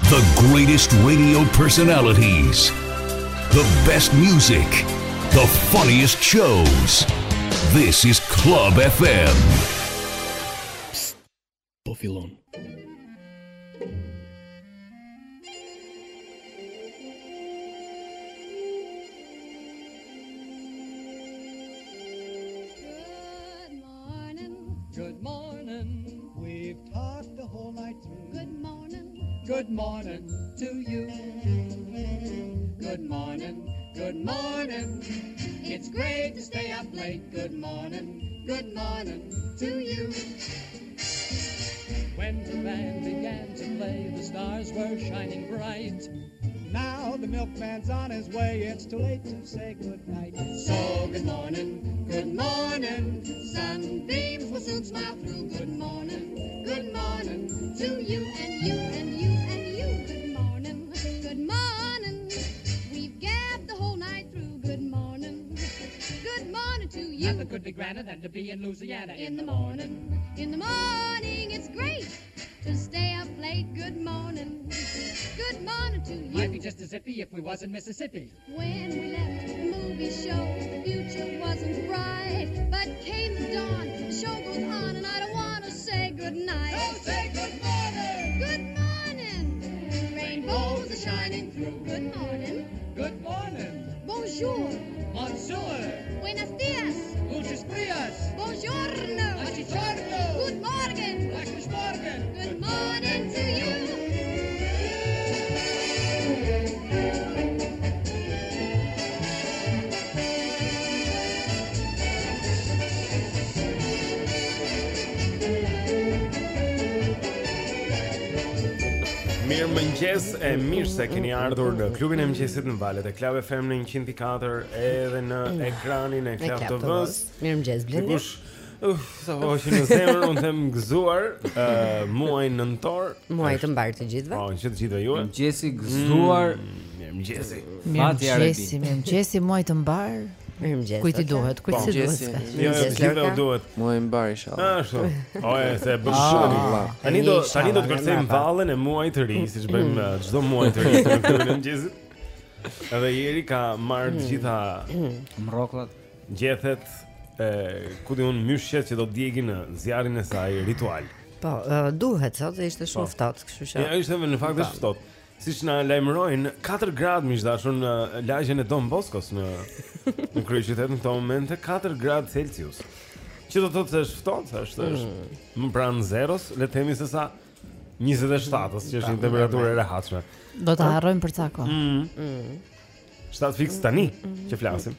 The greatest radio personalities. The best music. The funniest shows. This is Club FM. Psst, po fillon. Good morning, we've talked the whole night through. Good morning to you. Good morning, it's great to stay up late. Good morning to you. When the band began to play, the stars were shining bright. Now the milkman's on his way, it's too late to say goodnight. So good morning, sunbeams will soon smile through. Good morning to you and you and you and you. Good morning, we've gabbed the whole night through. Good morning to you. Nothing could be grander than to be in Louisiana in the morning. In the morning, it's great to stay up late. Good morning to you. Might be just as zippy if we was in Mississippi. When we left the movie show, the future wasn't bright, but came the dawn, the show goes on, and I don't want to say goodnight. Don't say good morning. Good morning. Rainbows are shining through. Good morning. Bonjour. Buenos dias. Muchos dias. Buongiorno. Good morning. Good morning to you. Mirë mëngjes e mirë se keni ardhur në klubin e mëngjesit në valët e Club FM në 104 edhe në ekranin e Club TV-s. Mirë mëngjes Blendi. Sa voçi në zemër unë them gëzuar muaj nëntor. Muaj të mbar të gjithëve. Po, që të gjithëve juve. Mëngjesi gëzuar. Mëngjesi. Mëngjesi muaj të mbar. Mirëmëngjes. Kujt i duhet? Kujt si duhet? Jo, gjithë duhet. Muaj mbar inshallah. Ashtu. Oje, se bësh shumë. Tani do të kërcejmë vallën e muajit të ri, siç bëjmë çdo muaj të ri në klubin e mëngjesit. Edhe ieri ka marrë të gjitha mrokullat, gjethet, ku diun myshjet që do të djegin në zjarrin e saj ritual. Po, duhet sot ishte shumë ftohtë, kështu që. Ja, ishte në fakt është ftohtë. Siç na lajmërojnë 4 gradë miqdashur në lagjen e Don Boskos në kryeqytet në këto momente 4 gradë Celsius. Që do të thotë se është ftohtë, është më pranë zeros, le të themi se sa 27-s, që është një temperaturë e rehatshme. Do ta harrojmë për ca kohë. 7 fiks tani që flasim.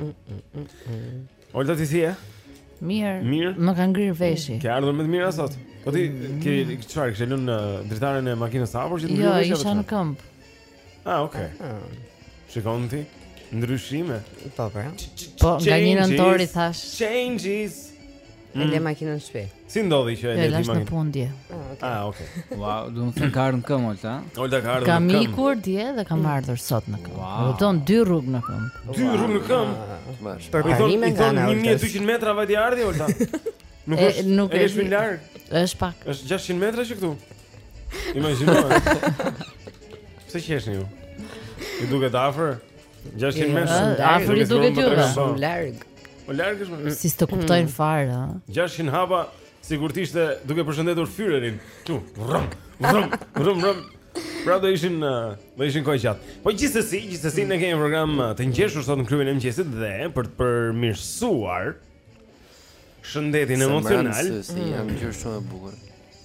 Olta ti si je? Mirë. Më ka ngrirë veshi. Ke ardhur me të mira sot? Po ti çfarë kishe lënë dritaren e makinës së hapur që të ngrirë veshi? Jo, isha në këmbë. Ah, okay. Shikon ti ndryshime? Po, pra. Po, nga një nëntori thash. Changes. Ende makinën në shtëpi. Si ndodhi që e leti makinën? Në punë dje. Ah, okay. Wow, do të thënë ka ardhur në këmbë Olta? Olta ka ardhur në këmbë. Kam ikur dje dhe kam ardhur sot në këmbë. Kupton 2 rrugë në këmbë. 2 rrugë në këmbë. Për parime nga ana. 1200 metra vajti ardhi Olta. Nuk është shumë larg. Është pak. Është 600 metra që këtu. Imagjinoj. Pse qeshni ju? Ju duket afër? 600 metra. Afër i duket ju. Shumë larg. Po larg është. Si të kuptojnë fare, ha. 600 hapa sigurt ishte duke përshëndetur Führerin. Tu, vrum. Pra do ishin kohë gjatë. Po gjithsesi ne kemi një program të ngjeshur sot në klubin e mëngjesit dhe për të përmirësuar shëndetin emocional. Jam gjë shumë e bukur.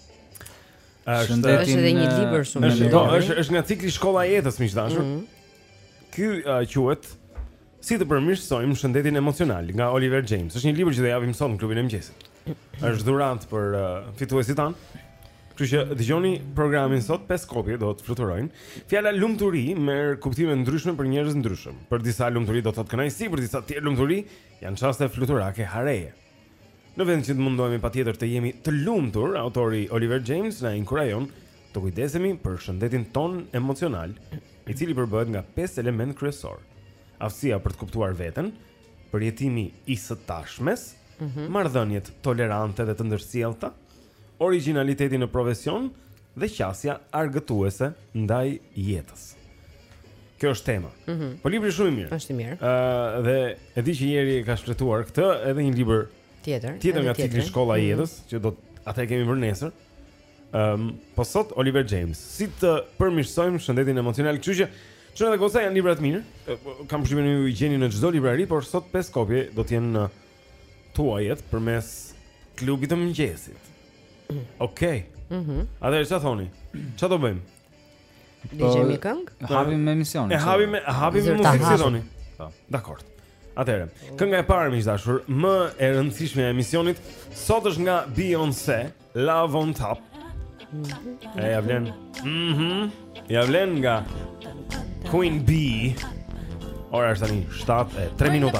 Është edhe një libër shumë i mirë. Është nga cikli Shkolla e jetës, miq dashur. Ky quhet Si të përmirësojmë shëndetin emocional nga Oliver James. Është një libër që do japim sot në klubin e mëngjesit. Është dhuratë për fituesit tanë. Kështu që dëgjoni programin sot, 5 kopje do të fluturojnë. Fjala lumturi merr kuptime ndryshme për njerëz ndryshëm. Për disa lumturi do të thotë kënaqësi, për disa tjerë lumturi janë çaste fluturake hareje. Në vend që të mundohemi patjetër të jemi të lumtur, autori Oliver James na inkurajon të kujdesemi për shëndetin ton emocional, i cili përbëhet nga 5 elementë kryesorë. Aftësia për të kuptuar veten, përjetimi i së tashmes, marrëdhëniet tolerante dhe të ndërsjellta, origjinaliteti në profesion dhe qasja argëtuese ndaj jetës. Kjo është tema. Po libri është shumë i mirë. Është i mirë. Dhe e di që Jeri ka shfletuar këtë edhe një libër tjetër nga cikli Shkolla e jetës, që do atë kemi për nesër. Po sot Oliver James, si të përmirësojmë shëndetin emocional. Kështu që çuna dhe goca janë libra të mirë. Kam përshtypjen ju i gjeni në çdo librari, por sot 5 kopje do të jenë tuajet përmes klubit të mëngjesit. Okej. Atëherë çfarë thoni? Çfarë do bëjmë? Dëgjojmë këngë? Hapim me emisionin. Hapim me muzikë si thoni. Po, dakor. Atëherë, kënga e parë miq dashur, më e rëndësishme e emisionit sot është nga Beyoncé, Love on Top. Ja vlen. Ja vlen nga Queen Bee. Ora është tani 7:03 minuta.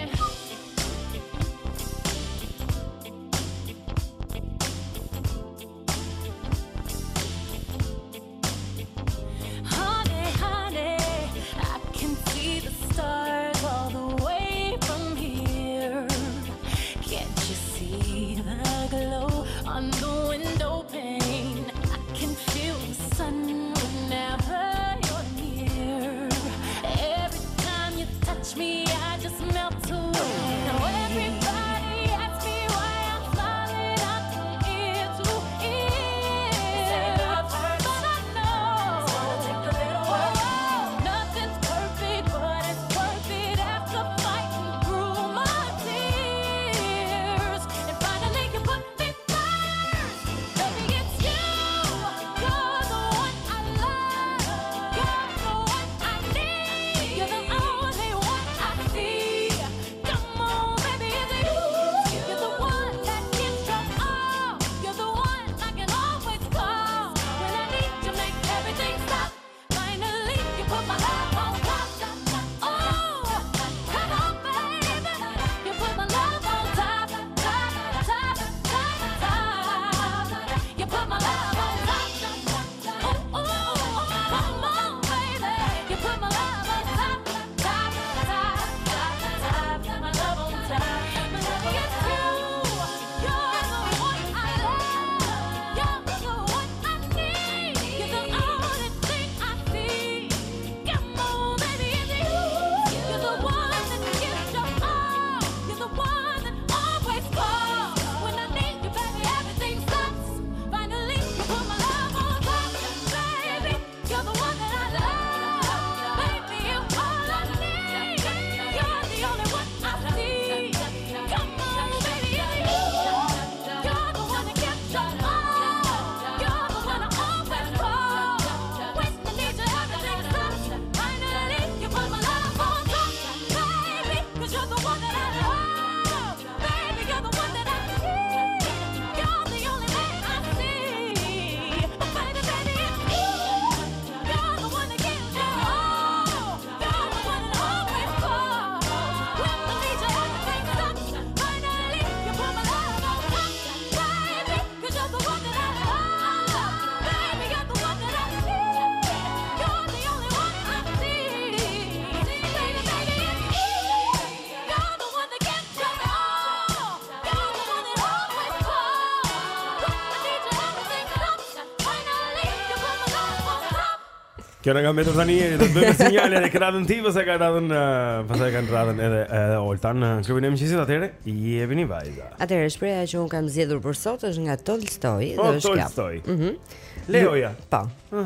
Kjo nga mbetur tani Jeri, do të bëjmë sinjale edhe radhën ti ose ka radhën, pastaj kanë radhën edhe Oltan në klubin e mëngjesit atëre. Jepini vajza. Atëherë shpreha që un kam zgjedhur për sot është nga Tolstoi dhe është kjo. Tolstoi. Leoja. Po.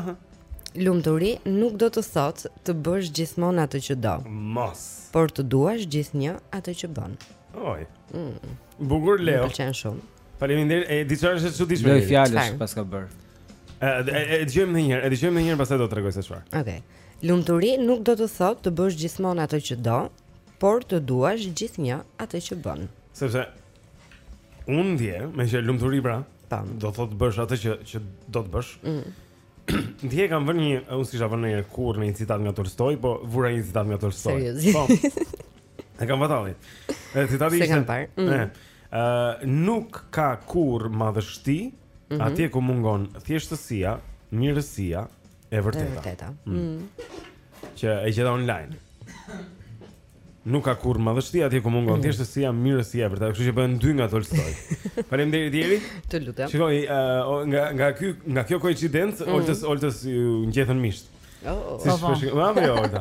Lumturi nuk do të thotë të bësh gjithmonë atë që do. Mos. Por të duash gjithnjë atë që bën. Oj. Bukur Leo. Më pëlqen shumë. Faleminderit. E di çfarë është e çuditshme. Loj fjalësh pas ka bërë. E dëgjojmë edhe një herë, pastaj do t'rregoj se çfarë. Okej. Lumturi nuk do të thotë të bësh gjithmonë atë që do, por të duash gjithnjë atë që bën. Sepse unë ndje, me që lumturi pra, do thotë bësh atë që do të bësh. Ndje kam vënë unë s'kisha vënë një kurrë në një citat nga Tolstoi, po vura një citat nga Tolstoi. Po. E kam vëtalli. Citati ishte. Nuk ka kurrë madhështi atje ku mungon thjeshtësia, mirësia e vërteta. Që e gjeta online. Nuk ka kurrë madhështi atje ku mungon, thjesht si jam mirësia për ta, kështu që bëhen 2 nga Tolstoj. Faleminderit Jeri. Të lutem. Shikoj, nga kjo koincidencë, Oltës ju ngjethën misht. Si shpesh, jo Olta.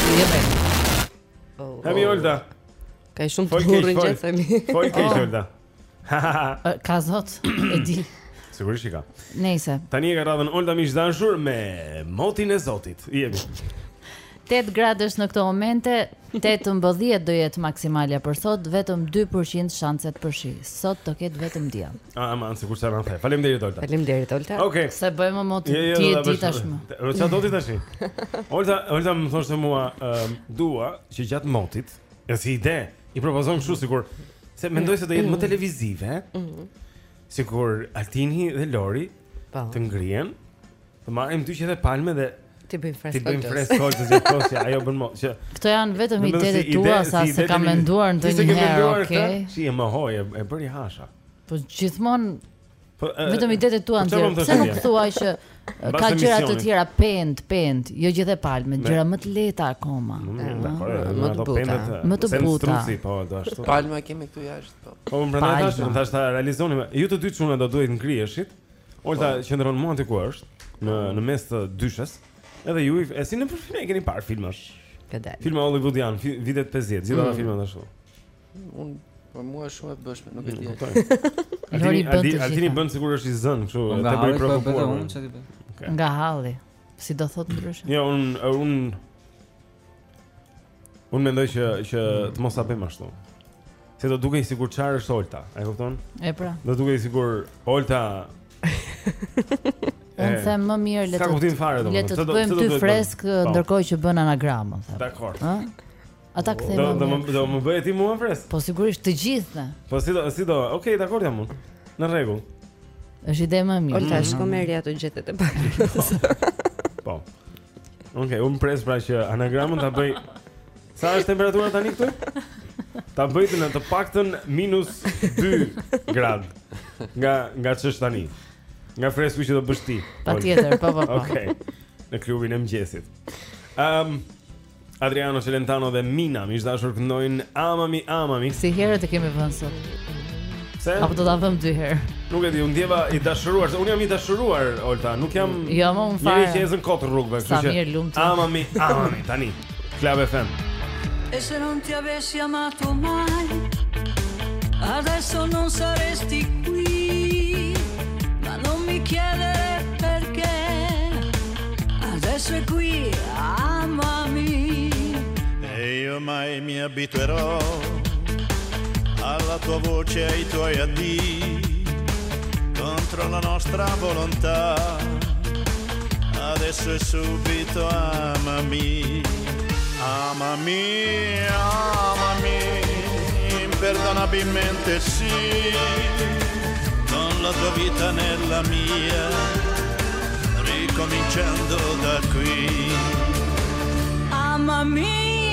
Hemi Olta. Ka shumë të hurrin gjethemi. Fol keq Olta. Ka zot, e di. Sigurisht ka. Nejse. Tani e ka radhën Olta miqdashur me motin e Zotit. Jemi. 8 gradësh në këto momente, 18 do jetë maksimalja për sot, vetëm 2% shanset për shi. Sot do ketë vetëm diell. Aman, sikur sa më the. Faleminderit Olta. Faleminderit Olta. Okej. Se bëjmë mot ti e di tashmë. Çfarë do ti tash? Olta më thoshte mua, dua që gjatë motit, si ide, i propozon kështu sikur se mendoj se do jetë më televizive, sikur Altini dhe Lori të ngrihen, të marrim dy qetë palme dhe ti bëjmë fresk Oltës gjithkohë, ajo bën mo. Këto janë vetëm idetë tua sa se kam menduar ndonjëherë, okay? Si e mohoj, e bëri hasha. Po gjithmonë vetëm idetë tua nxjerr. Pse nuk thuaj që ka gjëra të tjera pend, jo gjithë palme, gjëra më të lehta akoma. Më të buta. Më të buta. Po, ashtu. Palma kemi këtu jashtë, po. Po prandaj tash ta realizonim. Ju të dy çuna do duhet ngriheshit. Olta qëndron mua aty ku është, në mes të dyshës. Edhe ju, si në përfilme e keni parë filmash? Filma hollywoodian, vitet 50, gjitha ta filmat ashtu. Unë, për mua shumë e bëshme, nuk e di. Altini bën sigur është i zënë, kështu, te bëj preokupuar. Nga halli, si do thot ndryshe? Jo, unë mendoj që të mos ta bëjmë ashtu. Se do dukej sikur çfarë është Olta, e kupton? E pra. Do dukej sikur Olta Unë them më mirë le të bëjmë ty fresk ndërkohë që bën anagramën, them. Dakor. Ata kthejmë. Do më bëhet ti mua fresk? Po sigurisht të gjithë. Po si do? Okej, dakor jam unë. Në rregull. Është ide më mirë. Olta, shko merri ato gjetet e parë. Po. Okej, unë pres pra që anagramën ta bëj. Sa është temperatura tani këtu? Ta bëj në të paktën -2 gradë. Nga ç'është tani. Nga fresku që do bësh ti. Patjetër, po. Okej. Në klubin e mëngjesit. Adriano Celentano dhe Mina, miq dashur, këndojnë Amami. Si herët e kemi vënë sot? Pse? Apo do ta vëm 2 herë? Nuk e di, unë ndjeva i dashuruar, unë jam i dashuruar, Olta, nuk jam. Jo, më unë fare. Njëri që ezën kot rrugëve, kështu që. Amami, tani. Club FM. E se non ti avessi amato mai, adesso non saresti qui. Non mi chiedere perché, adesso è qui, amami. E io mai mi abituerò alla tua voce e ai tuoi addii, contro la nostra volontà. Adesso è subito, amami, amami, amami, imperdonabilmente sì. La tua vita nella mia, ricominciando da qui. Amami,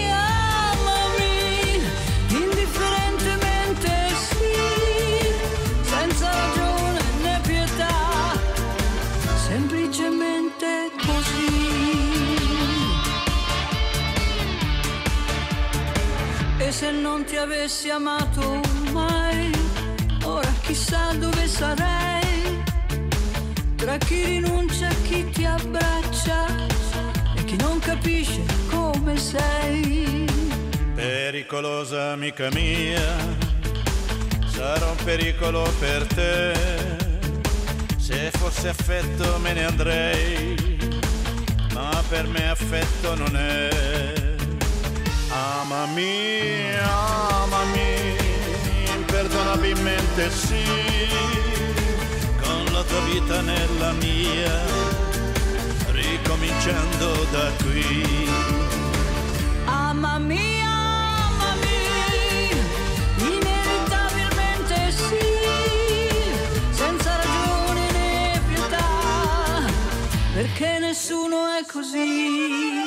indifferentemente sì, senza ragione né pietà, semplicemente così. E se non ti avessi amato mai, ora chissà dove sarei, tra chi rinuncia, chi ti abbraccia e chi non capisce come sei. Pericolosa amica mia, sarò un pericolo per te. Se fosse affetto me ne andrei, ma per me affetto non è. Amami, amami, imperdonabilmente sì, con la tua vita nella mia, ricominciando da qui. Amami, amami, inevitabilmente sì, senza ragione né pietà, perché nessuno è così.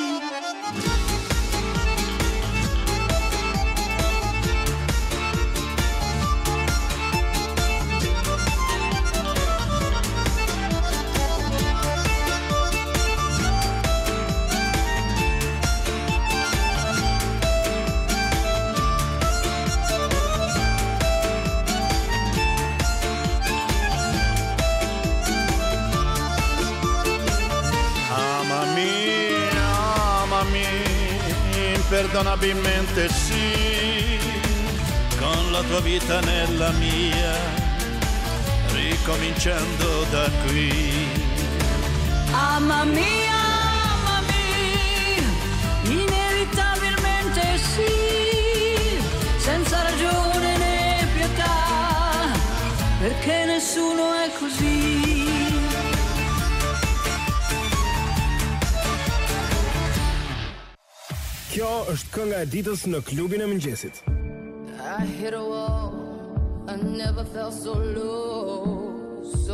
amami imperdonabilmente sì, con la tua vita nella mia, ricominciando da qui. Amami, inevitabilmente sì, senza ragione né pietà, perché nessuno è così. Kjo është kënga e ditës në klubin e mëngjesit. I hit a wall, I never felt so low, so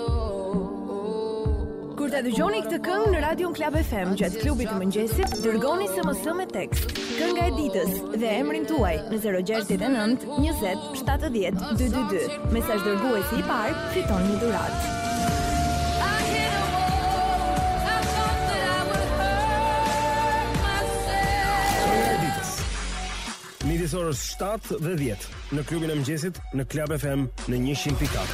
low. Kur ta dëgjoni këtë këngë në Radio Club FM gjatë klubit të mëngjesit, dërgoni SMS me tekst kënga e ditës dhe emrin tuaj në 069 20 70 222. Mesazh dërguesi i parë fiton një dhuratë. Midis orës 7 dhe 10 në klubin e mëngjesit në Club FM në 100.4.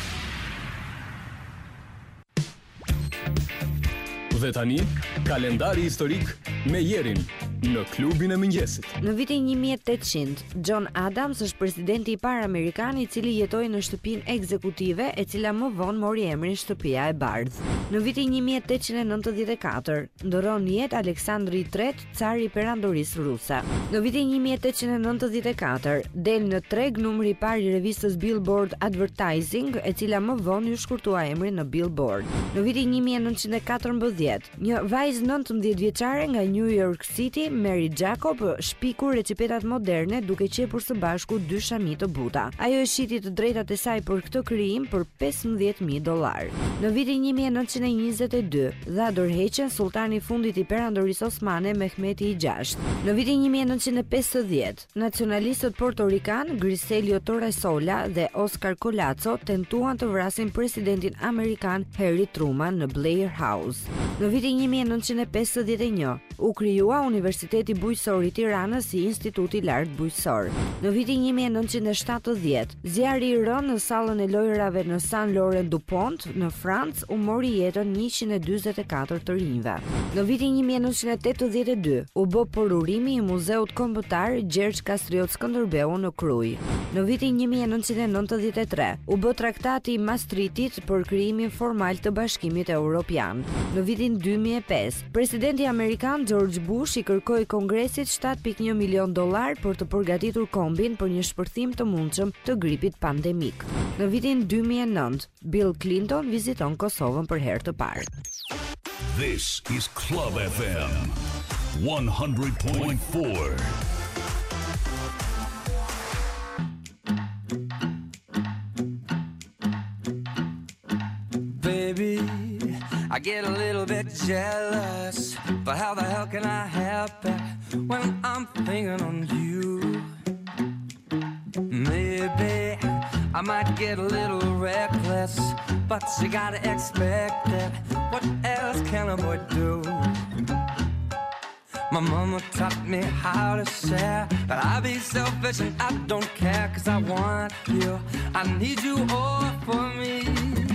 Dhe tani, kalendari historik me Jerin në klubin e mëngjesit. Në vitin 1800, John Adams është presidenti I parë amerikan I cili jetoi në shtëpinë ekzekutive e cila më vonë mori emrin Shtëpia e Bardhë. Në vitin 1894, ndoron jetë Aleksandri III, cari I perandorisë ruse. Në vitin 1894, del në treg numri I parë I revistës Billboard Advertising, e cila më vonë ju shkurtua emrin në Billboard. Në vitin 1914, një vajzë 19 vjeçare nga New York City, Mary Jacob, shpikur recipetat moderne duke qepur së bashku 2 shami të buta. Ajo e shiti të drejtat e saj për këtë krijim për $15,000. Në vitin 1922, dha dorëheqjen sultani I fundit I perandorisë osmane Mehmeti I VI. Në vitin 1950, nacionalistët portorikan Griselio Torresola dhe Oscar Collazo tentuan të vrasin presidentin amerikan Harry Truman në Blair House. Në vitin 1951, u krijua Universiteti Bujqësor I Tiranës si institut I lartë bujqësor. Në vitin 1970, zjarri I rënë në sallën e lojrave në San Laurent du Pont në Francë u mori jetën 144 të rinjve. Në vitin 1982, u bë porurimi I Muzeut Kombëtar Gjergj Kastriot Skënderbeu në Krujë. Në vitin 1993, u bë traktati I Maastrichtit për krijimin formal të Bashkimit Evropian. Në vitin 2005, presidenti amerikan George Bush I kërkoi Kongresit $7.1 milion për të përgatitur kombin për një shpërthim të mundshëm të gripit pandemik. Në vitin 2009, Bill Clinton viziton Kosovën për herë të parë. This is Club FM 100.4. Baby, I get a little bit jealous, but how the hell can I help it when I'm thinking on you? Maybe I might get a little reckless, but you gotta expect it. What else can a boy do? My mama taught me how to share, but I be selfish and I don't care, 'cause I want you, I need you all for me.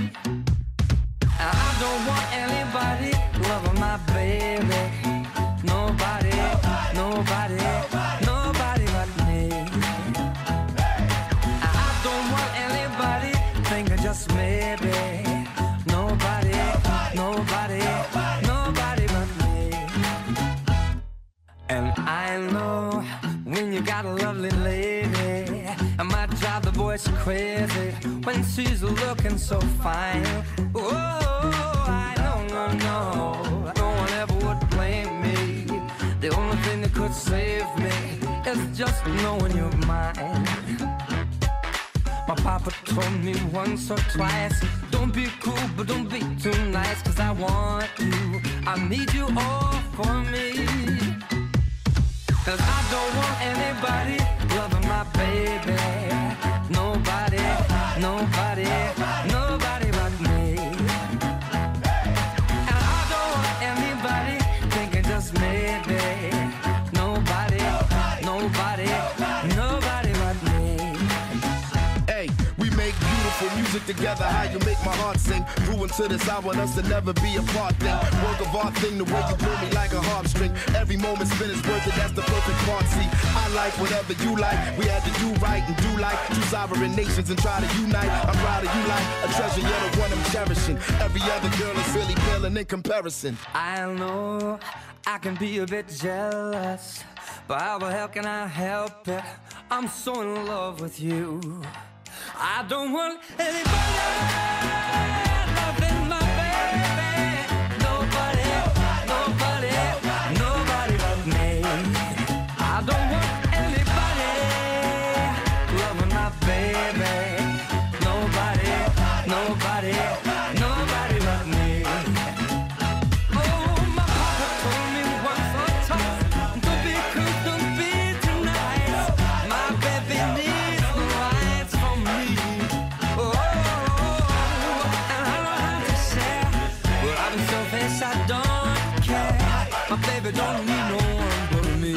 I don't want anybody loving my baby. Nobody, nobody, nobody but me. I don't want anybody thinking just maybe. Nobody, nobody, nobody but me. And I know when you got a lovely lady, I might drive the boys crazy when she's looking so fine. Oh, I know, no one ever would blame me. The only thing that could save me is just knowing you're mine. My papa told me once or twice, don't be cruel, but don't be too nice, 'cause I want you, I need you all for me. 'Cause I don't want anybody loving my baby. Nobody, nobody, nobody but me. And I don't want anybody thinking just maybe. Nobody, nobody, nobody but me. Hey, we make beautiful music music together, how you make my heart sing. Grew into this, I want us to never be apart then. Work of art thing, the way you pull me like a harp string. Every moment spent is worth it, that's the perfect part. See, I like whatever you like. We had to do right and do like two sovereign nations and try to unite. I'm proud of you like a treasure, you're the one I'm cherishing. Every other girl is really paling in comparison. I know I can be a bit jealous, but how the hell can I help it? I'm so in love with you. I don't want anybody loving my baby. Nobody but me. I don't want anybody loving my baby. Nobody but me. Oh, my papa told me once or twice, don't be cruel, don't be too nice. My baby needs the lights from me. Oh, and I don't have to share, but I've been selfish, I don't care. My baby don't need no one but me.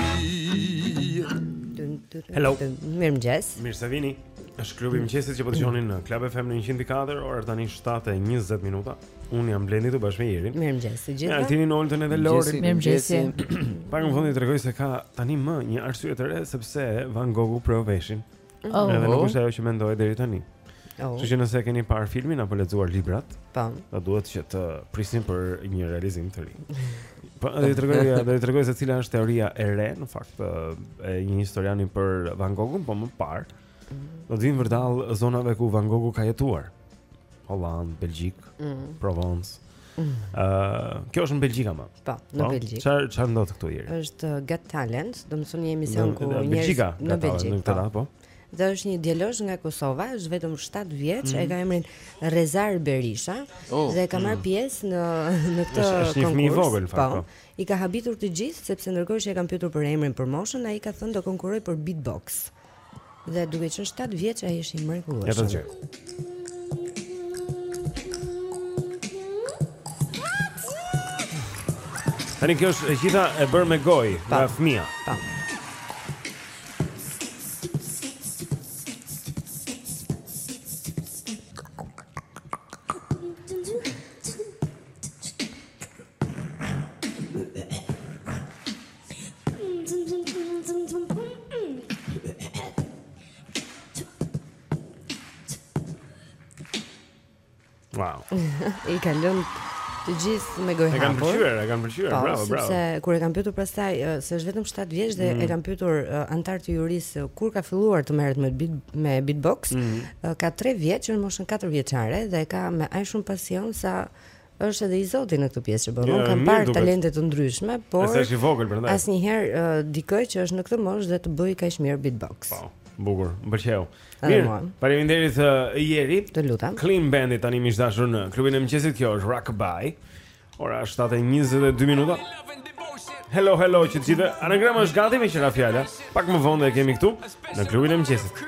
Hello. Mirëmëngjes. Mirë se vini. Është klubi i mëngjesit që po dëgjoni në Club FM në 104, ora tani 7:20 minuta. Unë jam Blendi këtu bashkë me Jerin. Mirëmëngjes të gjithëve. Altinin, Oltën edhe Lorin. Mirëmëngjes. Pak më vonë tregoj se ka tani më një arsye të re sepse Van Goghu pro veshin. Oh. Edhe nuk është ajo që mendoj deri tani. Oh. Kështu që nëse keni parë filmin apo lexuar librat, po, duhet që të prisni për një realizim të ri. Po, do të tregoj se cila është teoria e re në fakt e një historiani për Van Goghun, po më parë do të vinë vërdall zonave ku Van Goghu ka jetuar. Holland, Belgjik, Provence. Kjo është në Belgjik ama. Po, në Belgjik. Çfarë ndodh këtu ieri? Është Got Talent, do të thonë një emision ku njerëz në Belgjik. Po. Dhe është një djalosh nga Kosova, është vetëm 7 vjeç, e ka emrin Rezar Berisha dhe ka marrë pjesë në këtë konkurs. Është një fëmijë i vogël fakt. I ka habitur të gjithë sepse ndërkohë që e kanë pyetur për emrin për moshën, ai ka thënë do konkurroj për beatbox. Dhe duke qenë 7 vjeç ai është i mrekullueshëm. Ja të gjej. Tani kjo është e gjitha e bërë me gojë, nga fëmia. Po. Wow. I ka lënë të gjithë me gojë hapur. E kanë pëlqyer, bravo. Sepse kur e kanë pyetur pastaj se është vetëm 7 vjeç dhe e kanë pyetur antar të jurisë kur ka filluar të merret me beatbox, ka 3 vjeç, në moshën 4 vjeçare dhe ka me aq shumë pasion sa është edhe i zoti në këtë pjesë që bën. Unë kam parë talente të ndryshme, por është i vogël prandaj. Asnjëherë dikë që është në këtë moshë dhe të bëj kaq mirë beatbox. Po, bukur, m'pëlqeu. Mirë, faleminderit Jeri. Të lutem. Clean Bandi tani miq dashur në klubin e mëngjesit, kjo është Rockabye. Ora 7:22 minuta. Hello, që të gjithë. Anagrama është gati me qira fjala. Pak më vonë e kemi këtu në klubin e mëngjesit.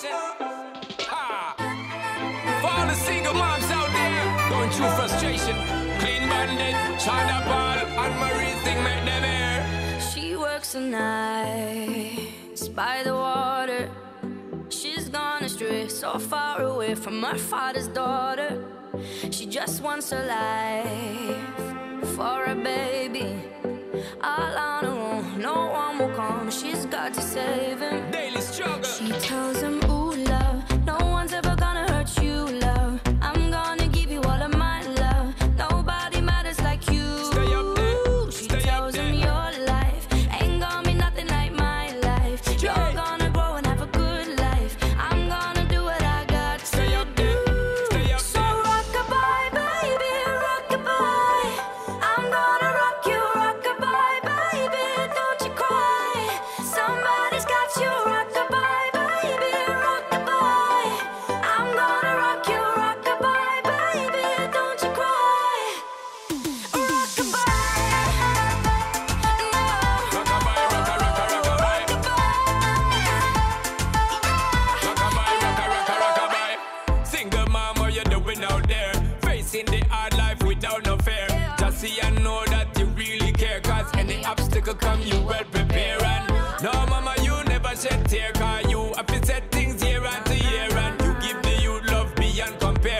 True frustration, clean bandit, China ball, and Marie thing make them air. She works the nights by the water. She's gone astray, so far away from her father's daughter. She just wants a life for a baby. All on her own, no one will come. She's got to save him. Daily struggle. She tells him, ooh, love, no one's ever gonna hurt you, love. I'm gonna give you all of my love. Nobody matters like you. Stay up there. She tells him your life ain't gonna be nothing like my life. You're gonna grow and have a good life. I'm gonna do what I got to do. So rock-a-bye, baby, rock-a-bye. I'm gonna rock you, rock-a-bye, baby. Don't you cry. Somebody's got you, rock-a-bye, baby, rock-a-bye. I'm gonna rock you, rock-a-bye, baby. Don't you cry. Single mom, what you doing out there? Facing the hard life without no fear. Just see and know that you really care. Cause any obstacle come, you well prepare. And no mama, you never shed tear. Cause you have to set things year after year. And you give the youth love beyond compare.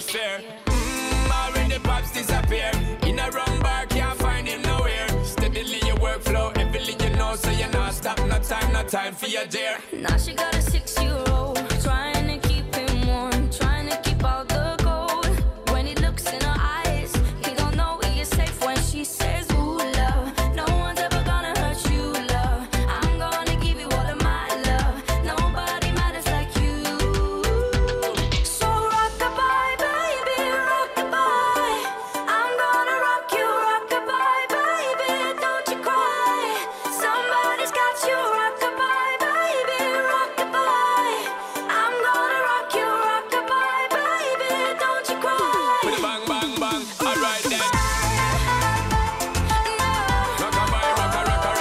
stare. Already pops disappear. In a wrong bar, can't find him nowhere. Steadily your workflow, everything you know, so you're not stop, no time for your dear. Now she got a 6-year-old, trying to keep him warm, trying to keep out the cold. When he looks in her eyes, he don't know he is safe when she says, ooh, love, no one's ever gonna hurt you, love. I'm gonna give you all of my love. Nobody matters like you. So rock-a-bye, baby, rock-a-bye. I'm gonna rock you, rock-a-bye, baby, don't you cry. Somebody's got you, rock-a-bye, baby, rock-a-bye. I'm gonna rock you, rock-a-bye, baby, don't you cry. With a bang, bang, bang, alright then. Rock-a-bye, rock-a-bye.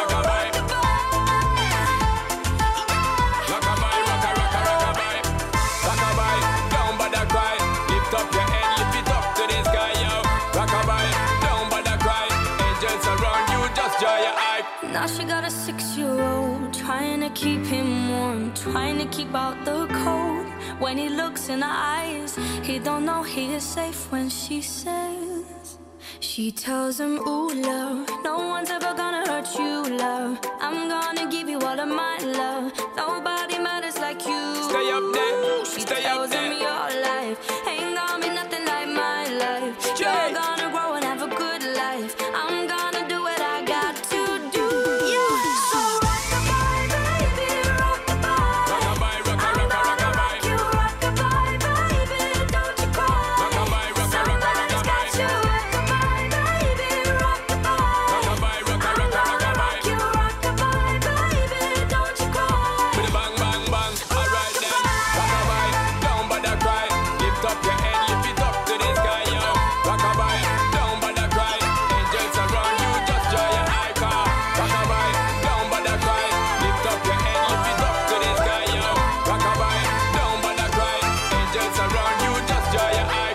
Rock-a-bye, rock-a-bye. Rock-a-bye, don't bother cry. Lift up your head, lift it up to the sky, yo. Rock-a-bye, don't bother cry. Angels around you, just joy your eye. Now she got a 6-year-old, trying to keep him warm, trying to keep out the cold. When he looks in her eyes, he don't know he is safe when she says, she tells him, ooh, love, no one's ever gonna hurt you, love. I'm gonna give you all of my love. Nobody matters like you. Stay up there, She stay up tells him there. your life ain't gonna be nothing like my life. You're gonna grow and have a good life. I'm gonna do what I got to do. So rock-a-bye, baby, rock-a-bye. Rock-a-bye, rock-a-bye. You rock-a-bye, baby, don't you cry. Rock-a-bye, Somebody's got you, rock-a-bye, baby, rock-a-bye. Rock-a-bye, rock-a-bye. You rock-a-bye, baby, don't you cry. With a bang, bang, bang, alright then. Rock-a-bye, don't bother cry. Lift up your head, lift it up to the sky, yo. Rock-a-bye, don't bother cry. Angels around you, just joy your eye car. Rock-a-bye, don't bother cry. Lift up your head, lift it up to the sky, yo. Rock-a-bye, don't bother cry. Angels around you, just joy your eye.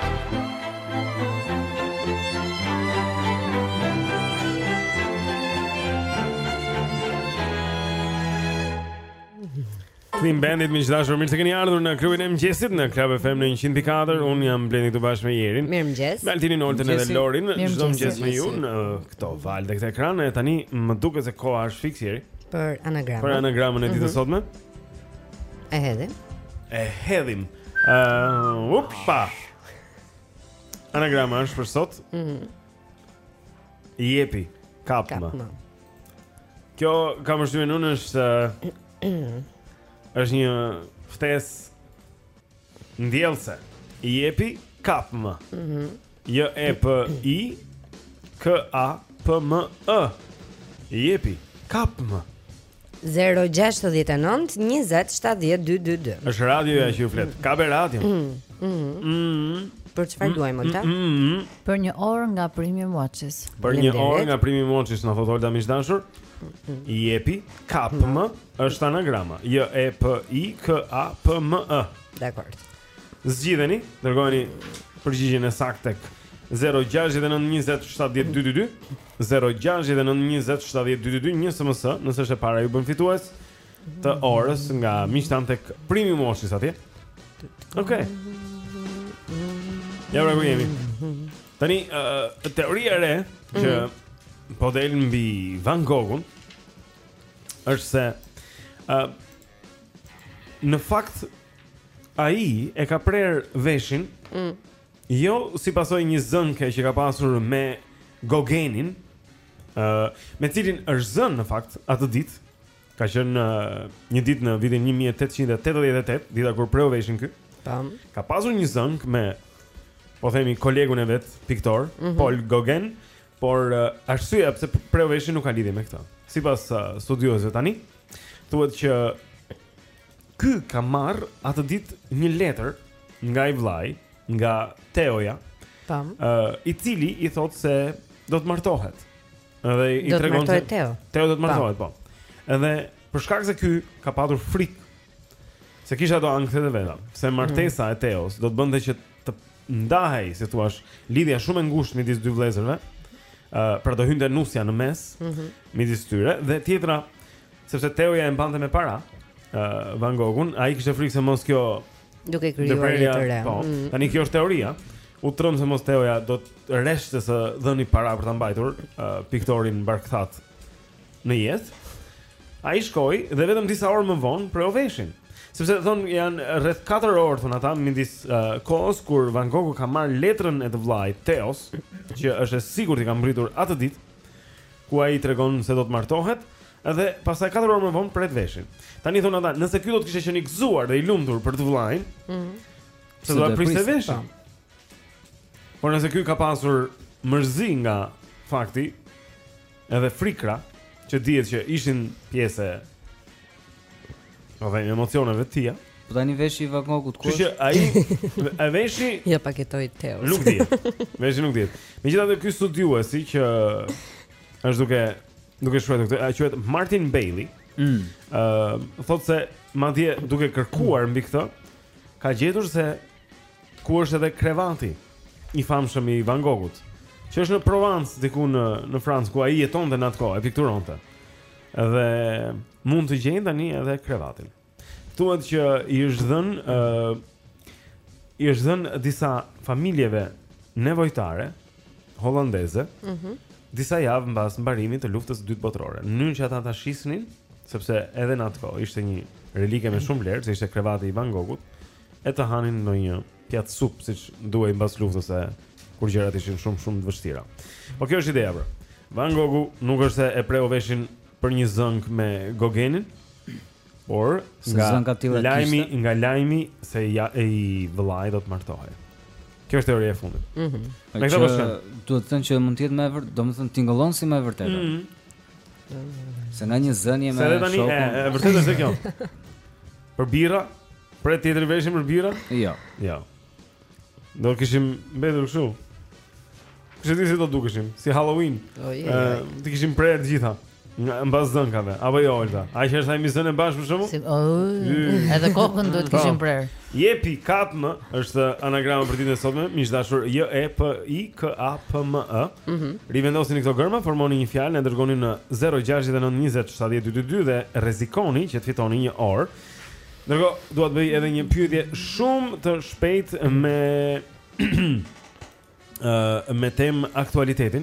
Clean Bandit, miqdashur, mirë se keni ardhur në klubin e mëngjesit në Club FM në 104. Unë jam Blendi këtu bashkë me Jerin. Mirëmëngjes. Me Altinin, Oltën edhe Lorin. Çdo mëngjes me ju Mirëmëngjes. në këto valë të këtë ekran. E tani më duket se koha është fiks, Jeri. Për anagramën. Për anagramën e ditës sotme. E hedhim. E hedhim. Upa. Anagrama është për sot. Jepi, kapma. Kjo kam përshtypjen unë është një ftesë ndjellse. Jepi, kapma. J E P I K A P M E. Jepi, kapma. 069 20 70 222. Është radioja që ju flet. Ka be radio. Për çfarë duajmë ata? Për një orë nga Premium Watches. Për një orë nga Premium Watches na thot Olta miqdashur. Jepi, KAPM është anagrama. J E P I K A P M E. Dakor. Zgjidheni, dërgojeni përgjigjen e saktë tek 069 20 70 222. 069 20 70 222 një SMS, nëse është e para ju bën fitues të orës nga miqtan tek Premium Watches atje. Okej. Ja pra ku jemi. Tani, teoria e re që po del mbi Van Goghun është se në fakt ai e ka prerë veshin jo si pasojë një zënke që ka pasur me Gauguinin, me cilin është zënë në fakt atë ditë. Ka qenë një ditë në vitin 1888, dita kur preu veshin ky. Ka pasur një zënk me, po themi, kolegun e vet, piktor, Paul Gauguin, por arsyeja pse preu veshin nuk ka lidhje me këtë. Sipas studiosëve tani, thuhet që ky ka marrë atë ditë një letër nga i vllai, nga Teoja, i cili i thotë se do të martohet. Edhe i tregon se Teo do të martohet, po. Edhe për shkak se ky ka patur frikë se kisha ato ankthjet e veta, se martesa e Teos do të bënte që të ndahej, si thua, lidhja shumë e ngushtë midis dy vëllezërve, për të hyrë nusja në mes midis tyre, dhe tjetra, sepse Teoja e mbante me para Van Goghun, ai kishte frikë se mos kjo duke krijuar një të re. Po, tani kjo është teoria. u trëm se mos Teoja do të rreshte se dhëni para për ta mbajtur piktorin barkthat në jetë. Ai shkoi dhe vetëm disa orë më vonë proveshin. Sepse thonë janë rreth 4 orë thonë ata midis kohës kur Van Gogh ka marrë letrën e të vllajt Theos, që është e sigurt i ka mbritur atë ditë, ku ai tregon se do të martohet, edhe pastaj 4 orë më vonë pret veshin. Tani thonë ata, nëse ky do të kishte qenë i gëzuar dhe i lumtur për të vllajin, se do ta priste veshin. Por nëse ky ka pasur mërzi nga fakti edhe frikra që dihet që ishin pjesë ose emocioneve të tia. Po tani veshi i Van Goghut ku është? Që ai veshi ja paketoi Theos. Nuk dihet. Veshi nuk dihet. Megjithatë ky studiuesi që është duke shkruar këtë, quhet Martin Bailey. Thotë se madje duke kërkuar mbi këtë, ka gjetur se ku është edhe krevati i famshëm i Van Goghut, që është në Provence diku në Francë ku ai jetonte në atë kohë, e pikturonte. Dhe mund të gjejnë tani edhe krevatin. Thuhet që i është dhënë disa familjeve nevojtare hollandeze, disa javë mbas mbarimit të luftës së dytë botërore. Në mënyrë që ata ta shisnin, sepse edhe në atë kohë ishte një relike me shumë vlerë, se ishte krevati i Van Goghut, e të hanin në një pjatë supë siç duhej mbas luftës kur gjërat ishin shumë të vështira. Po kjo është ideja pra. Van Goghu nuk është se e preu veshin për një zënk me Gogenin, por nga lajmi se i vëllai do të martohej. Kjo është teoria e fundit. Me këtë duhet të thënë që mund të jetë më e vërtetë, domethënë tingëllon si më e vërtetë. Se nga një zënje me shokun. E vërtetë është kjo. Për birra, për tjetër veshin për birra? Jo. Do kishim mbetur kështu. Kështu si do dukeshim, si Halloween. Ti kishim prerë të gjitha. Mbas zënkave, apo jo Olta? Ai që është ai misione bashkë për shkakun? Edhe kokën duhet kishim prerë. Jepi Kapm është anagrama për ditën e sotme, miq dashur, JEPIKAPME. Rivendosini këto gërma, formoni një fjalë, e dërgoni në 069 20 70 222 dhe rrezikoni që të fitoni një orë. Ndërkohë, dua të bëj edhe një pyetje shumë të shpejtë me temë aktualitetin.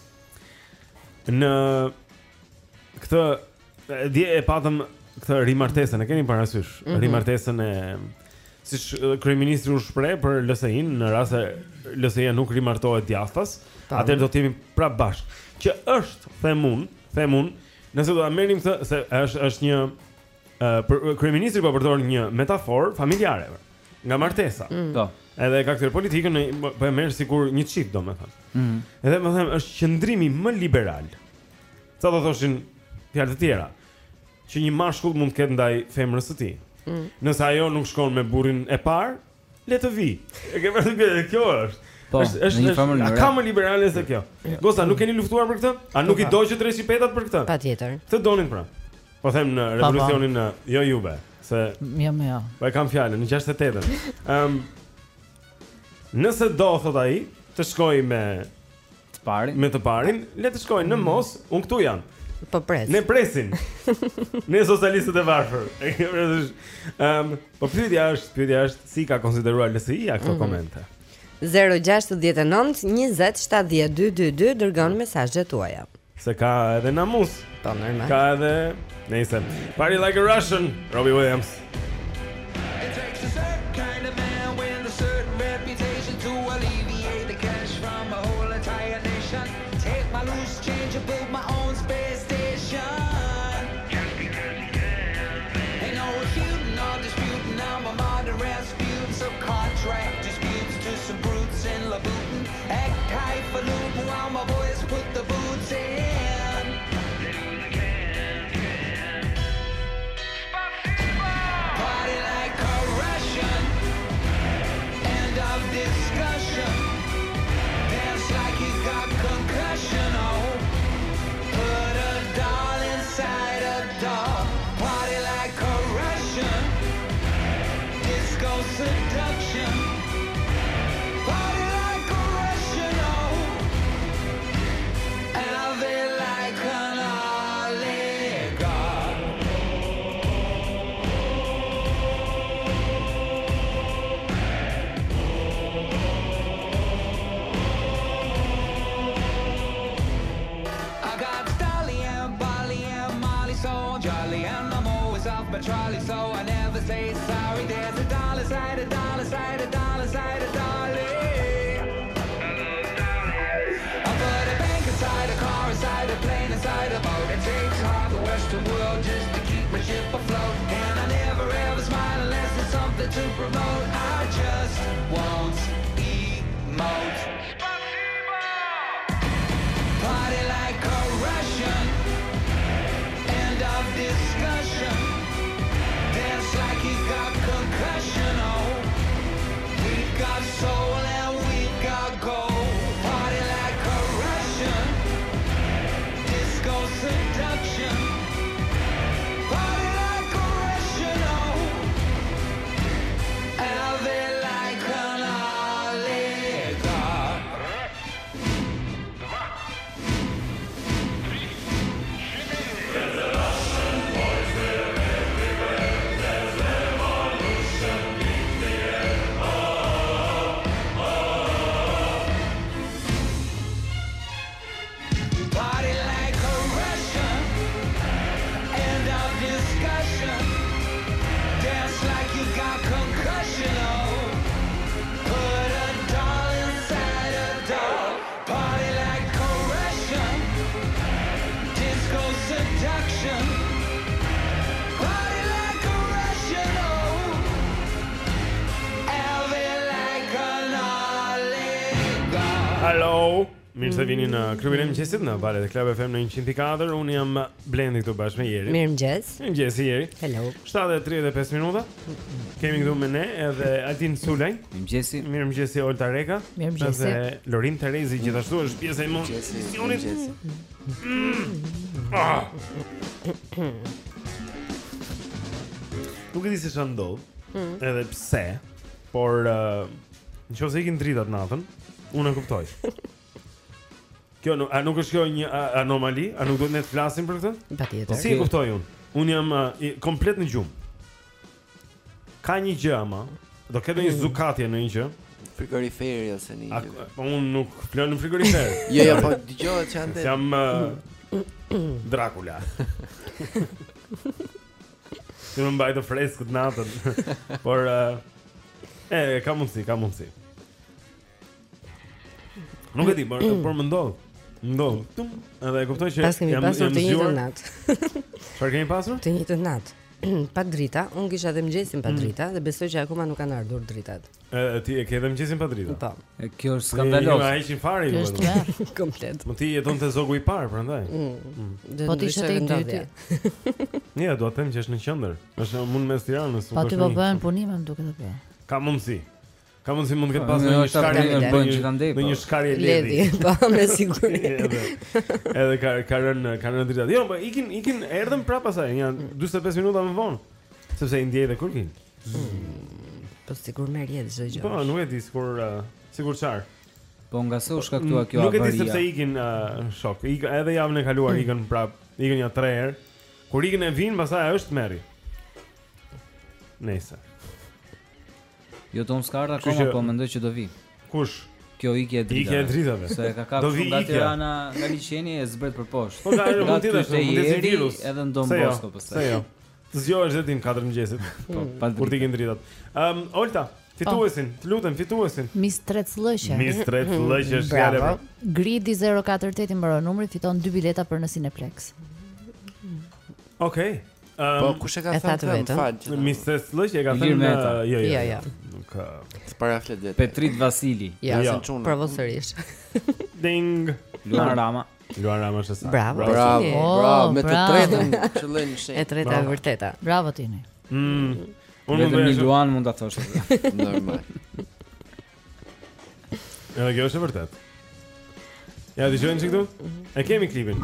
Në këtë dje e patëm këtë rimartesën, e keni parasysh? Rimartesën e siç kryeministri u shpreh për LSI-n, në rast se LSI-ja nuk rimartohet djathtas, atëherë do të jemi prapë bashkë. Që është, them unë, nëse do ta merrim këtë se është një kryeministri po përdor një metaforë familjare nga martesa. Po. Edhe ka këtë politikën po e merr sikur një çift, domethënë. Edhe më them është qëndrimi më liberal. Sa do thoshin fjalë të tjera, që një mashkull mund të ketë ndaj femrës së tij. Nëse ajo nuk shkon me burrin e parë, le të vi. E ke parasysh kjo është. Po, është një formë liberale. Ka më liberale se kjo. Gosta, nuk keni luftuar për këtë? A nuk i doqë treshi petat për këtë? Patjetër. Këtë donin pra. Po them në revolucionin jo juve, se jo. Po e kam fjalën në 68-ën. Nëse do thot ai të shkoj me të parin, le të shkojnë në Mos, unë këtu jam. Po pres. Ne presin. Ne socialistët e varfër. Po pyetja është si ka konsideruar LSI-ja këto komente. 069 20 70 222 dërgon mesazhet tuaja. Se ka edhe namus. Po normal. Ka edhe, nëse Party Like a Russian, Robbie Williams. Put a my trolley, so I never say sorry. There's a dollar side, a dollar side, a dollar side, a dolly. I put a bank inside, a car inside, a plane inside, a boat. It takes half the Western world just to keep my ship afloat. And I never ever smile unless there's something to promote. I just won't emote. Party like a Russian. End of discussion. Dance like you got concussion. Oh, we got soul and we got gold. Party like a Russian. Disco seduction. Party like a Russian. Oh, have it like an oligarch. Party like a Russian. End of discussion. Dance like you got concussion. Oh, put a doll inside a doll. Party like a Russian. Disco seduction. Party like a Russian. Oh, have it like an oligarch. Hello. Mirë se vini në klubin e mëngjesit në Valet e Club FM në 104. Unë jam Blendi këtu bashkë me Jerin. Mirëmëngjes. Mirëmëngjes Jeri. Hello. 7:35 minuta. Kemi këtu me ne edhe Altin Sulaj. Mirëmëngjes. Mirëmëngjes Olta Reka. Mirëmëngjes. Edhe Lorin Terezi gjithashtu është pjesë e emisionit. Nuk e di se çfarë ndodh. Edhe pse, por nëse ikin dritat natën, unë e kuptoj. Kjo nuk është kjo një anomali? A nuk duhet ne të flasim për këtë? Patjetër. Si e kuptoj unë? Unë jam komplet në gjumë. Ka një gjë ama, do ketë një zukatje në një gjë. Frigoriferi ose një gjë. Po unë nuk floj në frigorifer. Jo, po dëgjohet që ande. Jam Dracula. Ti më mbaj të freskët natën. Por ka mundsi. Nuk e di, por më ndodh. Edhe e kuptoj që jam pasur të njëjtën natë. Çfarë kemi pasur? Të njëjtën natë. Pa drita, unë kisha edhe mëngjesin pa drita dhe besoj që akoma nuk kanë ardhur dritat. Ti e ke edhe mëngjesin pa drita? Po. Kjo është skandaloz. Ai ishin fare ju. Komplet. Mo ti jeton te zogu I parë prandaj. Po ti ishe te dyti. Ja, do të them që është në qendër. Është mund mes Tiranës. Po ti po bën punime, më duket apo. Ka mundsi. Mund të ketë pasur një shkarje në një shkarje ledhi. Po, me siguri. Edhe ka rënë drita. Jo, po ikin erdhën prapë pasaj, janë 45 minuta më vonë. Sepse I ndjej dhe kur vin. Po sigur merr jetë çdo gjë. Po, nuk e di sigur çfarë. Po nga se u shkaktua kjo avaria. Nuk e di sepse ikin shok. Edhe javën e kaluar ikën prapë, ikën ja 3 herë. Kur ikën e vin, pastaj është merri. Nëse Jo Tom Skarda akoma po mendoj që do vi. Kush? Kjo ikje e dritave. Ikje e dritave. Se ka kapur nga Tirana, nga liçeni e zbret për poshtë. Po mund të jetë virus. Edhe në Don Bosco pastaj. Se jo. Zgjohesh deri në 4 mëngjesit. Po, kur tikin dritat. Olta, fituesin, të lutem, fituesin. Miss Trecllëshe. Miss Trecllëshe është fjala. Gridi 048 I mbaron numri, fiton 2 bileta për në Cineplex. Okej. Po kush e ka thënë? Miss Trecllëshe e ka thënë. Jo. S'paraflet vetë. Petrit Vasili. Ja, provo sërish. Ding. Luan Rama. Luan Rama është sa. Bravo. Me të tretën qëllën shenjë. E treta e vërteta. Bravo Tini. Unë me Luan mund ta thosh. Normal. Edhe kjo është e vërtet. Ja, dëgjojmë çik këtu? E kemi klipin.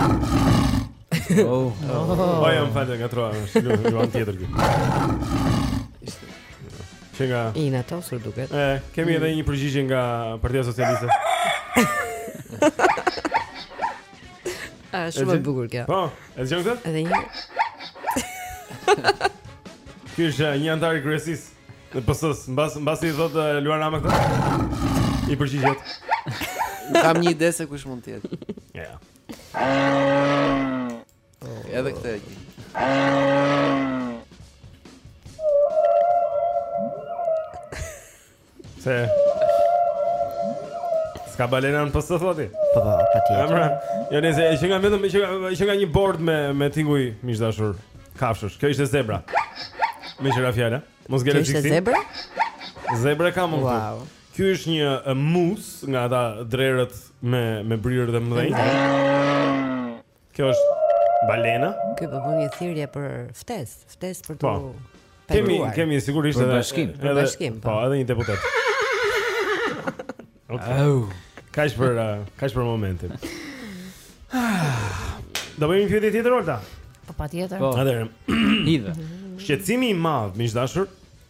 Po jam falë gatrova, Luan tjetër këtu. Nga Ina tosur duket. Kemi edhe një përgjigje nga Partia Socialiste. Shumë e bukur kjo. Po, e dëgjon këtë? Edhe një. Ky është një antar I kryesisë në PS-s, mbasi I thotë Luan Rama këtë. I përgjigjet. Kam një ide se kush mund të jetë. Ja. Edhe këtë. Se ska balena në posto thoti? Po, patjetër. Jo nëse që nga vetëm që nga një bord me tinguj miq dashur, kafshësh. Kjo ishte zebra. Me qira fjala. Mos gjelet Ishte fiksim. zebra? Zebra kam unë. Wow. Ky është një mus nga ata drerët me brirë dhe mëdhenj. Kjo është balena. Ky po bën një thirrje për ftesë për tu. Kemi sigurisht Për edhe bashkim, po, edhe një deputet. Kaq për momentin. Do bëjmë një pyetje tjetër Olta? Po patjetër. Atëherë, hidhe. Shqetësimi i madh, miq dashur,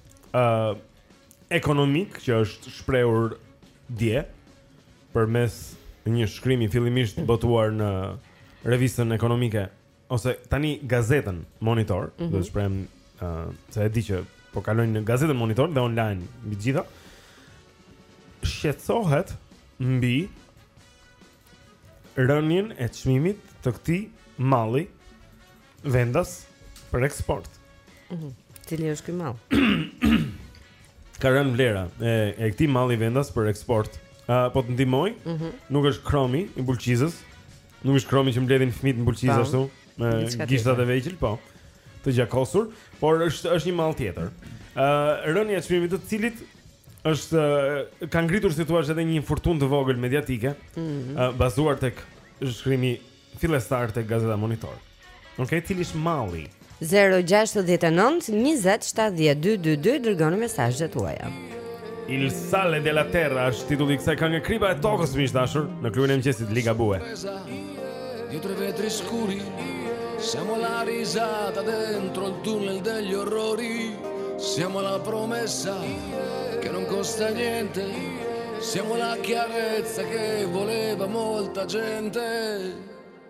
ekonomik që është shprehur dje përmes një shkrimi fillimisht botuar në revistën ekonomike ose tani gazetën Monitor, do të shprehem se e di që po kalojnë në gazetën Monitor dhe online mbi gjitha. Shqetësohet mbi rënien e çmimit të këtij malli vendas për eksport. Cili është ky mall? Ka rënë vlera e këtij malli vendas për eksport. Po të ndihmoj, nuk është kromi i bulqizës, nuk është kromi që mbledhin fëmijët në bulqizë ashtu me gishtat e vegjël, po, të gjakosur, por është një mall tjetër. Rënja e çmimit të cilit është ka ngritur si thua edhe një fortunë të vogël mediatike, bazuar tek shkrimi fillestar tek Gazeta Monitor. Okej, cili është malli? 069 20 70 222 dërgoni mesazhet tuaja. Il sale della terra është titulli i kësaj këngë Kripa e tokës, miq dashur, në klubin e mëngjesit Liga Bue. Dietro i vetri scuri siamo la risata dentro il tunnel degli orrori, siamo la promessa che non costa niente, siamo la chiarezza che voleva molta gente.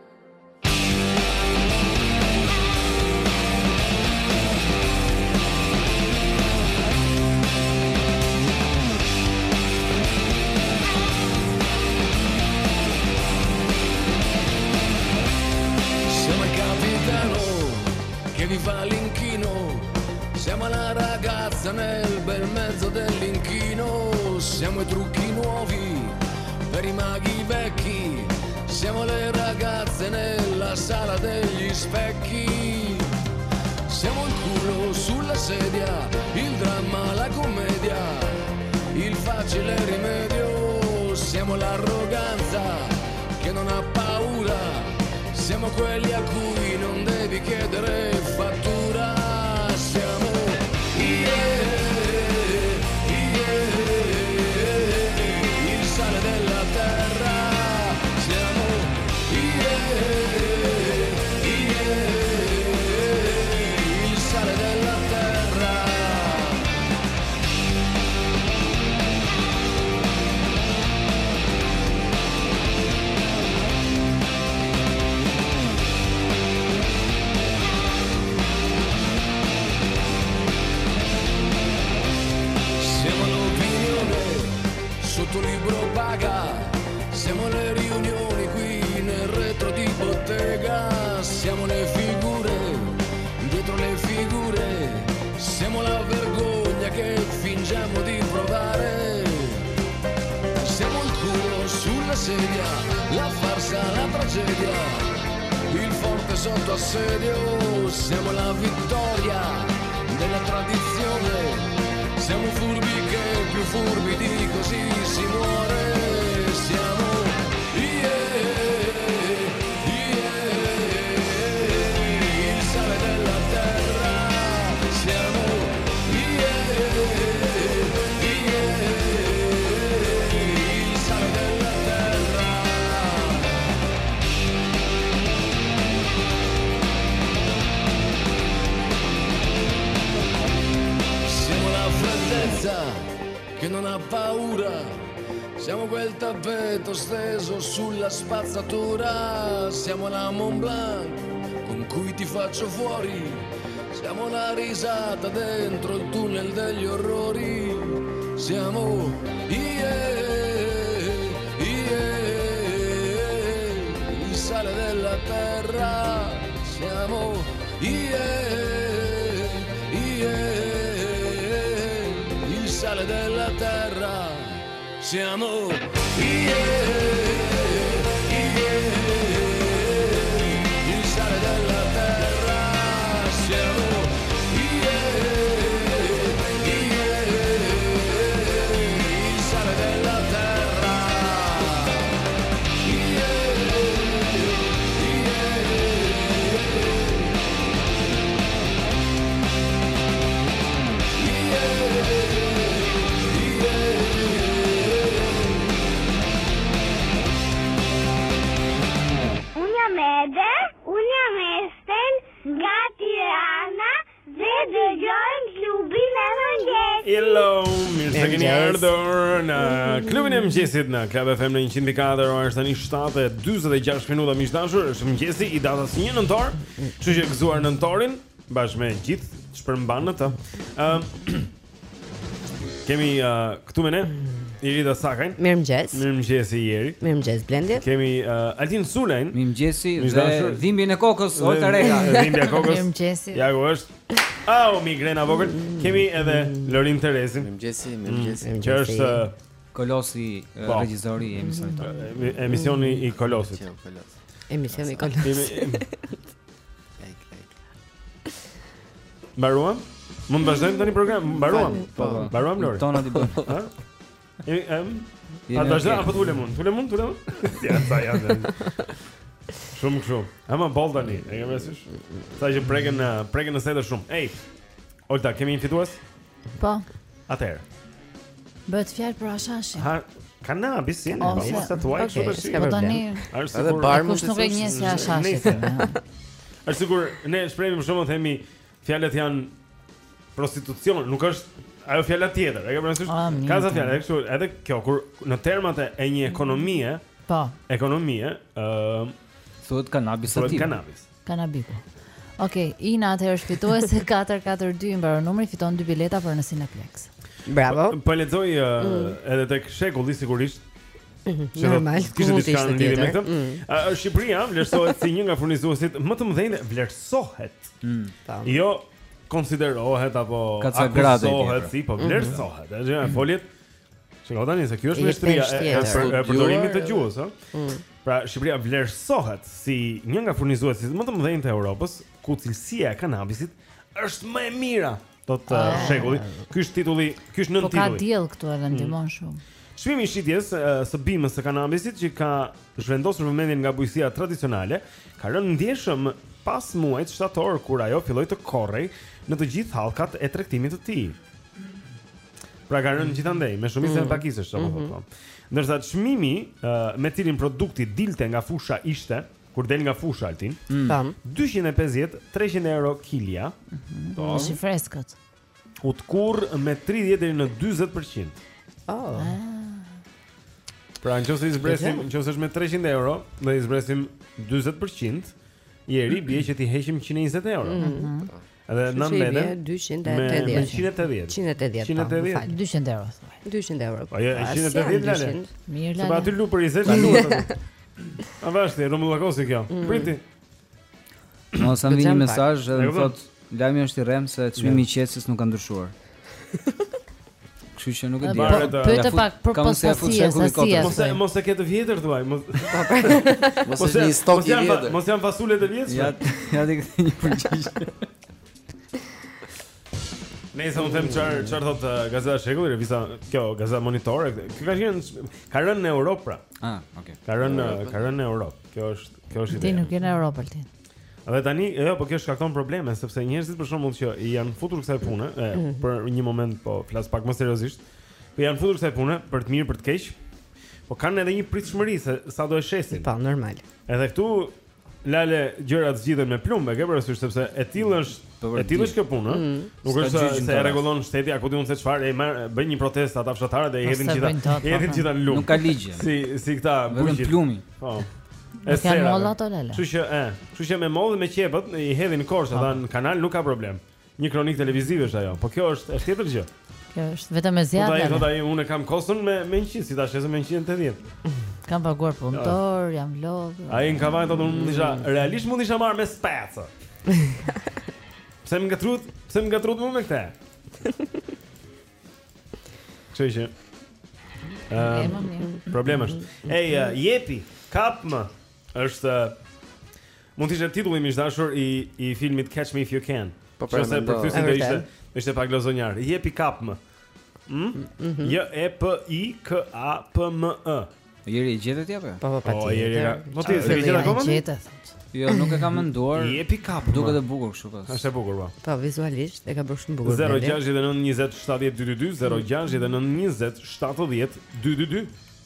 Che vi fa l'inchino, siamo la ragazza nel bel mezzo dell'inchino, siamo i trucchi nuovi per i maghi vecchi, siamo le ragazze nella sala degli specchi, siamo il culo sulla sedia, il dramma, la commedia, il facile rimedio, siamo l'arroganza che non ha paura. Siamo quelli a cui non devi chiedere fattura. Siamo il sale della terra. Siamo il sale della terra. Sotto libro paga, siamo le riunioni qui nel retro di bottega, siamo le figure, dietro le figure, siamo la vergogna che fingiamo di provare, siamo il culo sulla sedia, la farsa, la tragedia, il forte sotto assedio, siamo la vittoria della tradizione. Siamo furbi che più furbi di così si muore. Siamo il sale della terra. Siamo il sale della terra. Siamo la freddezza che non ha paura, siamo quel tappeto steso sulla spazzatura, siamo la Mont Blanc con cui ti faccio fuori, siamo la risata dentro il tunnel degli orrori, siamo il sale della terra, siamo il sale della terra. Siamo il sale della terra. Siamo il sale della terra. Unë Esten, nga Tirana dhe dëgjojmë klubin e mëngjesit. Hello, mirë se keni ardhur në klubin e mëngjesit në Club FM në 104. Ora është tani 7:46 minuta, miq dashur. Është mëngjesi i datës 1 nëntor, kështu që gëzuar nëntorin bashkë me gjithë shpërmban në të. Kemi këtu me ne Irida Sakajn. Mirëmëngjes. Mirëmëngjes Jeri. Mirëmëngjes Blendi. Kemi Altin Sulejn. Mirëmëngjesi dhe dhimbjen e kokës Olta Rega. Dhimbja e kokës. Mirëmëngjesi. Ja ku është. Migrena vogël. Kemi edhe Lorin Teresin. Mirëmëngjesi. Që është Kolosi, regjisori i emisionit tonë. Emisioni i Kolosit. Emisioni i Kolosit. Mbaruam? Mund të vazhdojmë tani program? Mbaruam? Po. Mbaruam Lori. Tona ti bën. Ha? Apo t'ulem mund? Ja, sa janë. Shumë kështu. Ama boll tani, e ke parasysh? Sa që preken në sedë shumë. Ej. Olta, kemi një fitues? Po. Atëherë. Bëhet fjalë për Ashashin. Ha, kanabis, si? Ose tatuaj kështu tash. Po tani. Edhe bar mund të thosë një si Ashashin. Është sigur ne shprehim për shkakun themi fjalët janë prostitucion, nuk është ajo fjala tjetër, e ke parasysh? Ka sa fjalë, kështu edhe kjo kur në termat e një ekonomie, po. Ekonomie, thuhet kanabis. Kanabiku. Okej, Ina atëherë është fituese 442 mbaron numri, fiton 2 bileta për në Cineplex. Bravo. Po lexoj edhe tek shekulli sigurisht. Normal, kishte diçka në lidhje me këtë. Shqipëria vlerësohet si një nga furnizuesit më të mëdhenj, vlerësohet. Jo konsiderohet apo akuzohet si, po vlerësohet. Është foljet. Shikoj tani se kjo është meshtria e përdorimit të gjuhës, ëh. Pra Shqipëria vlerësohet si një nga furnizuesit më të mëdhenj të Europës, ku cilësia e kanabisit është më e mira tot shekulli. Ky është titulli, ky është nën titulli. Po ka diell këtu edhe ndihmon shumë. Çmimi i shitjes së bimës së kanabisit që ka zhvendosur vëmendjen nga bujësia tradicionale, ka rënë ndjeshëm pas muajit shtator kur ajo filloi të korrej në të gjithë hallkat e tregtimit të tij. Pra ka rënë gjithandej me shumicën e pakisësh, domethënë. Ndërsa çmimi me cilin produkti dilte nga fusha ishte, kur del nga fusha Altin, 250-300 euro kilja. Po, si freskët. U të kurr me 30 deri në 40%. Pra nëse i zbresim, nëse është me 300 euro, dhe i zbresim 40%, ieri bie që ti heqim 120 euro. Edhe na mbete 280. 200 euro. 200 euro. Po jo, 180 lale. Mirë lale. Po aty lu për 20 luat. A vashti, rumbullakosi kjo. Priti. Mos am vini mesazh edhe më thot, lajmi është i rrem se çmimi i qetësisë nuk ka ndryshuar. Kështu që nuk e di. Pyete pak për posasia. Mos e ke të vjetër thuaj. Mos e një stok i vjetër. Mos janë fasulet e vjetër. Ja ti këtë një përgjigje. Nëse unë them çfarë thot Gazeta Shekulli, revista kjo Gazeta Monitor, kjo ka rënë në Europë pra. Okay. Ka rënë në Europë. Kjo është ide. Ti nuk je në Europë Altin. Dhe tani, jo, po kjo shkakton probleme sepse njerëzit për shembull që janë futur kësaj pune, për një moment po flas pak më seriozisht, po janë futur kësaj pune për të mirë, për të keq, po kanë edhe një pritshmëri se sa do e shesin. Po, normal. Edhe këtu lale gjërat zgjidhen me plumb, e ke parasysh sepse e tillë është kjo punë, nuk është se e rregullon shteti, apo diun se çfarë, bën një protestë ata fshatarët dhe i hedhin gjithë në lum. Nuk ka ligje. Si këta bujqit. Plumi. Po. Nuk janë molla ato lele. Kështu që me mollë me qepët i hedhin korç ata në kanal, nuk ka problem. Një kronik televiziv është ajo, po kjo është tjetër gjë. Kjo është vetëm me zjarr. Po ai unë kam kostën me 100, si tash me 180. Kam paguar punëtor, jam lodhur. Ai në kavaj thotë unë realisht mund isha marrë me specë. Pse më ngatrut më me këtë? Kështu që problemi është. Jepi, kap më është mund të ishte titulli i mishdashur i filmit Catch Me If You Can. Po Nëse përkthyesi do ishte pak lozonjar. Jepi kap më. J-E-P-I-K-A-P-M-E. Jeri gjetet ja po? Po, Jeri. Po ti se gjetet akoma? Jo, nuk e kam menduar. Jepi kap. Duket e bukur kështu pas. Është e bukur po. Po, vizualisht e ka bërë shumë bukur. 069 20 70 222 069 20 70 222.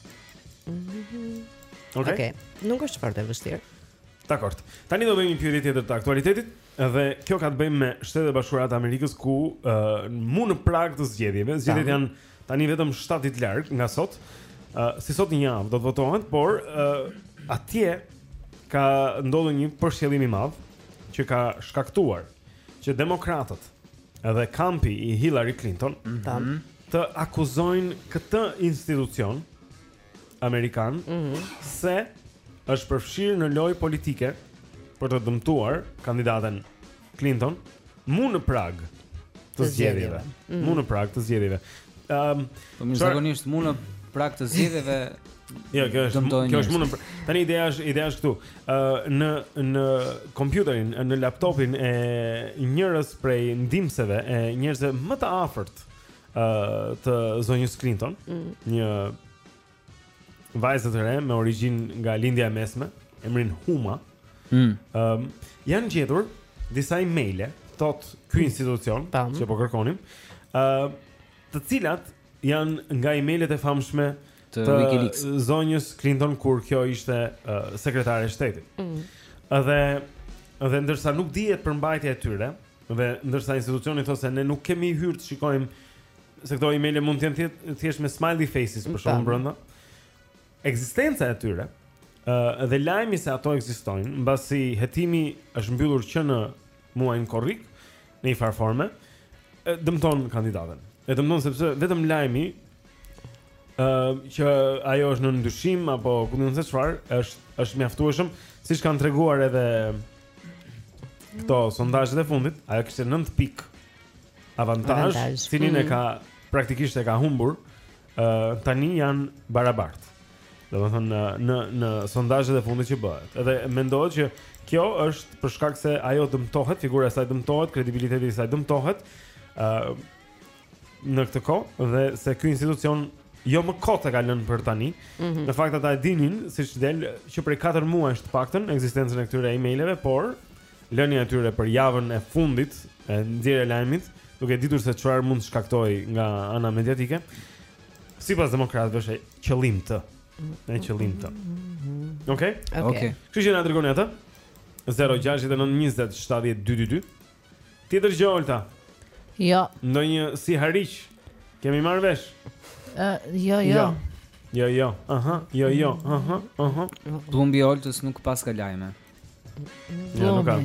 Okej. Nuk është fort e vështirë. Dakor. Tani do bëjmë një pyetje tjetër të aktualitetit, dhe kjo ka të bëjë me Shtetet e Bashkuara të Amerikës ku mu në prag të zgjedhjeve. Zgjedhjet janë tani vetëm 7 ditë larg nga sot. Si sot një javë do të votohen, por atje ka ndodhur një përshjellim i madh që ka shkaktuar që demokratët edhe kampi i Hillary Clinton të akuzojnë këtë institucion amerikan se është përfshirë në lojë politike për të dëmtuar kandidaten Clinton mu në prag të zgjedhjeve. Mu në prag të zgjedhjeve. Po zakonisht mu në prag të zgjedhjeve. Jo, kjo është mu në prag. Tani ideja është këtu. Në kompjuterin, në laptopin e njërës prej ndihmëseve e njerëzve më të afërt të zonjës Clinton, një vajzë të re me origjinë nga lindja e mesme, emrin Huma. Janë gjetur disa emaile, thot ky institucion që po kërkonim, të cilat janë nga emailet e famshme të zonjës Clinton kur kjo ishte sekretare e shtetit. Edhe ndërsa nuk dihet përmbajtja e tyre, dhe ndërsa institucioni thotë se ne nuk kemi hyrë të shikojmë se këto emaile mund të jenë thjesht me smiley faces për shkakun brenda. Ekzistenca e tyre dhe lajmi se ato ekzistojnë, mbasi hetimi është mbyllur që në muajin korrik në një farë forme, dëmton kandidaten. E dëmton sepse vetëm lajmi që ajo është në ndyshim apo ku diun se çfarë është mjaftueshëm, siç kanë treguar edhe këto sondazhet e fundit, ajo kishte 9 pikë avantazh, cilin e ka praktikisht e ka humbur, tani janë barabartë. Domethënë në sondazhet e fundit që bëhet. Edhe mendohet që kjo është për shkak se ajo dëmtohet, figura e saj dëmtohet, kredibiliteti i saj dëmtohet në këtë kohë, dhe se ky institucion jo më kot e ka lënë për tani. Në fakt ata e dinin, siç del, që prej 4 muajsh të paktën ekzistencën e këtyre emaileve, por lënia e tyre për javën e fundit e nxjerrjes lajmit, duke ditur se çfarë mund të shkaktojë nga ana mediatike, sipas demokratëve është qëllim të. Okej? Kështu që na dërgoni atë 069 20 70 222. Tjetër gjë Olta. Jo. Ndonjë si hariq. Kemi marrë vesh? Jo. Jo. Plumbi Oltës nuk pas ka lajme. Jo, nuk ka.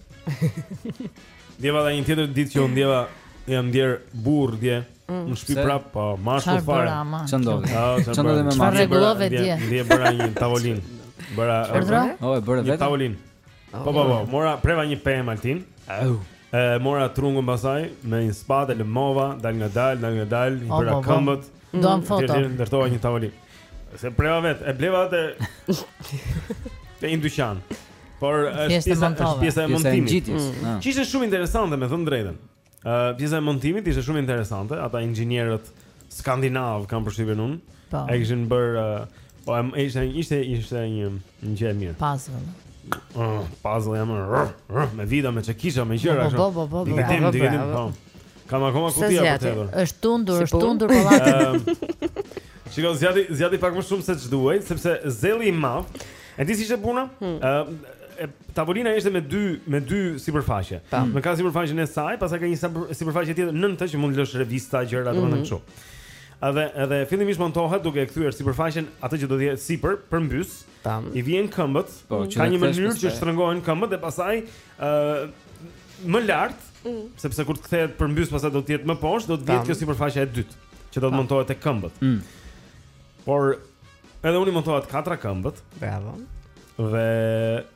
Djeva dhe një tjetër ditë që unë djeva jam ndjer burr dje në shtëpi prap, po mashkull fare. Ç'o ndodhi? Ç'o rregullove dje? Dje bëra një tavolinë. Bëra e bëra vetë tavolinë. Po, mora preva një pemë altin. Mora trungun pasaj me një spatë lëmova, dal nga dal, i bëra këmbët. Do am foto. Ndërtova një tavolinë. Se preva vetë, e bleva atë te një dyqan. Por është pjesa e montimit. Që ishte shumë interesante, me thënë drejtën. Pjesa e montimit ishte shumë interesante. Ata inxhinierët skandinav kanë përshtypjen unë. Ai kishin bër ishte një gjë e mirë. Puzzle jam me vida, me çekisha, me gjëra kështu. Po. Kam akoma kutia për të. Është tundur pallati. Shikoj zjati pak më shumë se ç'duaj, sepse zelli i madh. E di si ishte puna? Tavolina ishte me dy sipërfaqe. Në ka sipërfaqen e saj, pastaj ka një sipërfaqe tjetër nën të që mund lësh revista, gjëra domethënë kështu. Edhe fillimisht montohet duke e kthyer sipërfaqen atë që do të jetë sipër përmbys. I vjen këmbët, ka një mënyrë që shtrëngohen këmbët dhe pastaj më lart, sepse kur të kthehet përmbys pastaj do të jetë më poshtë, do të vjet kjo sipërfaqe e dytë që do të montohet tek këmbët. Por edhe unë montohat 4 këmbët. Bravo. Dhe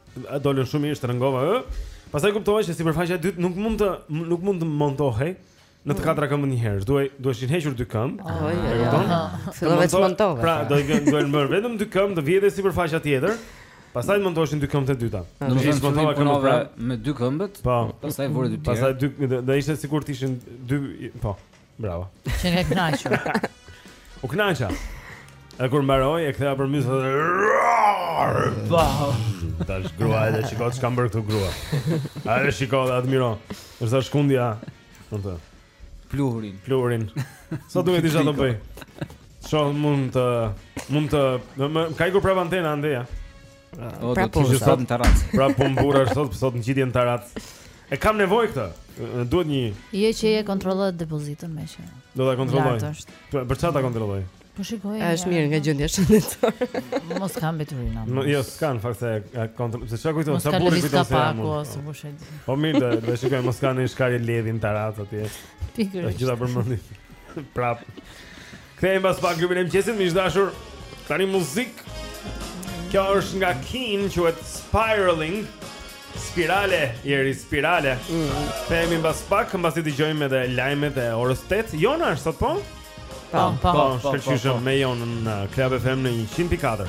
dolën shumë mirë, shtrëngova. Pastaj kuptova që sipërfaqja e dytë nuk mund të montohej në të katra këmbë një herë. Duheshin hequr 2 këmbë. E kupton? Fillove të montove. Pra, duhen bërë vetëm 2 këmbë, të vjedhej sipërfaqja tjetër. Pastaj montoheshin 2 këmbët e dyta. Do të montova këmbë me 2 këmbët. Po. Pastaj vuri 2 tjerë. Pastaj do ishte sikur të ishin 2, po. Bravo. Që nga kënaqur. U kënaqa. Edhe kur mbaroi e kthea për mysë. Wow. Tash grua edhe shikoj çka bën këtu grua. Ai shikoj admiro. Është shkundja, thonë. Pluhurin. Sa duhet isha të bëj? Shoh mund të ka ikur prap antena andeja. Pra po sot në Tarac. Pra po mbura sot në qitjen Tarac. E kam nevojë këtë. Duhet një. Je që je kontrolloj depozitën më që. Do ta kontrolloj. Për çfarë ta kontrolloj? Po shikoj. Është mirë nga gjendja shëndetësore. Mos ka mbeturina. Jo, s'kan fakt se se çka kujton, sa burri kujton se jam. Po mirë, do shikoj mos kanë një shkarje ledhi në Tarac atje. Pikërisht. Gjitha përmendim. Prap. Kthehemi pas pak klubin e mëqyesit, miq dashur. Tani muzik. Kjo është nga Keen, quhet Spiraling. Spirale, spirale. Kthehemi pas pak, mbasi dëgjojmë edhe lajmet e orës 8. Jona është sot po? Po, shkëlqyshëm me Jonën në Club FM në 100.4.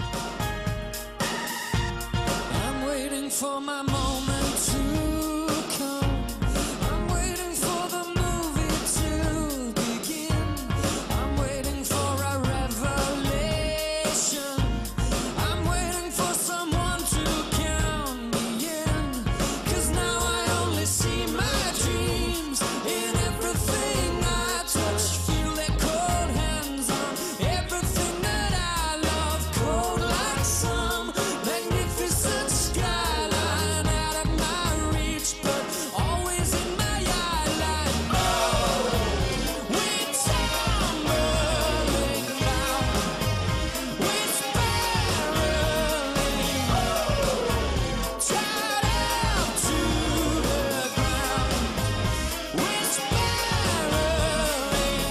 I'm waiting for my moment to come. I'm waiting for the movie to begin. I'm waiting for a revelation. I'm waiting for someone to count me in. 'Cause now I only see my dreams in everything I touch. Feel their cold hands on everything that I love. Cold like some magnificent skyline out of my reach, but always in my eyeline. Oh, we're tumbling down, we're spiraling, tied up to the ground. We're spiraling.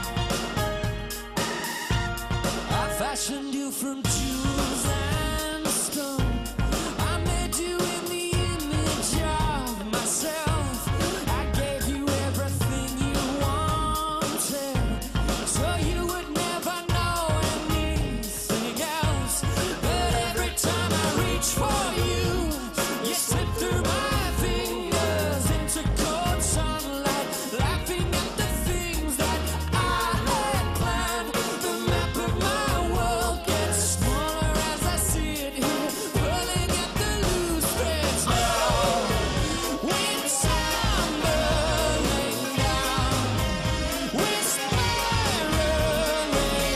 I fashioned you from jewels and stone. I made you in the image of myself. I gave you everything you wanted, so you would never know anything else. But every time I reach for you, you slip through my fingers into cold sunlight, laughing at the things that I had planned. The map of my world gets smaller as I sit here, pulling at the loose threads. Oh, we're tumbling down, we're spiraling,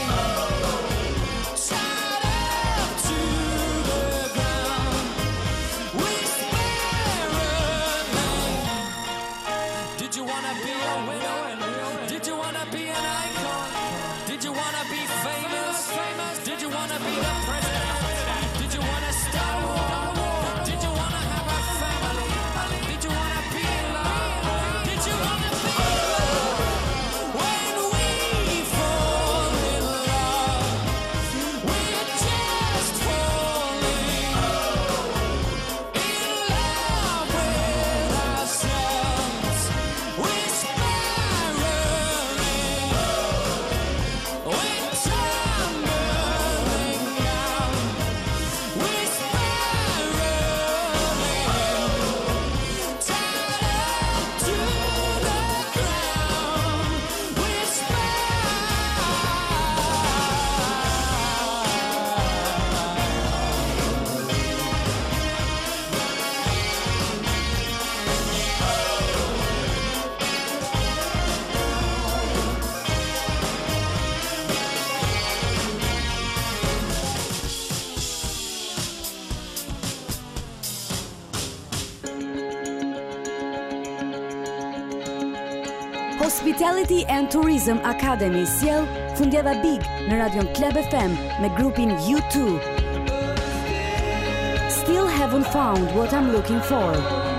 tied up to the ground. We're spiraling. Did you wanna be a winner? Did you wanna be an icon? Did you wanna be famous? Did you wanna be the president? Did you wanna start a war? Did you wanna have a family? Did you wanna be loved? Did you wanna be loved? When we fall in love, we're just falling in love with ourselves. We're spiraling, we're tumbling down, we're spiraling, tied up to the ground. We're Hospitality and Tourism Academy sjell Fundjava Big në Radion Club FM me grupin U2. Still haven't found what I'm looking for.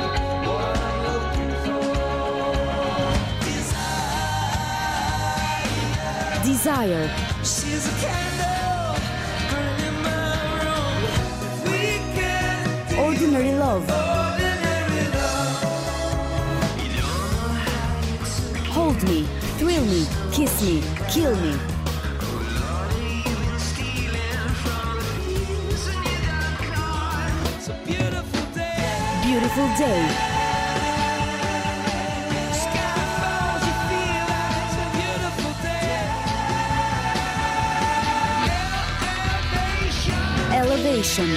Desire. She's a candle burning in my room. We can Ordinary Love. ordinary love. hold me, thrill me, kiss me, kill me. Beautiful day. Elevation.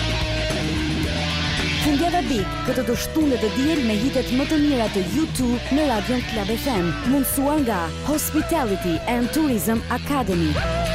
Fundjava Big, këtë të shtunë të diel me hitet më të mira të YouTube në Radion Club FM, mundësuar nga Hospitality and Tourism Academy.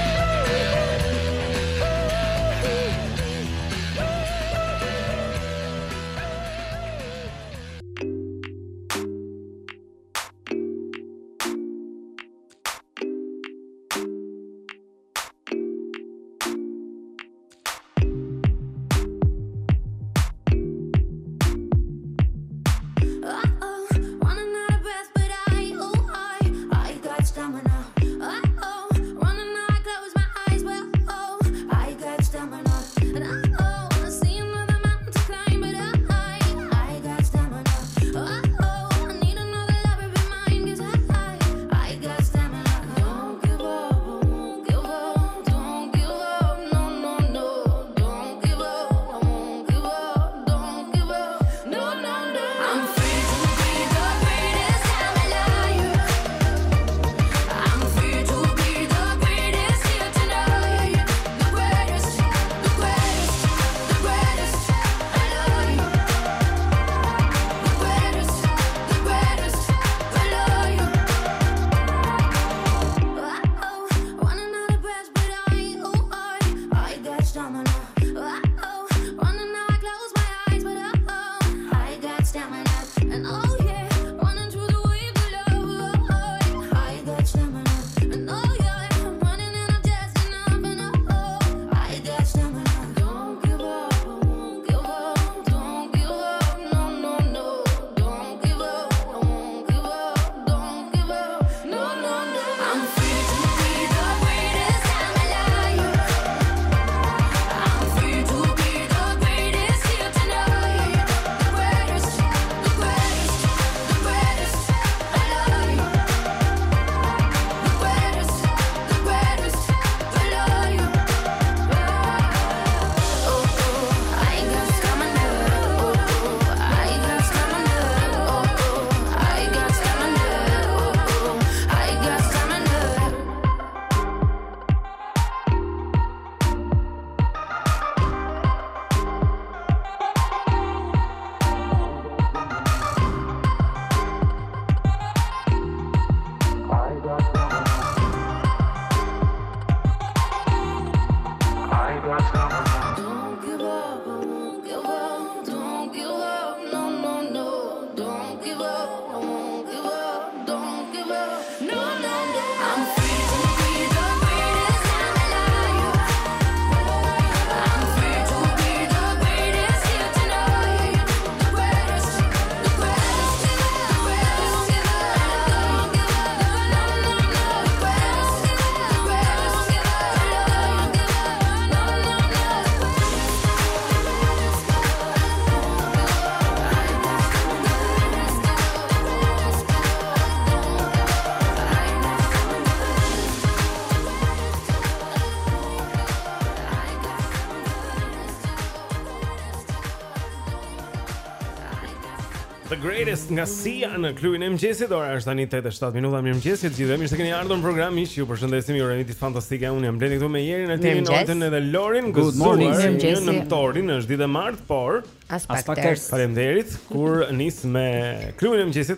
The Greatest nga Sia në klubin e mëngjesit. Ora është tani 8:07 minuta. Mirëmëngjes, gjithëve. Mirë se keni ardhur në program. Miq, ju përshëndesim. Ju urojmë ditë fantastike. Unë jam Blendi këtu me Jerin, Altin, Olden edhe Lorin. Good morning. Në nëntorin është ditë e martë, por as pak tërë. Faleminderit kur nis me klubin e mëngjesit.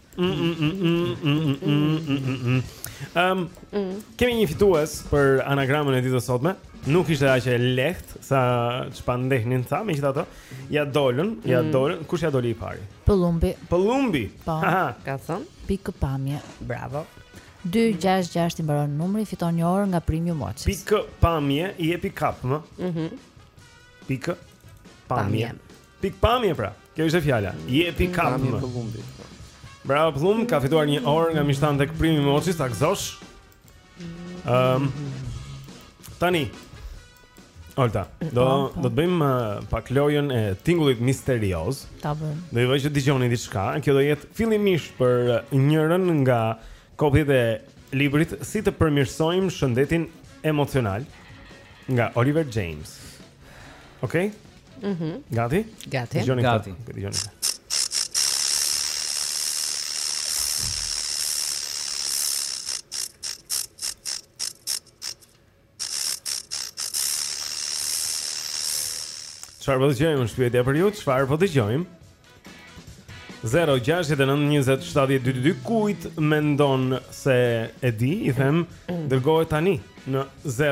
Kemi një fitues për anagramën e ditës sotme. Nuk ishte aq e lehtë sa ç'pandehnin tha, megjithatë ja dolën. Kush ja doli I pari? Pëllumbi. Po. Ka thënë? Pikë pamje. Bravo. 266 I mbaron numri, fiton një orë nga Premium Watches. Pikë pamje I jepi kap, më. Pikë pamje. Pikë pamje pra. Kjo ishte fjala. Jepi kap. Pëllumbi. Bravo Pëllum, ka fituar një orë nga Mishtan tek Premium Watches, ta gëzosh. Tani Olta, do të bëjmë pak lojën e tingullit misterioz. Ta bëjmë. Do ju vëj që dëgjoni diçka. Kjo do jetë fillimisht për njërin nga kopjet e librit Si të përmirësojmë shëndetin emocional nga Oliver James. Okej? Gati? Gati. Gati. Çfarë po dëgjojmë në shpjegje për ju? Çfarë po dëgjojmë? 069207222 kujt mendon se e di, i them dërgohet tani në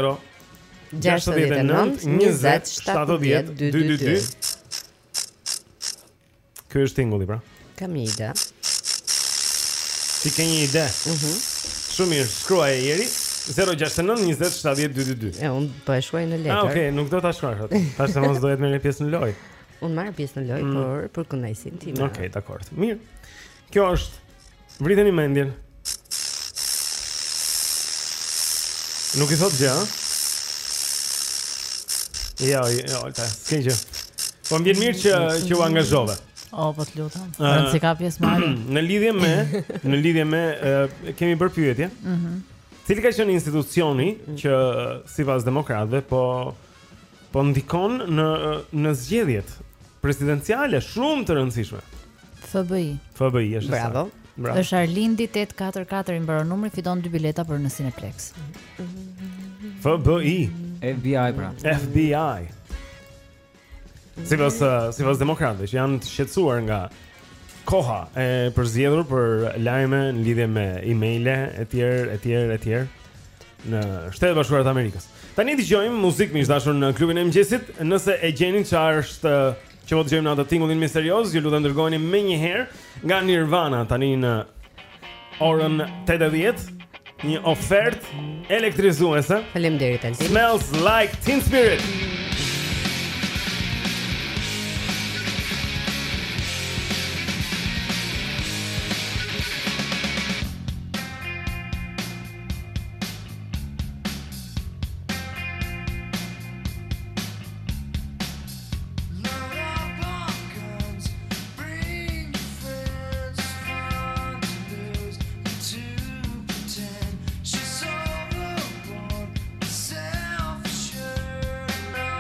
069207222. Ky është tingulli, pra. Kam një ide. Ti ke një ide? Shumë mirë, shkruaj Jeri. 069207222. Unë po e shkruaj në letër. Okej, nuk do ta shkruash atë. Tash se mos do të merr pjesë në lojë. Unë marr pjesë në lojë, por për kënaqësinë time. Okej, dakor. Mirë. Kjo është. Vriteni mendjen. Nuk i thot gjë, ha? Jo, s'ke gjë. Po më vjen mirë që u angazhove. Po të lutem. Rëndsi ka pjesë marrë. Në lidhje me kemi bërë pyetje. Cili ka qenë institucioni që sipas demokratëve po ndikon në zgjedhjet presidenciale shumë të rëndësishme? FBI është. Bravo. Është Arlindi 844 i mbaron numri, fiton 2 bileta për në Cineplex. FBI pra. FBI. Sipas demokratëve që janë të shqetësuar nga koha e përzgjedhur për lajme në lidhje me emailë etj në Shtetet Bashkuara të Amerikës. Tani dëgjojmë muzikë miq dashur në klubin e mëngjesit. Nëse e gjeni çfarë është që po dëgjojmë në atë tingullin misterioz, ju lutem dërgojeni menjëherë nga Nirvana tani në orën 80, një ofertë elektrizuese. Faleminderit Altin. Smells Like Teen Spirit. She's overboard, self-assured.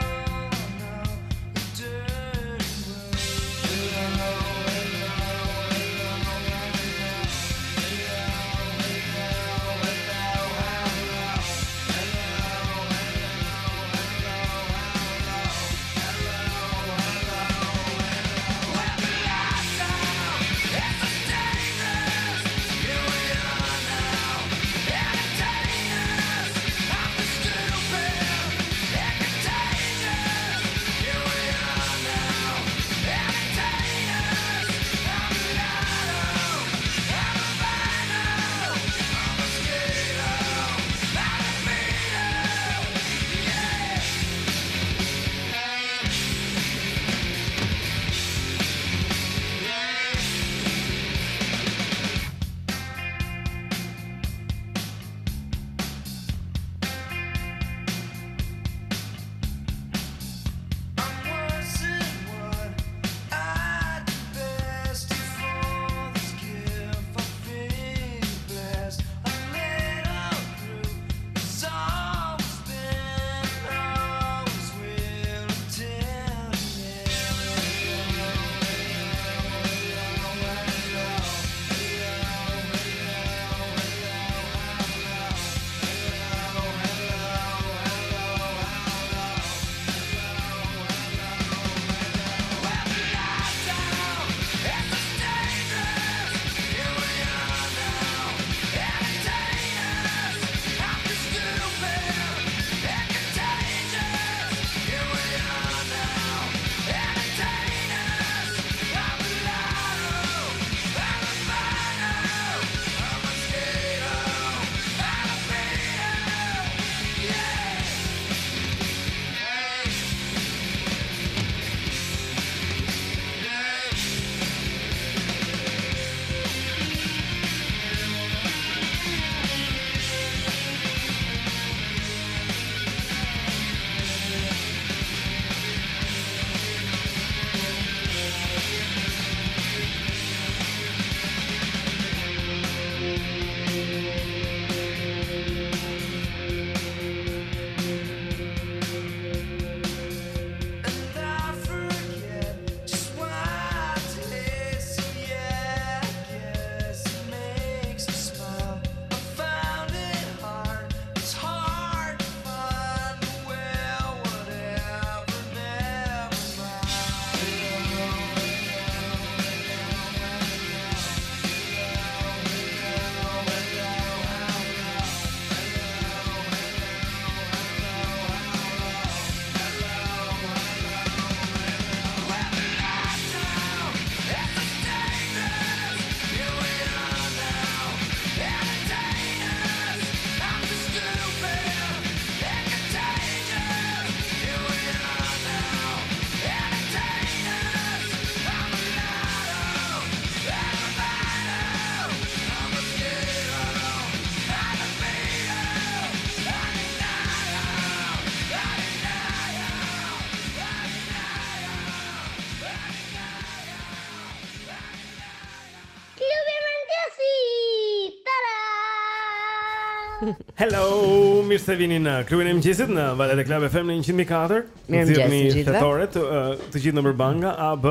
Hello, mirë se vini në klubin e mëngjesit në Vallet e Club FM në 104. Mirëmëngjes të gjithëve. Të gjithë në përbanga A B.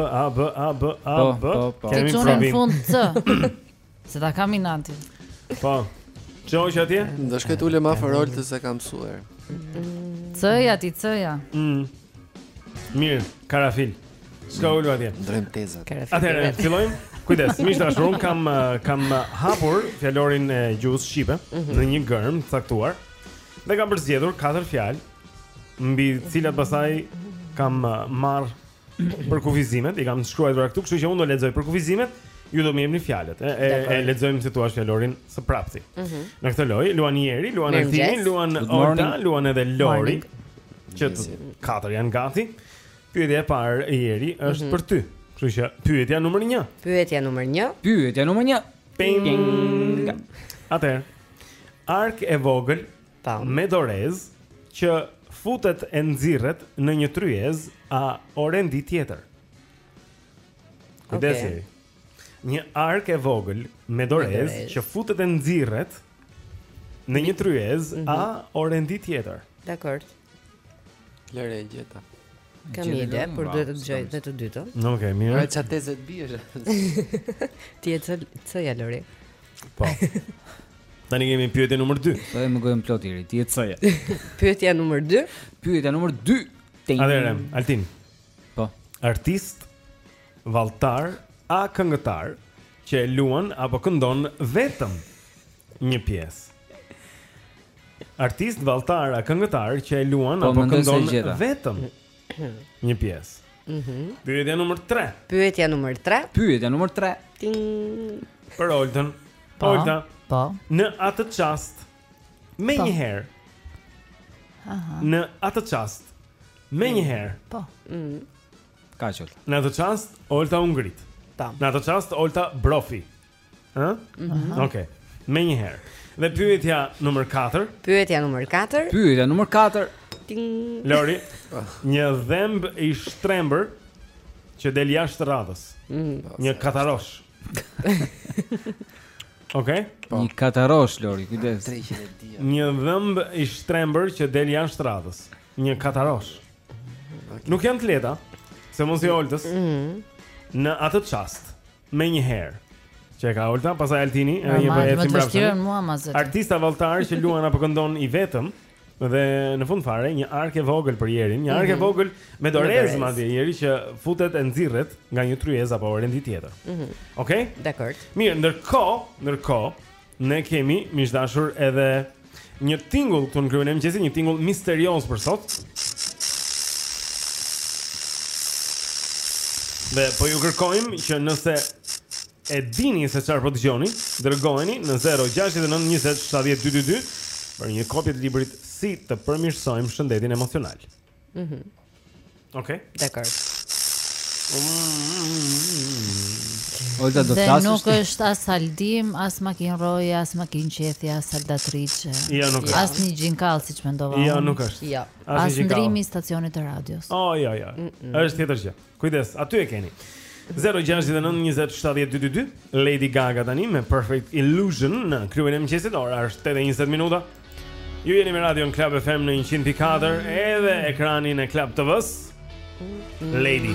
Kemi në fund C. Se ta kam inanti. Po. Çoq atje? Do shkoj të ulem afër Oltës se kam mësuar. C-ja. Mirë, karafil. Shka ullu atje. Ndrojmë tezat. Atëherë, fillojmë. Kujdes, miq dashur, un kam hapur fjalorin e gjuhës shqipe në një gërm të caktuar dhe kam përzgjedhur 4 fjalë mbi të cilat pastaj kam marr për kufizimet, i kam shkruar këtu, kështu që unë do lexoj për kufizimet, ju do më jepni fjalët. E lexojmë si thua fjalorin së prapti. Në këtë lojë luan Jeri, luan Altini, luan Olta, luan edhe Lori. Që 4 janë gati. Pyetja e parë e Jeri është për ty. Kështu që pyetja numër 1. Pyetja numër 1. Ping. Atëherë, ark e vogël me dorez që futet e nxirret në një tryez a orendi tjetër. Kujdesi. Një ark e vogël me dorez që futet e nxirret në një tryez a orendi tjetër. Dakor. Lëre gjeta. Kam ide, por duhet të dëgjoj edhe të dytën. Okej, mirë. Ora çfarë tezë të biesh? Ti e C-ja Lori. Po. Tani kemi pyetjen numër 2. Po e më gojëm plot Iri, ti e C-ja. Pyetja numër 2. Pyetja numër 2. Atëherë, Altin. Po. Artist, valltar a këngëtar që luan apo këndon vetëm një pjesë. Artist, valltar a këngëtar që luan apo këndon vetëm një pjesë. Pyetja numër 3. Pyetja numër 3. Ting. Për Oltën. Olta. Po. Në atë çast menjëherë. Në atë çast menjëherë. Po. Kaq Olta. Në atë çast Olta u ngrit. Në atë çast Olta brofi. Ë? Okej. Menjëherë. Dhe pyetja numër 4. Pyetja numër 4. Ting. Lori, një dhemb i shtrembër që del jashtë radhës. Një katarosh. Okej? Një katarosh Lori, kujdes. Një dhemb i shtrembër që del jashtë radhës. Një katarosh. Nuk janë të lehta, se mos i Oltës. Në atë çast, menjëherë. Që ka Olta, pastaj Altini, një bëhet mbrapsht. Artista valltar që luan apo këndon i vetëm. Dhe në fund fare një ark e vogël për Jerin, një ark e vogël me dorez madje Jeri që futet e nxirret nga një tryez apo orendi tjetër. Okej? Dakor. Mirë, ndërkohë ne kemi miq dashur edhe një tingull këtu në klubin e mëngjesit, një tingull misterios për sot. Dhe po ju kërkojmë që nëse e dini se çfarë po dëgjoni, dërgojeni në 069 20 70 222 për një kopje të librit Si të përmirësojmë shëndetin emocional. Okej? Dakor. Olta do të Dhe flasësh. nuk është as saldim, as makinroje, as makinqethje, as saldatrice. Jo, nuk është. As një gjinkall siç mendova. Jo, nuk është. Jo. As ndrimi i stacionit të radios. Jo. Është tjetër gjë. Kujdes, aty e keni. 069 20 70 222 Lady Gaga tani me Perfect Illusion në klubin e mëngjesit. Ora është 8:20 minuta. Ju jeni me Radio Club FM në 100.4 edhe ekranin e Club TV-s. Lady.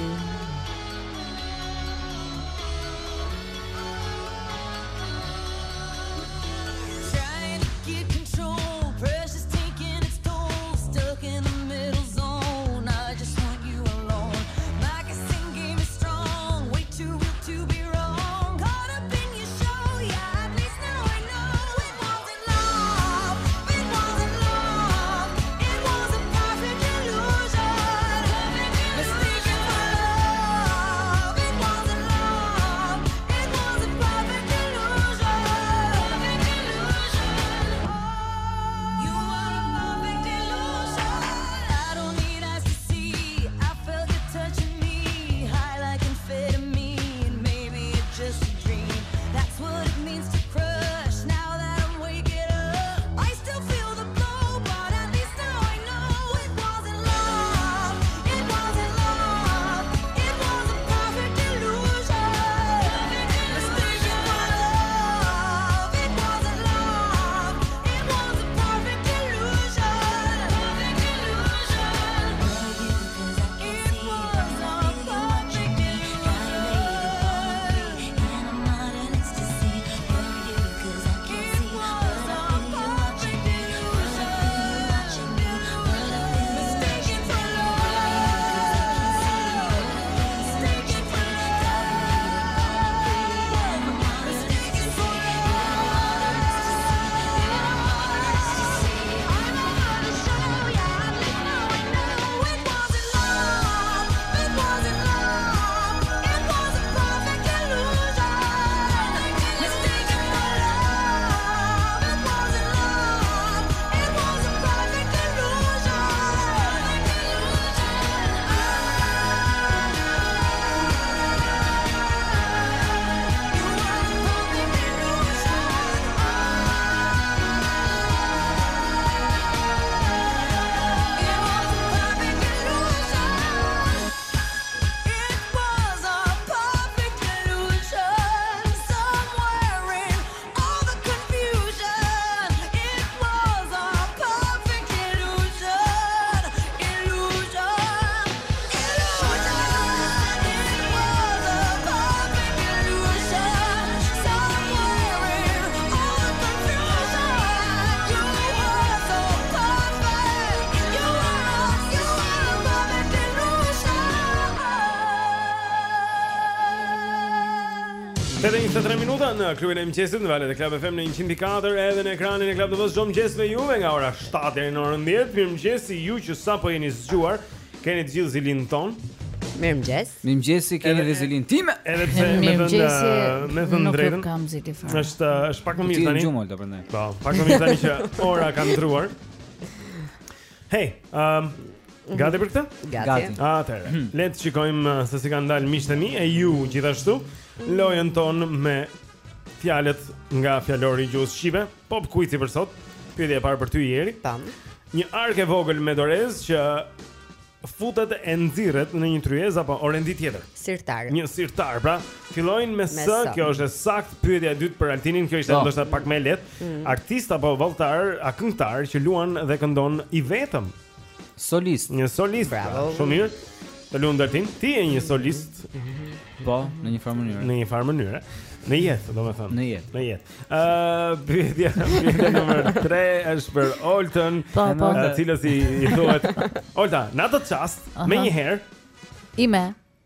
8:23 minuta në klubin e mëngjesit në valët e Club FM në 104 edhe në ekranin e Club TV-s. Çdo mëngjes me juve nga ora 7 deri në orën 10. Mirëmëngjes ju që sapo jeni zgjuar, keni të gjithë zilin ton. Mirëmëngjes. Mirëmëngjes, keni dhe zilin time. Edhe pse me thënë drejtën. Nuk kam zili fare. Është pak më mirë tani. Gjumolta prandaj. Po, pak më mirë tani që ora ka ndruar. Hey, gati për këtë? Gati. Atëherë, le të shikojmë se si kanë dalë miqtë e mi e ju gjithashtu. Lojën tonë me fjalët nga fjalori i gjuhës shqipe. Pop quiz për sot. Pyetja e parë për ty Jeri. Tam. Një ark e vogël me dorez që futet e nxirret në një tryez apo orendi tjetër. Sirtar. Një sirtar, pra. Fillojnë me S, kjo është saktë. Pyetja e dytë për Altinin, kjo ishte ndoshta pak më lehtë. Artist apo valltar, a këngëtar që luan dhe këndon i vetëm. Solist. Një solist. Bravo. Shumë mirë. Të lutem Altin, ti je një solist. Po, në një farë mënyrë. Në një farë mënyrë. Në jetë, domethënë. Në jetë. Në jetë. Pyetja numër 3 është për Oltën, e cila si i thuhet Olta, në atë çast, më një herë. Ime.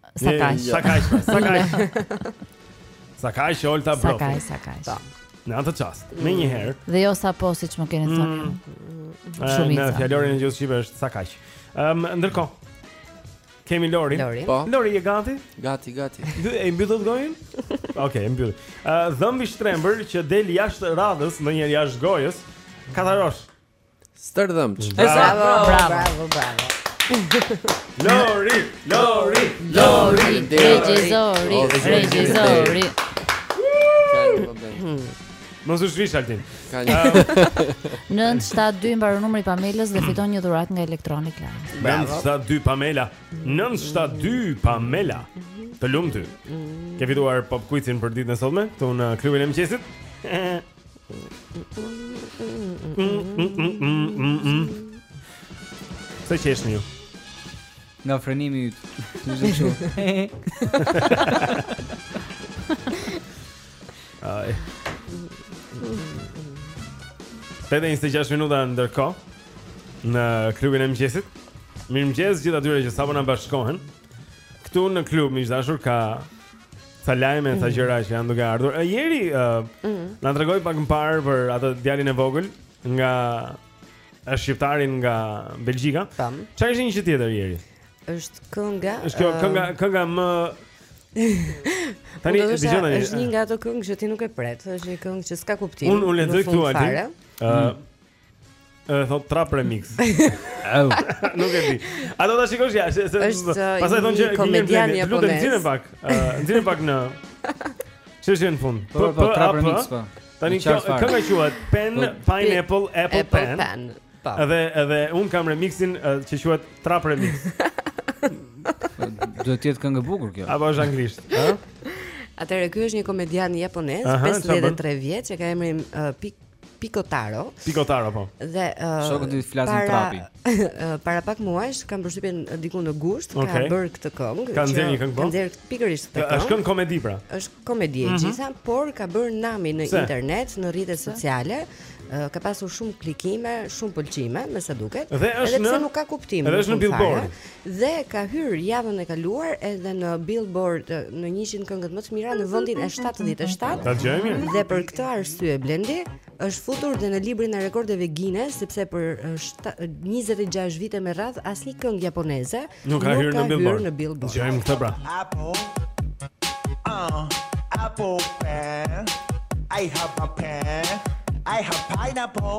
Sakaj Olta bro. Sakaj. Në atë çast, më një herë. Dhe jo sapo siç më keni thënë. Në fjalorin e gjuhës shqipe është sakaj. Ndërkohë kemi Lori. Po. Lori je gati? Gati. E mbyllët gojën? Okej, mbyll. Dhëmbi shtrembër që del jashtë radhës, ndonjëherë jashtë gojës, katarosh. Stërdhëmç. Bravo. Lori. Regjizori. Mos u shvish Altin. 972 mbaron numri i Pamelës dhe fiton një dhuratë nga Electronic Line. 972 Pamela. 972 Pamela. Të lumtë. Ke fituar pop quizin për ditën e sotme këtu në klubin e mëqyesit. Se qeshni ju? Nga frenimi yt. Ai. 26 minuta ndërkohë në klubin e mëqyesit. Mirëmëngjes gjithë atyre që sapo na bashkohen. Këtu në klub miqdashur ka ca lajme, ca gjëra që janë duke ardhur. Jeri na tregoi pak më parë për atë djalin e vogël nga shqiptarin nga Belgjika. Çfarë ishte një tjetër Jeri? Është kënga. Është kjo kënga më tani dëgjoni. Është një nga ato këngë që ti nuk e pret, është një këngë që s'ka kuptim. Unë lexoj këtu aty. Thot trap remix. Nuk e di. A do ta shikosh ja, se pastaj thonë që komedian japonez. Nxirë pak në çështën në fund. Po trap remix po. Tani kënga quhet Pineapple Apple Pen. Edhe un kam remixin që quhet trap remix. Duhet të jetë këngë e bukur kjo. Apo është anglisht, ëh? Atëherë ky është një komedian japonez, 53 vjeç, që ka emrin Pikotaro. Pikotaro po. Dhe shokët i flasin trapi. Para pak muajsh kam përshtypjen diku në gusht ka bërë këtë këngë. Ka nxjerrë një këngë po? Ka nxjerrë pikërisht këtë këngë. Është këngë komedi pra. Është komedi e gjitha, por ka bërë namin në internet, në rrjetet sociale. Ka pasur shumë klikime, shumë pëlqime, me sa duket. Edhe pse nuk ka kuptim. Edhe është në Billboard. Dhe ka hyrë javën e kaluar edhe në Billboard në 100 këngët më të mira në vendin e 77. Dhe për këtë arsye Blendi është futur dhe në librin e rekordeve Guinness, sepse për 26 vite me radhë asnjë këngë japoneze nuk ka hyrë në Billboard. Dëgjojmë këtë pra. Apple pen. I have a pen. I have pineapple.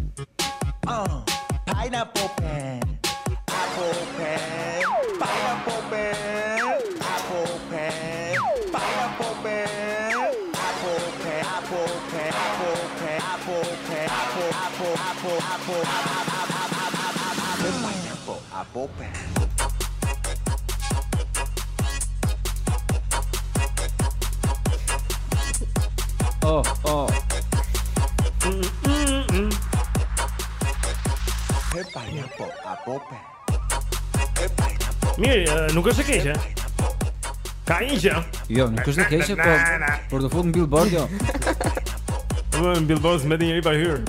Pineapple pen. Apple pen. Pineapple pen. Apple pen. Pineapple pen. Apple pen. Apple pen. Apple pen. Apple pen. Apple. Pineapple. Apple pen. Oh. Mirë, nuk është e keqe. Ka një gjë. Jo, nuk është e keqe, po për të futur në Billboard jo. Në Billboard më njëri pa hyrë.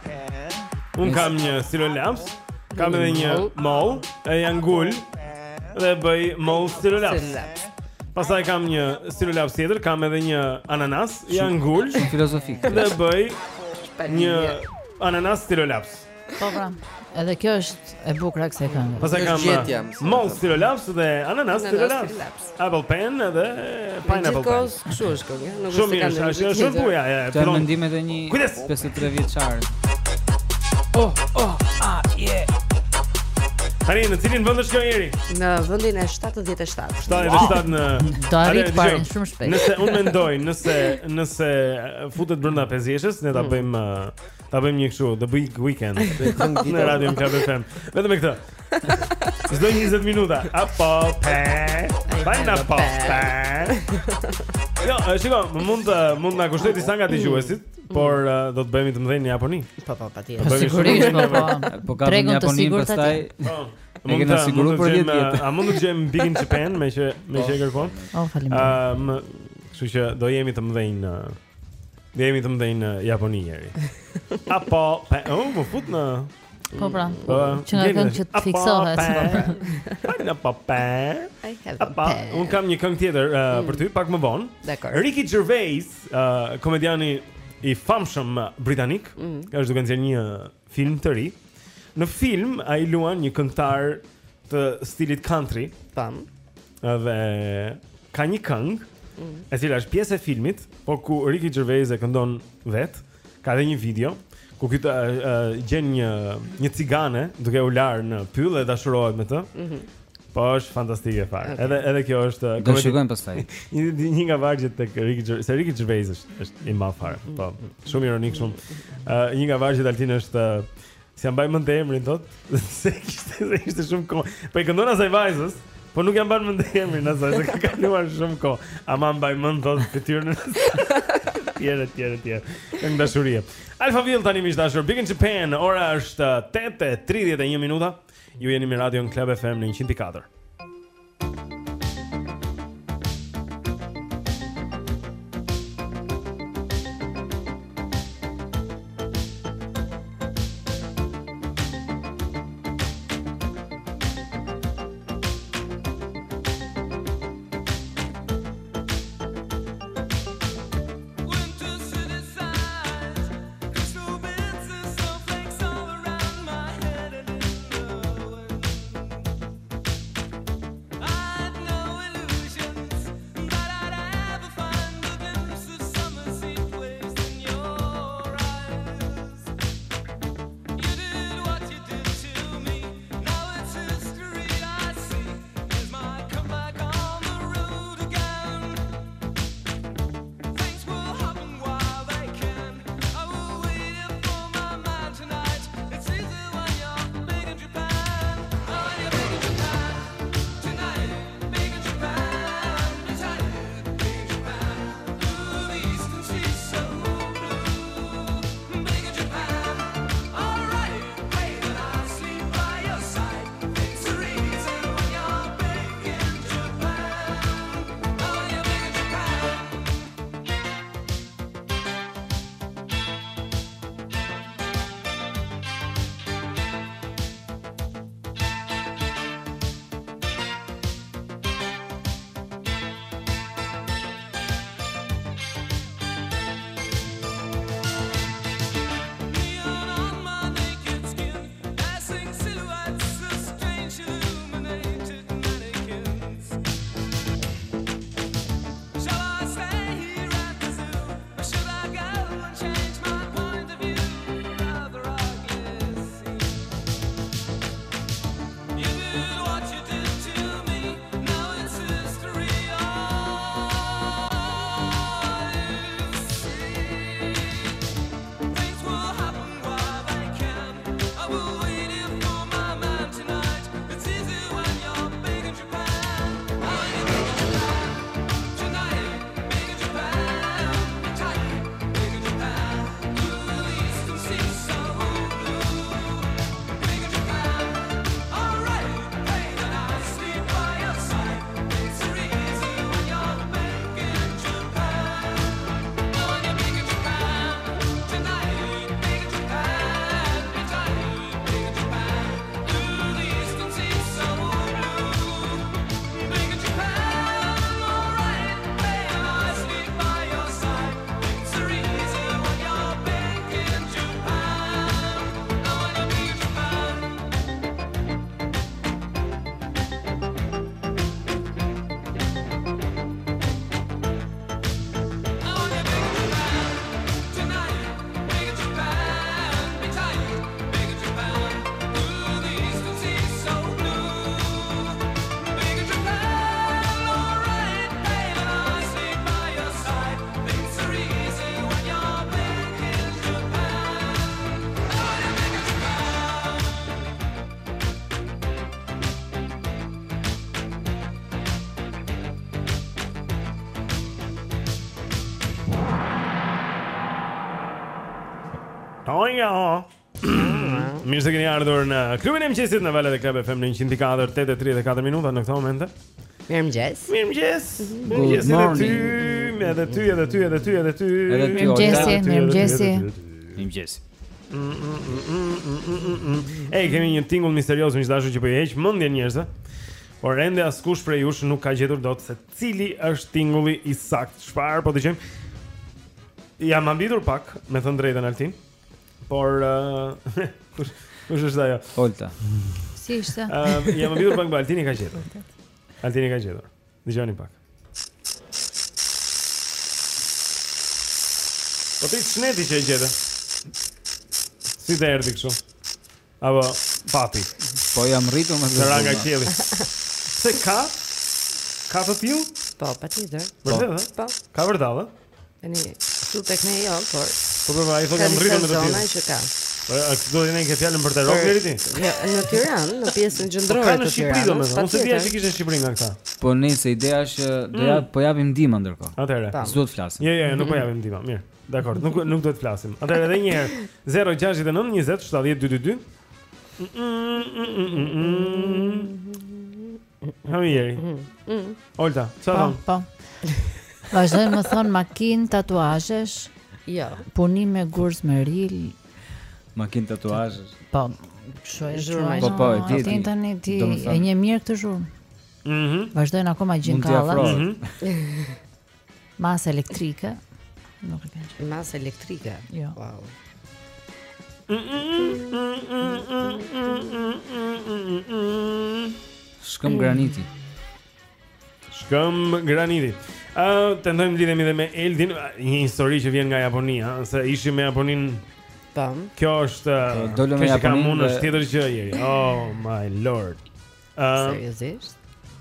Unë kam një stilo lamps, kam edhe një moll, e janë ngul. dhe bëj mall stilolaps. Pastaj kam një stilolaps tjetër, kam edhe një ananas, janë ngul, filozofik. Dhe bëj një ananas stilolaps. Po pra. Edhe kjo është e bukur kësaj këngë. Pastaj kam mall stilolaps dhe ananas stilolaps. Apple pen dhe pineapple pen. Kështu është këngë, nuk është ka ndonjë. Shumë buja, Të mendimet e një 53 vjeçar. Yeah. Tani në cilin vend është kjo Eri? Në vendin e 77. 77 në do arrit parë shumë shpejt. Nëse unë mendoj, nëse futet brenda 50-shës, ne ta bëjmë një kështu, the big weekend në Radio Club FM. Vetëm me këtë. Çdo 20 minuta. Apo pe. Bajna po pe. Jo, shikoj, mund na kushtoj disa nga dëgjuesit, por do të bëhemi të mëdhenj në Japoni. Po, patjetër. Sigurisht, po ka në Japoni pastaj. Mund të sigurisht për 10 vjet. A mund të gjejmë Big in Japan me që e kërkon? Oh, faleminderit. Kështu që do jemi të mëdhenj në Japoni ieri. Apo, më fut në Po pra. Që nga këngë që të fiksohet. Unë kam një këngë tjetër për ty, pak më vonë. Ricky Gervais, komediani i famshëm britanik, ka është duke nxjerrë një film të ri. Në film ai luan një këngëtar të stilit country. Dhe ka një këngë e cila është pjesë e filmit, por ku Ricky Gervais e këndon vet. Ka edhe një video ku ky gjen një cigane duke u larë në pyll dhe dashurohet me të. Po është fantastike fare. Edhe kjo është do shikojmë pastaj. Një nga vargjet tek Ricky Gervais është i madh fare. Po, shumë ironik shumë. Një nga vargjet Altin është si mbaj mend emrin thot, se ishte shumë kohë. Po i këndon asaj vajzës, po nuk jam mban mend emrin asaj, se ka kaluar shumë kohë. Ama mbaj mend thot fytyrën. Tjere. Këngë dashurie. Alphaville tani miq dashur, Big in Japan. Ora është 8:31 minuta. Ju jeni me Radio Club FM në 104. Mirë se keni ardhur në klubin e mëngjesit në Vallet e Club FM në 104 8:34 minuta në këtë moment. Mirëmëngjes. Mirëmëngjes. Good morning. Edhe ty. Mirëmëngjes. Ej, kemi një tingull misterioz miqdashu që po i heq mendjen njerëzve. Por ende askush prej jush nuk ka gjetur dot se cili është tingulli i saktë. Çfarë po dëgjojmë? Jam ambitur pak, me thënë drejtën Altin. Por kush është ajo? Olta. Si ishte? Jam ambitur pak, Altini ka gjetur. Altini ka gjetur. Dëgjoni pak. Po ti çneti që e gjete. Si të erdhi kështu? Apo pati. Po jam rritur me zëra nga qielli. Se ka të tillë? Po, patjetër. Vërtet? Po. Ka vërtetë? Tani këtu tek ne jo, por po ai thotë jam rritur me të tillë. Që ka. Po a do të ne ke fjalën për të rrokë ti? Në Tiranë, në pjesën qendrore të Tiranës. Unë se dia që kishte në Shqipëri nga këta. Po nëse ideja është po japim ndihmë ndërkohë. Atëherë. S'duhet të flasim. Jo, nuk po japim ndihmë. Mirë. Dakor, nuk duhet të flasim. Atëherë edhe një herë 069 20 70 222. Hamiri. Olta, çfarë? Po. Vazhdojmë të thon makinë, tatuazhesh. Jo. Punim me gurs me ril. Makinë, tatuazhesh. Po. Kështu është zhurmë. Po, e di. Ti tani ti e një mirë këtë zhurmë. Vazhdojnë akoma gjinkallat. Masë elektrike. Nuk e kanë. Masë elektrike. Jo. Wow. Shkëm graniti. Tentojmë lidhemi dhe me Eldin, një histori që vjen nga Japonia, se ishim me Japonin. Tam. Kjo është dolëm me Japonin është tjetër gjë ieri. Oh my lord. Seriozisht?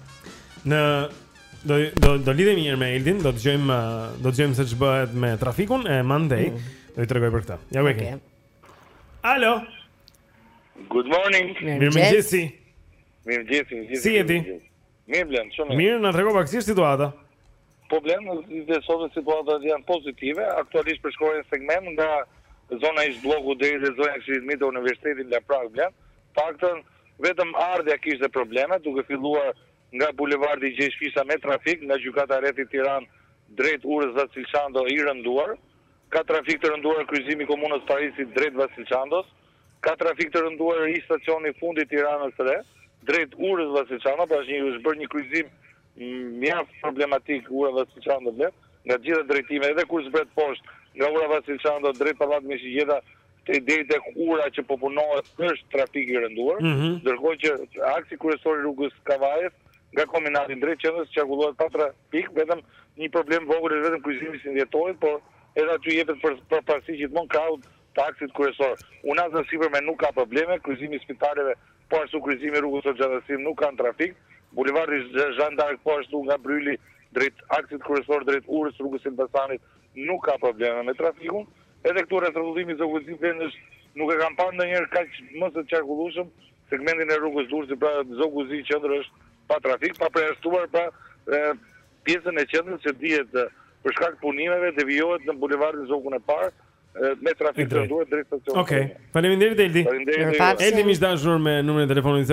Do lidhemi njërë me Eldin, do dëgjojmë se ç'bëhet me trafikun e Monday. Do i tregoj për këtë. Ja ku e ke. Alo. Good morning. Mirëmëngjesi. Mirëmëngjesi. Si je ti? Mirë blen, shumë. Mirë, na trego pak si është situata. Problemi është se situatat janë pozitive, aktualisht përshkruajnë segment nga zona ish bloku deri te zona këshillimit të Universitetit Laprak blen. Faktën vetëm ardhja kishte probleme, duke filluar nga bulevardi Gjeshfisha me trafik, nga gjykata e Rrethit Tiranë drejt urës Vasilçando i rënduar. Ka trafik të rënduar kryqëzimi komunës Parisit drejt Vasilçandos. Ka trafik të rënduar i stacioni fundit Tiranës Re drejt urës Vasilçando, pra është bërë një kryqëzim mjaft problematik ura Vasilçando blet, nga gjitha drejtimet, edhe kur zbret poshtë nga ura Vasilçando drejt pallatit Meshigjeta deri tek ura që po punohet është trafik i rënduar, ndërkohë që aksi kryesor i rrugës Kavajës nga kombinati drejt qendrës qarkullohet pa trafik, vetëm një problem vogël është vetëm kryqëzimi sinjetorit, por edhe aty jepet për parësi gjithmonë kraut të aksit kryesor. Unaza sipërme nuk ka probleme, kryqëzimi i spitaleve po ashtu kryqëzimi i rrugës Xhadasim nuk kanë trafik. Bulevardi Jean d'Arc po ashtu nga Bryli drejt aksit kryesor drejt urës rrugës Elbasanit nuk ka probleme me trafikun. Edhe këtu rrethrotëllimi Zoguzi Vendësh nuk e kam parë ndonjëherë kaq më së qarkullueshëm segmentin e rrugës Durrësi, pra Zoguzi qendër është pa trafik, pa përjashtuar pa pjesën e qendrës që dihet për shkak të punimeve devijohet në bulevardin Zogun e parë me trafik të rënduar drejt stacionit. Okej. Faleminderit Eldi. Eldi më dashur me numrin e telefonit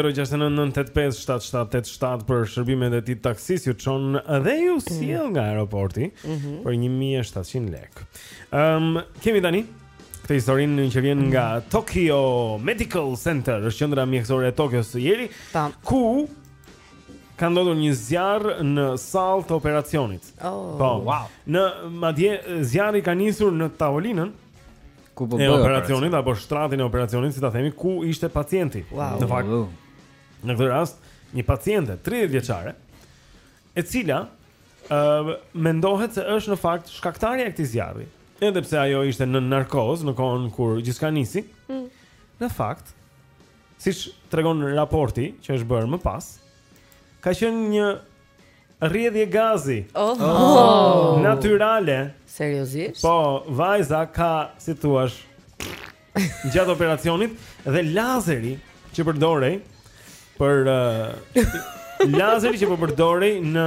0699877787 për shërbimet e tij taksis ju çon edhe ju sjell nga aeroporti për 1700 lekë. Kemi tani këtë historinë që vjen nga Tokyo Medical Center, është qendra mjekësore e Tokios së ieri, ku ka ndodhur një zjarr në sallë të operacionit. Po, wow. Në madje zjarri ka nisur në tavolinën ku po bëj operacionin apo shtratin e operacionit, si ta themi, ku ishte pacienti. Në fakt, në këtë rast, një paciente 30 vjeçare, e cila mendohet se është në fakt shkaktarja e këtij zjarri. Edhe pse ajo ishte në narkoz në kohën kur gjithçka nisi. Në fakt, siç tregon raporti që është bërë më pas, ka qenë një rrjedhje gazi. Natyrale. Seriozisht? Po, vajza ka, si thuash, gjatë operacionit dhe lazeri që përdorej për lazeri që po përdorej në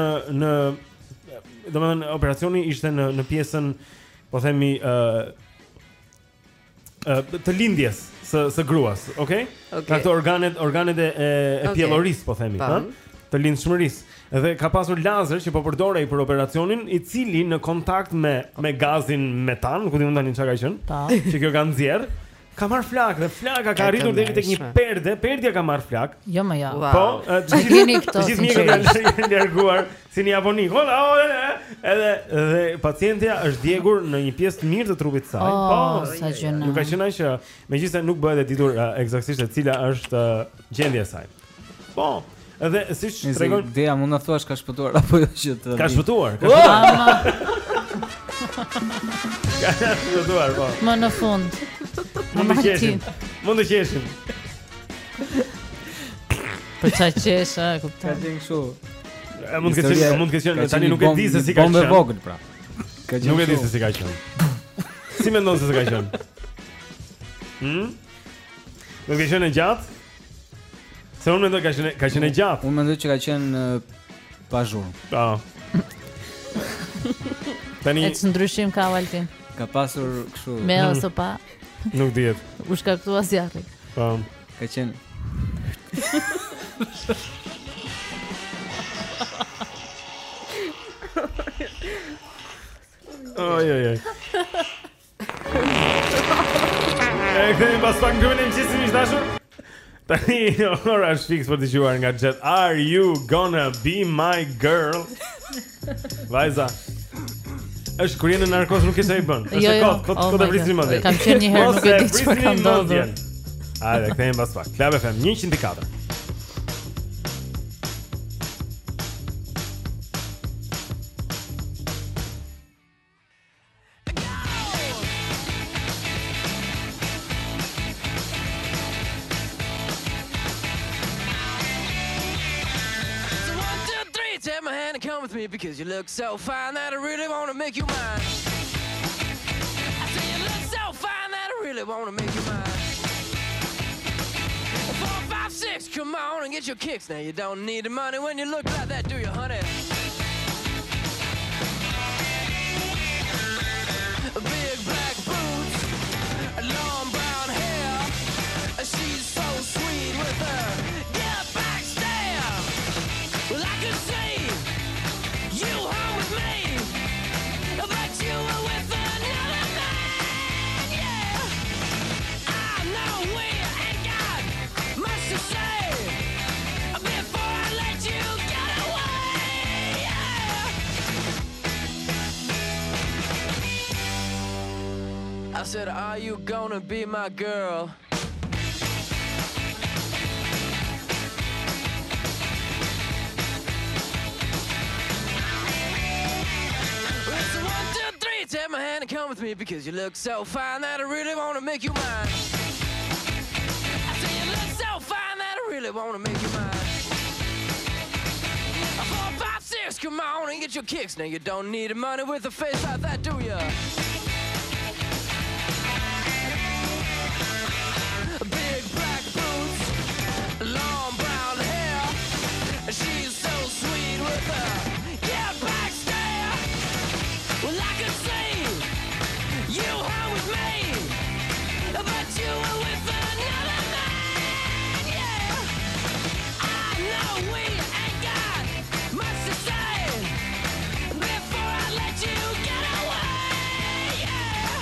domethënë operacioni ishte në pjesën, po themi të lindjes së gruas, okay? Ka këto organet e pjellorisë, po themi, ëh? Të lindshmërisë. Dhe ka pasur lazer që po përdorej për operacionin, i cili në kontakt me gazin metan, ku diun tani çka ka qenë, që kjo ka nxjerr, ka marr flak dhe flaka ka arritur deri tek një perde, perdja ka marr flak. Jo më ja. Po, gjithë mjekët janë larguar si në Japoni. Edhe pacientja është djegur në një pjesë të mirë të trupit të saj. Po, sa gjëna. Nuk ka qenë që megjithëse nuk bëhet e ditur eksaktësisht e cila është gjendja e saj. Po. Edhe siç tregon, Dea mund na thuash ka shpëtuar apo jo që të. Ka shpëtuar. Ka shpëtuar, po. Më në fund. Mund të qeshim. Për çaj qesh, kuptoj. Ka qenë kështu. Mund të qenë tani nuk e di se si ka qenë. Bombë vogël pra. Nuk e di se si ka qenë. Si mendon se ka qenë? Nuk e qenë gjatë? Se unë mendoj ka qenë gjatë. Unë mendoj që ka qenë pa zhurmë. Po. Tani Ec ndryshim ka Altin. Ka pasur kështu. Me ose pa. Nuk dihet. U shkaktua zjarri. Po. Ka qenë. Oj. Kemi pas pak në qësim ishtë dashur. Tani, ora është fix për të gjuar nga Jet. Are you gonna be my girl? Vajza. Është kur jeni në narkoz nuk e sa i bën. Është kot e vrisni më vetë. Kam qenë një herë nuk e di çfarë ka ndodhur. Hajde, kthehemi pas pak. Club FM 104. Because you look so fine that I really want to make you mine. I say you look so fine that I really want to make you mine. 4, 5, 6, come on and get your kicks. Now you don't need the money when you look like that, do you, honey? Big black boots, long brown hair. She's so sweet with her get back stare. Well, I can see you home with me, but you were with another man, yeah. I know we ain't got much to say before I let you get away, yeah. I said, are you gonna be my girl? Take my hand and come with me because you look so fine that I really want to make you mine. I say you look so fine that I really want to make you mine. 4, 5, 6, come on and get your kicks. Now you don't need the money with a face like that, do ya? Big black boots, long brown hair. She's so sweet with her back stare. Well, I could see you home with me, but you were with another man, yeah. I know we ain't got much to say before I let you get away, yeah.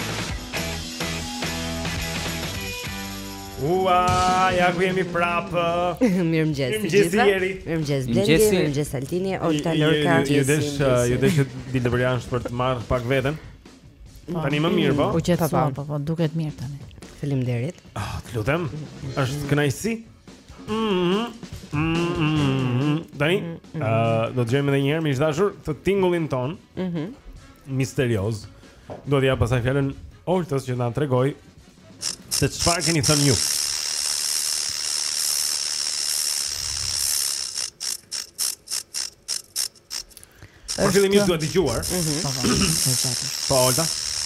Ua, ja ku jemi prapë. Mirëmëngjes. Mirëmëngjes Blendi, mirëmëngjes Altini, Olta Lorca. Ju desh ditë për jashtë për të marrë pak veten. Tani më mirë po? U qetësua, po, duket mirë tani. Faleminderit. Të lutem. Është kënaqësi. Tani, do të gjejmë edhe një herë miq dashur të tingullin ton. Misterioz. Do t'ja pasaj fjalën Oltës që na tregoj se çfarë keni thënë ju. Por fillimisht duhet dëgjuar. Po, Olta.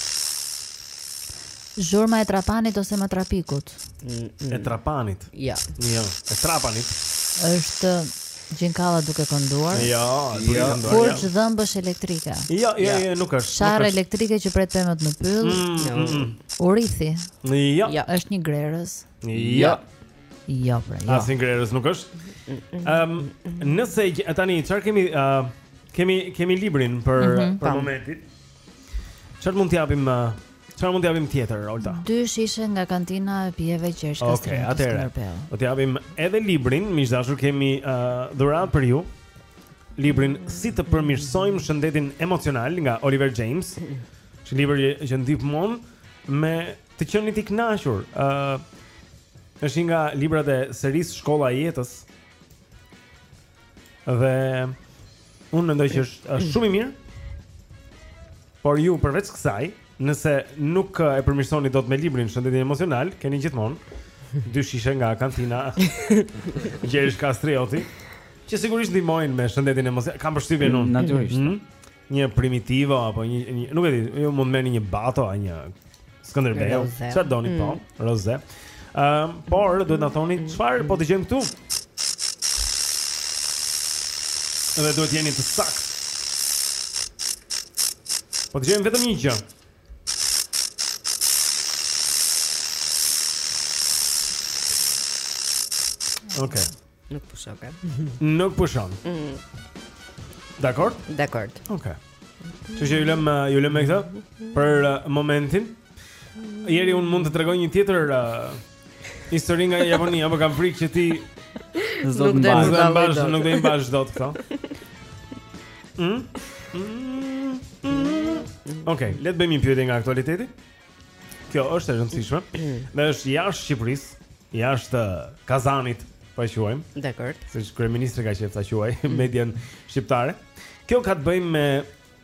Zhurma e trapanit ose më trapikut? E trapanit. Ja. Jo, e trapanit. Është Gjinkalla duke kënduar. Jo. Kurç dhëmbësh elektrike. Jo, nuk është. Sharre elektrike që pret pemët në pyll. Urithi. Jo. Është një grerës. Jo. Jo, pra, jo. Asnjë grerës nuk është. Nëse tani çfarë kemi librin për momentin. Çfarë mund t'japim tjetër, Olta? 2 shishe nga kantina e pijeve Gjergj Kastrioti. Okej, atëherë. Do t'japim edhe librin, miqdashur, kemi dhuratë për ju. Librin Si të përmirësojmë shëndetin emocional nga Oliver James. Është libër që ndihmon me të qenit i kënaqur. Është një nga librat e serisë Shkolla e jetës. Dhe unë mendoj që është shumë i mirë. Por ju përveç kësaj, nëse nuk e përmirësoni dot me librin Shëndetin emocional, keni gjithmonë 2 shishe nga kantina Gjergj Kastrioti, që sigurisht ndihmojnë me shëndetin emocional. Kam përshtypjen unë. Natyrisht. Një primitivo apo një nuk e di, ju mund merrni një bato a një Skënderbeu, çfarë doni po, roze. Por duhet na thoni çfarë po dëgjojmë këtu. Edhe duhet jeni të saktë. Po dëgjojmë vetëm një gjë. Okej. Nuk pushon. Nuk pushon. Dakor? Dakor. Okej. Që ju lëm me këtë për momentin. Ieri unë mund të tregoj një tjetër histori nga Japonia, apo kam frikë që ti nuk do të mbash dot këto. Okej, le të bëjmë një pyetje nga aktualiteti. Kjo është e rëndësishme. Dhe është jashtë Shqipërisë, jashtë Kazanit, po e quajmë. Dakor. Siç kryeministri ka qenë ta quaj median shqiptare. Kjo ka të bëjë me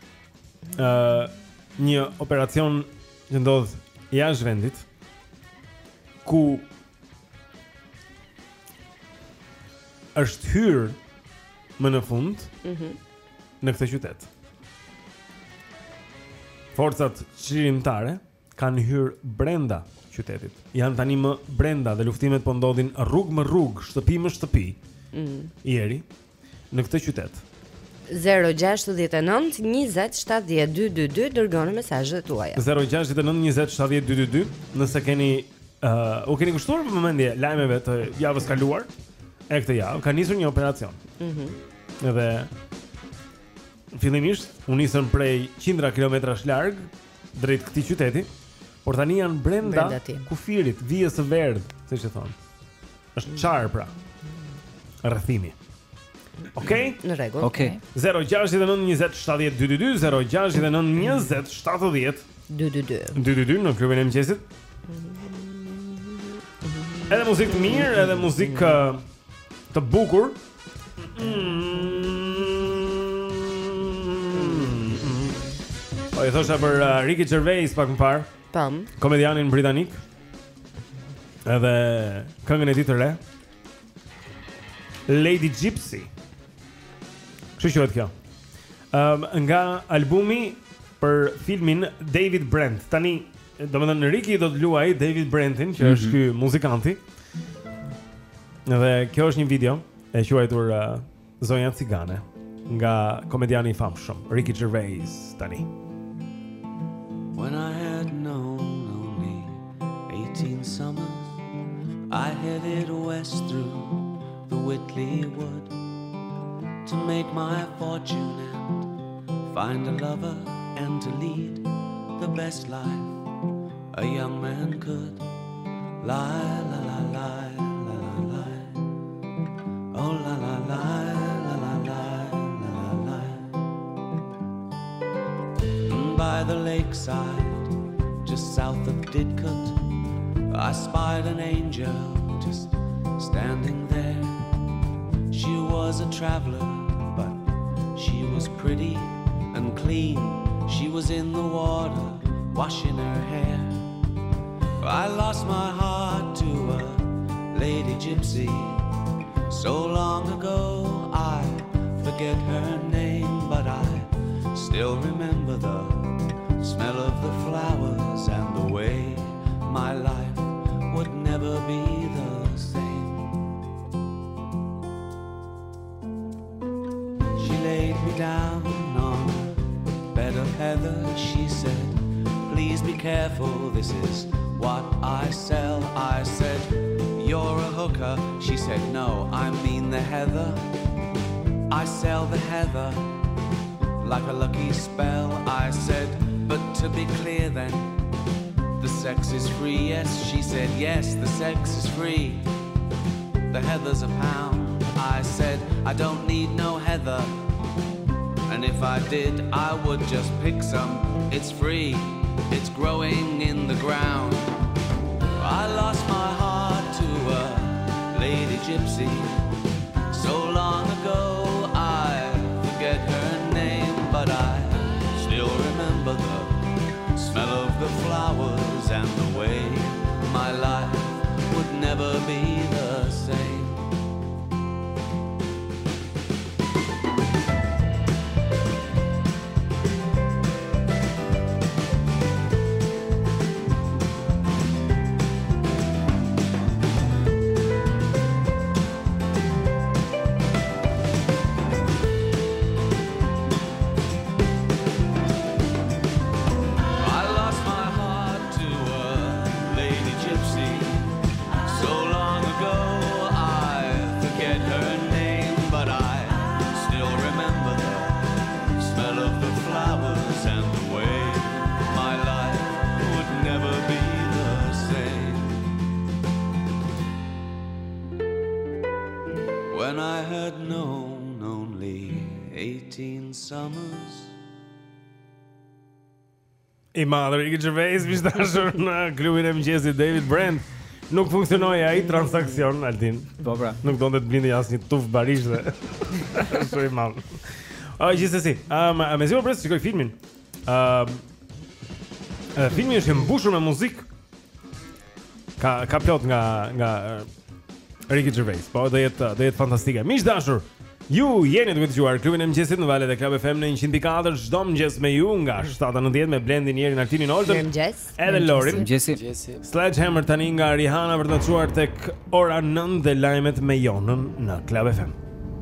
një operacion që ndodh jashtë vendit, ku është hyrë më në fund në këtë qytet. Forcat çlirimtare kanë hyrë brenda qytetit. Janë tani më brenda dhe luftimet po ndodhin rrugë më rrugë, shtëpi më shtëpi. Ieri në këtë qytet. 069 20 70 222 dërgoni mesazhet tuaja. 069 20 70 222. Nëse keni u keni kushtuar në vëmendje lajmeve të javës kaluar, e këtë javë ka nisur një operacion. Edhe fillimisht u nisën prej qindra kilometrash larg drejt këtij qyteti, por tani janë brenda kufirit, vijës së verdh, siç e thon. Është çar pra. Rrethimi. Okej? Në rregull. Okej. 069 20 70 222 069 20 70 222 në klubin e mëngjesit. Edhe muzikë të mirë, edhe muzikë të bukur. Po e thosha për Ricky Gervais pak më parë. Pam. Komedianin britanik. Edhe këngën e tij të re, Lady Gypsy. Kështu quhet kjo. Nga albumi për filmin David Brent. Tani, domethënë Ricky do të luajë David Brentin, që është ky muzikanti. Dhe kjo është një video e quajtur Zonja Cigane nga komediani i famshëm Ricky Gervais tani. When I had known only 18 summers, I headed west through the Whitley Wood to make my fortune and find a lover and to lead the best life a young man could. Lie, la la lie, la la lie. Oh la la lie, la la lie, la la lie. By the lakeside, just south of Didcot, I spied an angel just standing there. She was a traveler, but she was pretty and clean. She was in the water, washing her hair. I lost my heart to a lady gypsy so long ago. I forget her name, but I still remember the smell of the flowers and the way my life would never be the same. me down on a bed of heather. She said, please be careful, this is what I sell. I said, you're a hooker. She said, no, I mean the heather. I sell the heather like a lucky spell. I said, but to be clear then, the sex is free. Yes, she said, yes, the sex is free. The heather's £1. I said, I don't need no heather, and if I did, I would just pick some. It's free, it's growing in the ground. I lost my heart to a lady gypsy so long ago, I forget her name, but I still remember the smell of the flowers and the way my life would never be the same. When I had known only 18 summers. I madhur Ricky Gervais mishdashur në klubin e mëngjesit. David Brent. Nuk funksionoi ai transaksion Altin. Po pra. Nuk donte të blinte asnjë tuf barish dhe ashtu i madh. Gjithsesi, mezi u pres të shikoj filmin. Filmi është i mbushur me muzikë. Ka plot nga Ricky Gervais. Po do jetë fantastike. Miq dashur, ju jeni duke dëgjuar klubin e mëngjesit në valët e Club FM në 104 çdo mëngjes me ju nga 7:90 me Blendin, Jerin, Altinin, Olden. Edhe Lorin. Mëngjesi. Sledgehammer tani nga Rihanna për të na çuar tek ora 9 dhe lajmet me Jonën në Club FM.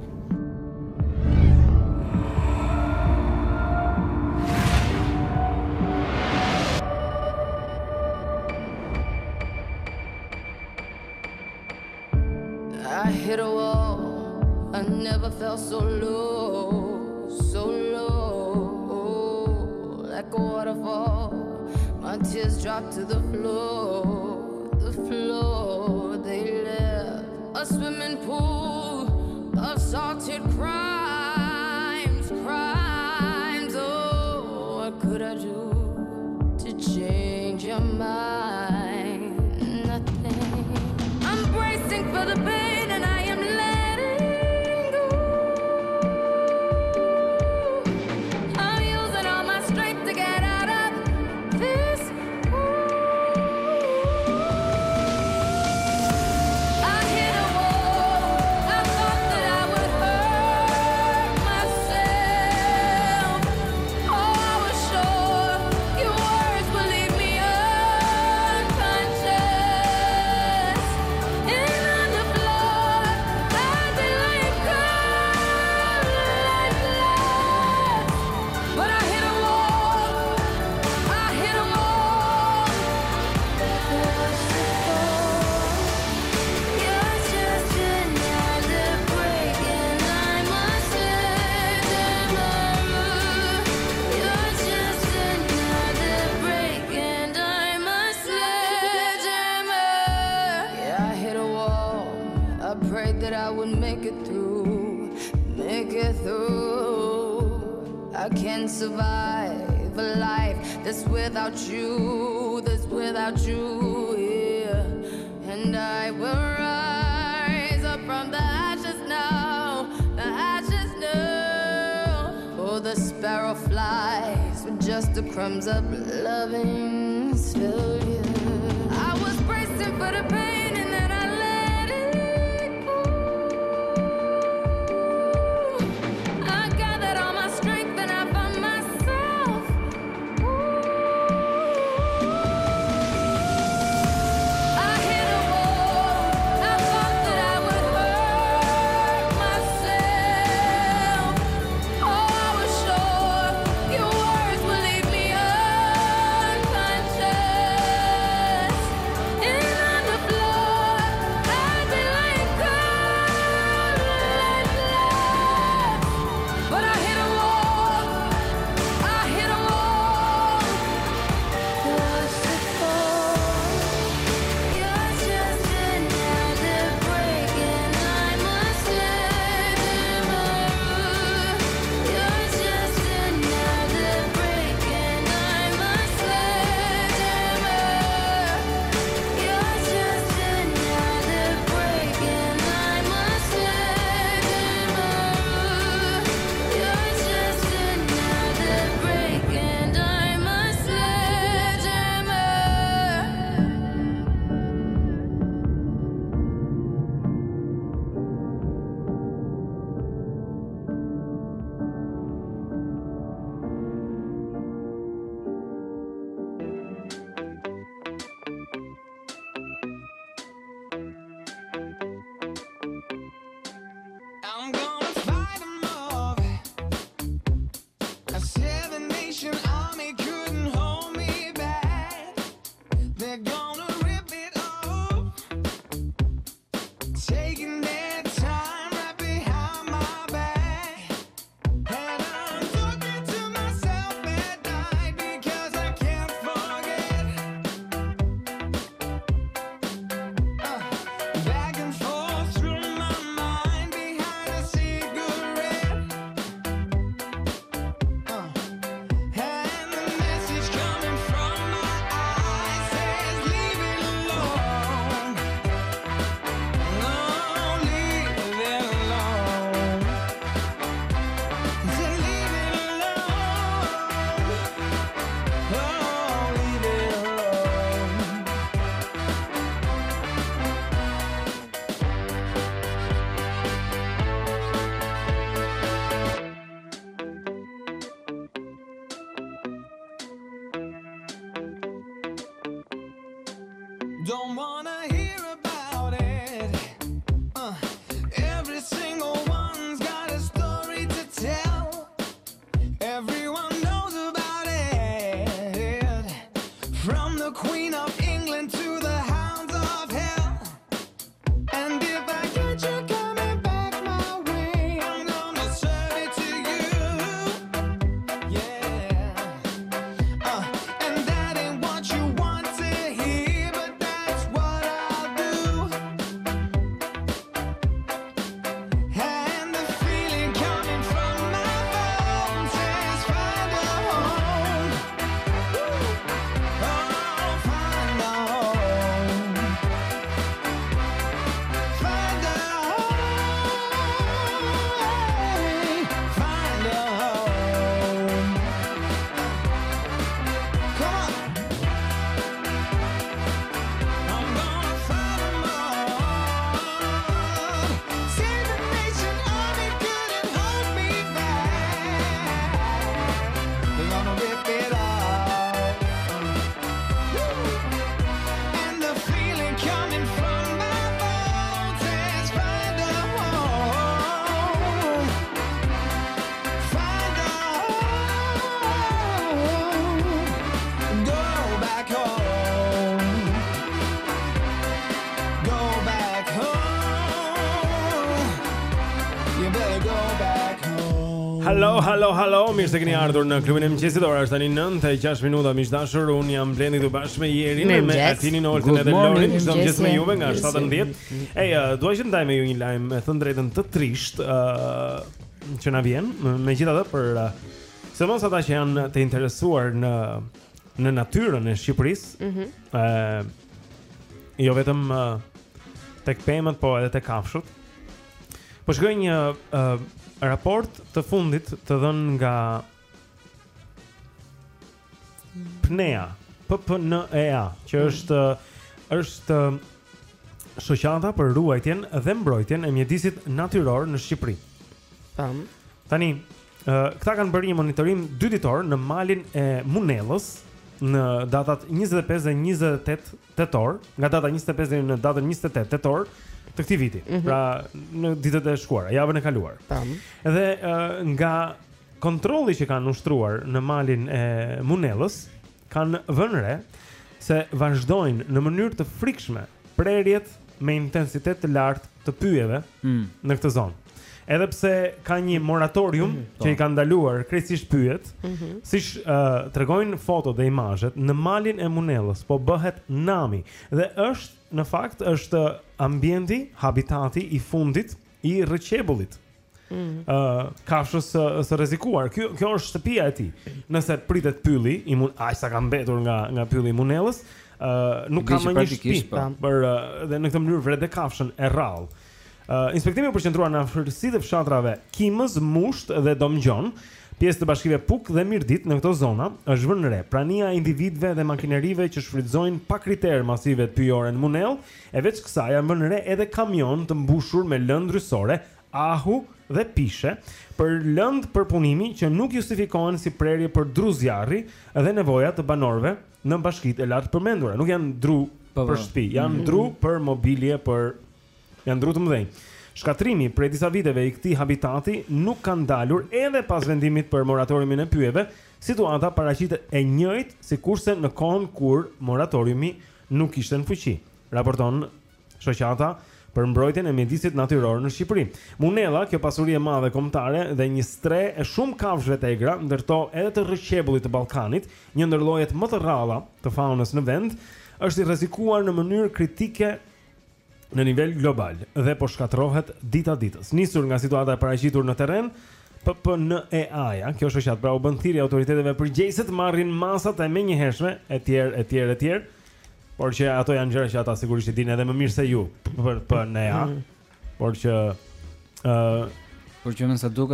I hit a wall, I never felt so low, like a waterfall. My tears dropped to the floor, they left a swimming pool of salted crimes. Oh, what could I do to change your mind? Nothing. I'm bracing for the pain. I can't survive a life that's without you, yeah. And I will rise up from the ashes now, Oh, the sparrow flies with just the crumbs of loving still, yeah. I was bracing for the pain and then I let it go. I gathered all my strength and I found myself. I hit a wall. I thought that I would hurt myself. Oh, Don't wanna hear about it. Every single one's got a story to tell. Everyone knows about it. From the Queen of England to the hounds of hell. And if I get you coming back my way, I'm gonna serve it to you. Yeah. And that ain't what you want to hear, but that's what I'll do. And the feeling coming from my bones says find a home. Oh, find a home. Find a home. Find a home. Come on. I'm gonna find 'em all. Save the nation, army couldn't hold me back. They're gonna rip it off. And the feeling coming from my bones says find a home. Find a home. Go back home. Go back home. You better go back home. Hello, mirë se keni ardhur në klubin e mëngjesit. Ora është tani 9:06 minuta, miq dashur. Un jam Blendi këtu bashkë me Jerin, me Altinin, Oltën edhe Lorin. Çdo mëngjes me juve nga 7:10. Dua që ndaj me ju një lajm me thënë drejtën të trisht, që na vjen, megjithatë për sidomos ata që janë të interesuar në natyrën e Shqipërisë. Jo vetëm tek pemët, po edhe tek kafshët. Po shkoj një raport të fundit të dhënë nga PNEA, PPNEA, që është shoqata për ruajtjen dhe mbrojtjen e mjedisit natyror në Shqipëri. Tani, këta kanë bërë një monitorim 2 ditor në malin e Munellës në datat 25 dhe 28 tetor, nga data 25 deri në datën 28 tetor të këtij viti. Pra në ditët e shkuara, javën e kaluar. Dhe nga kontrolli që kanë ushtruar në malin e Munellës, kanë vënë re se vazhdojnë në mënyrë të frikshme prerjet me intensitet të lartë të pyjeve në këtë zonë. Edhe pse ka një moratorium që i kanë ndaluar krejtësisht pyjet, siç tregojnë fotot dhe imazhet, në malin e Munellës po bëhet nami dhe në fakt është ambienti, habitati i fundit i rrëqebullit. Kafshës së rrezikuar. Kjo është shtëpia e tij. Nëse pritet pylli, aq sa ka mbetur nga pylli i Munellës, nuk ka më një shtëpi dhe në këtë mënyrë vret kafshën e rrallë. Inspektimi u përqendrua në afërsitë e fshatrave Kimës, Musht dhe Domgjon, pjesë të bashkive Puk dhe Mirdit në këto zona, është vënë re prania e individëve dhe makinerive që shfrytëzojnë pa kriter masive të pyjore në Munell, e veç kësaj janë vënë re edhe kamion të mbushur me lëndë rysore, ahu dhe pishe, për lëndë përpunimi që nuk justifikohen si prerje për dru zjarri dhe nevoja të banorëve në bashkitë e lartë përmendura. Nuk janë dru për shtëpi, janë dru për mobilje, janë dru të mëdhenj. Shkatrimi prej disa viteve i këtij habitati nuk ka ndalur edhe pas vendimit për moratoriumin e pyjeve, situata paraqitet e njëjtë sikurse në kohën kur moratoriumi nuk ishte në fuqi, raporton shoqata për mbrojtjen e mjedisit natyror në Shqipëri. Munella, kjo pasuri e madhe kombëtare dhe një stre e shumë kafshëve të egra, ndërto edhe të rrëqebullit të Ballkanit, një ndër llojet më të rralla të faunës në vend, është i rrezikuar në mënyrë kritike në nivel global dhe po shkatërrohet dita ditës. Nisur nga situata e paraqitur në terren, PPNEA-ja, kjo shoqat pra u bën thirrje autoriteteve përgjegjëse të marrin masat e menjëhershme etj, por që ato janë gjëra që ata sigurisht i dinë edhe më mirë se ju për PPNEA, por që më sa duket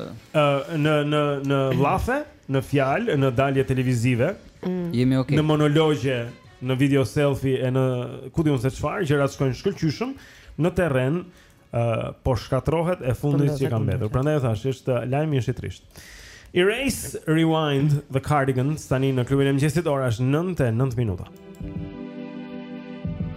në llafe, në fjalë, në dalje televizive, jemi okay. Në monologje, në video selfie e në ku diun se çfarë, gjërat shkojnë shkëlqyshëm, në terren po shkatrohet e fundit që ka mbetur. Prandaj thash, është lajmi është i trisht. Erase, Rewind, The Cardigans tani në klubin e mëngjesit, ora është 9:09 minuta.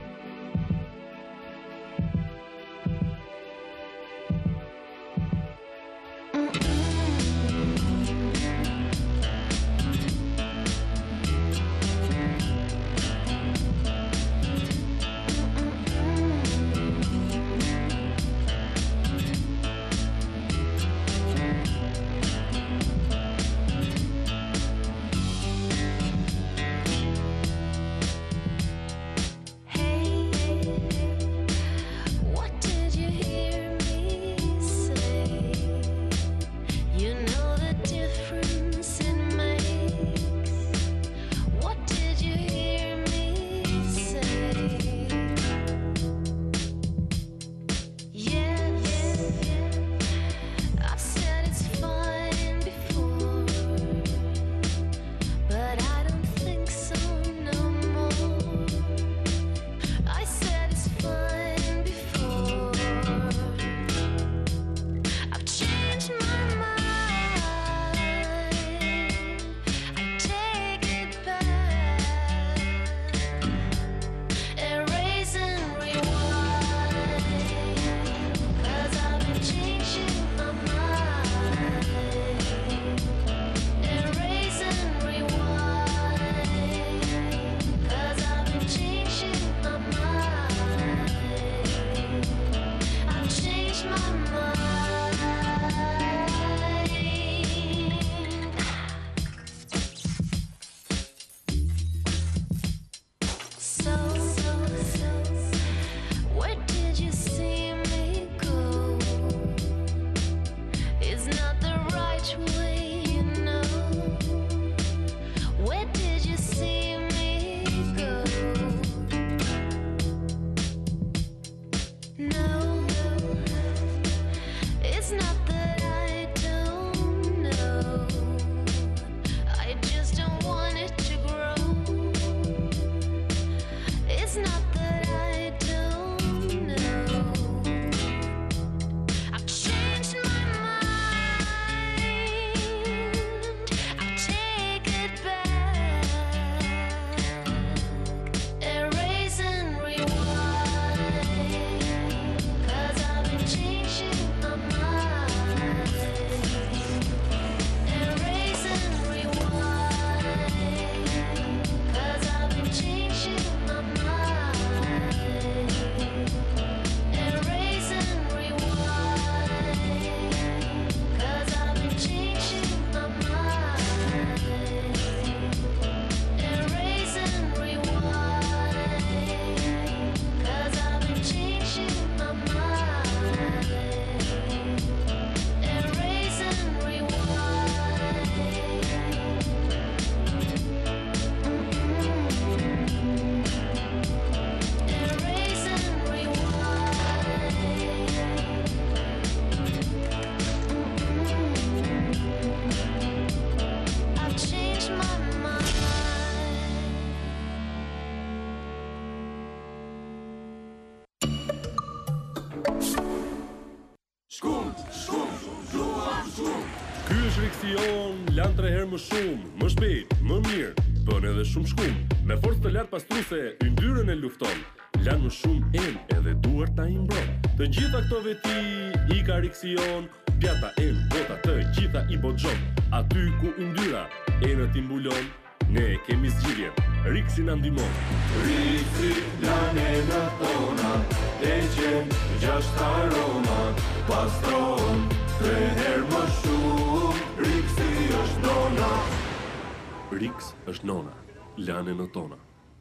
Ky është Riksion, lan 3 herë më shumë, më shpejt, më mirë, bën edhe shumë shkum. Me forcë të lartë pastruese, yndyrën e lufton. Lan më shumë edhe duart ta imbron. Të gjitha këto veti i ka Riksion, pjata bota të gjitha i boxon. Aty ku yndyra enët i mbulon, ne kemi zgjidhjen, Riksi na ndihmon. Riksi lanë tona, e gjen 6 aroma, pastron 3 herë më shumë, Riksi është nona. Riks është nona, lanë tona.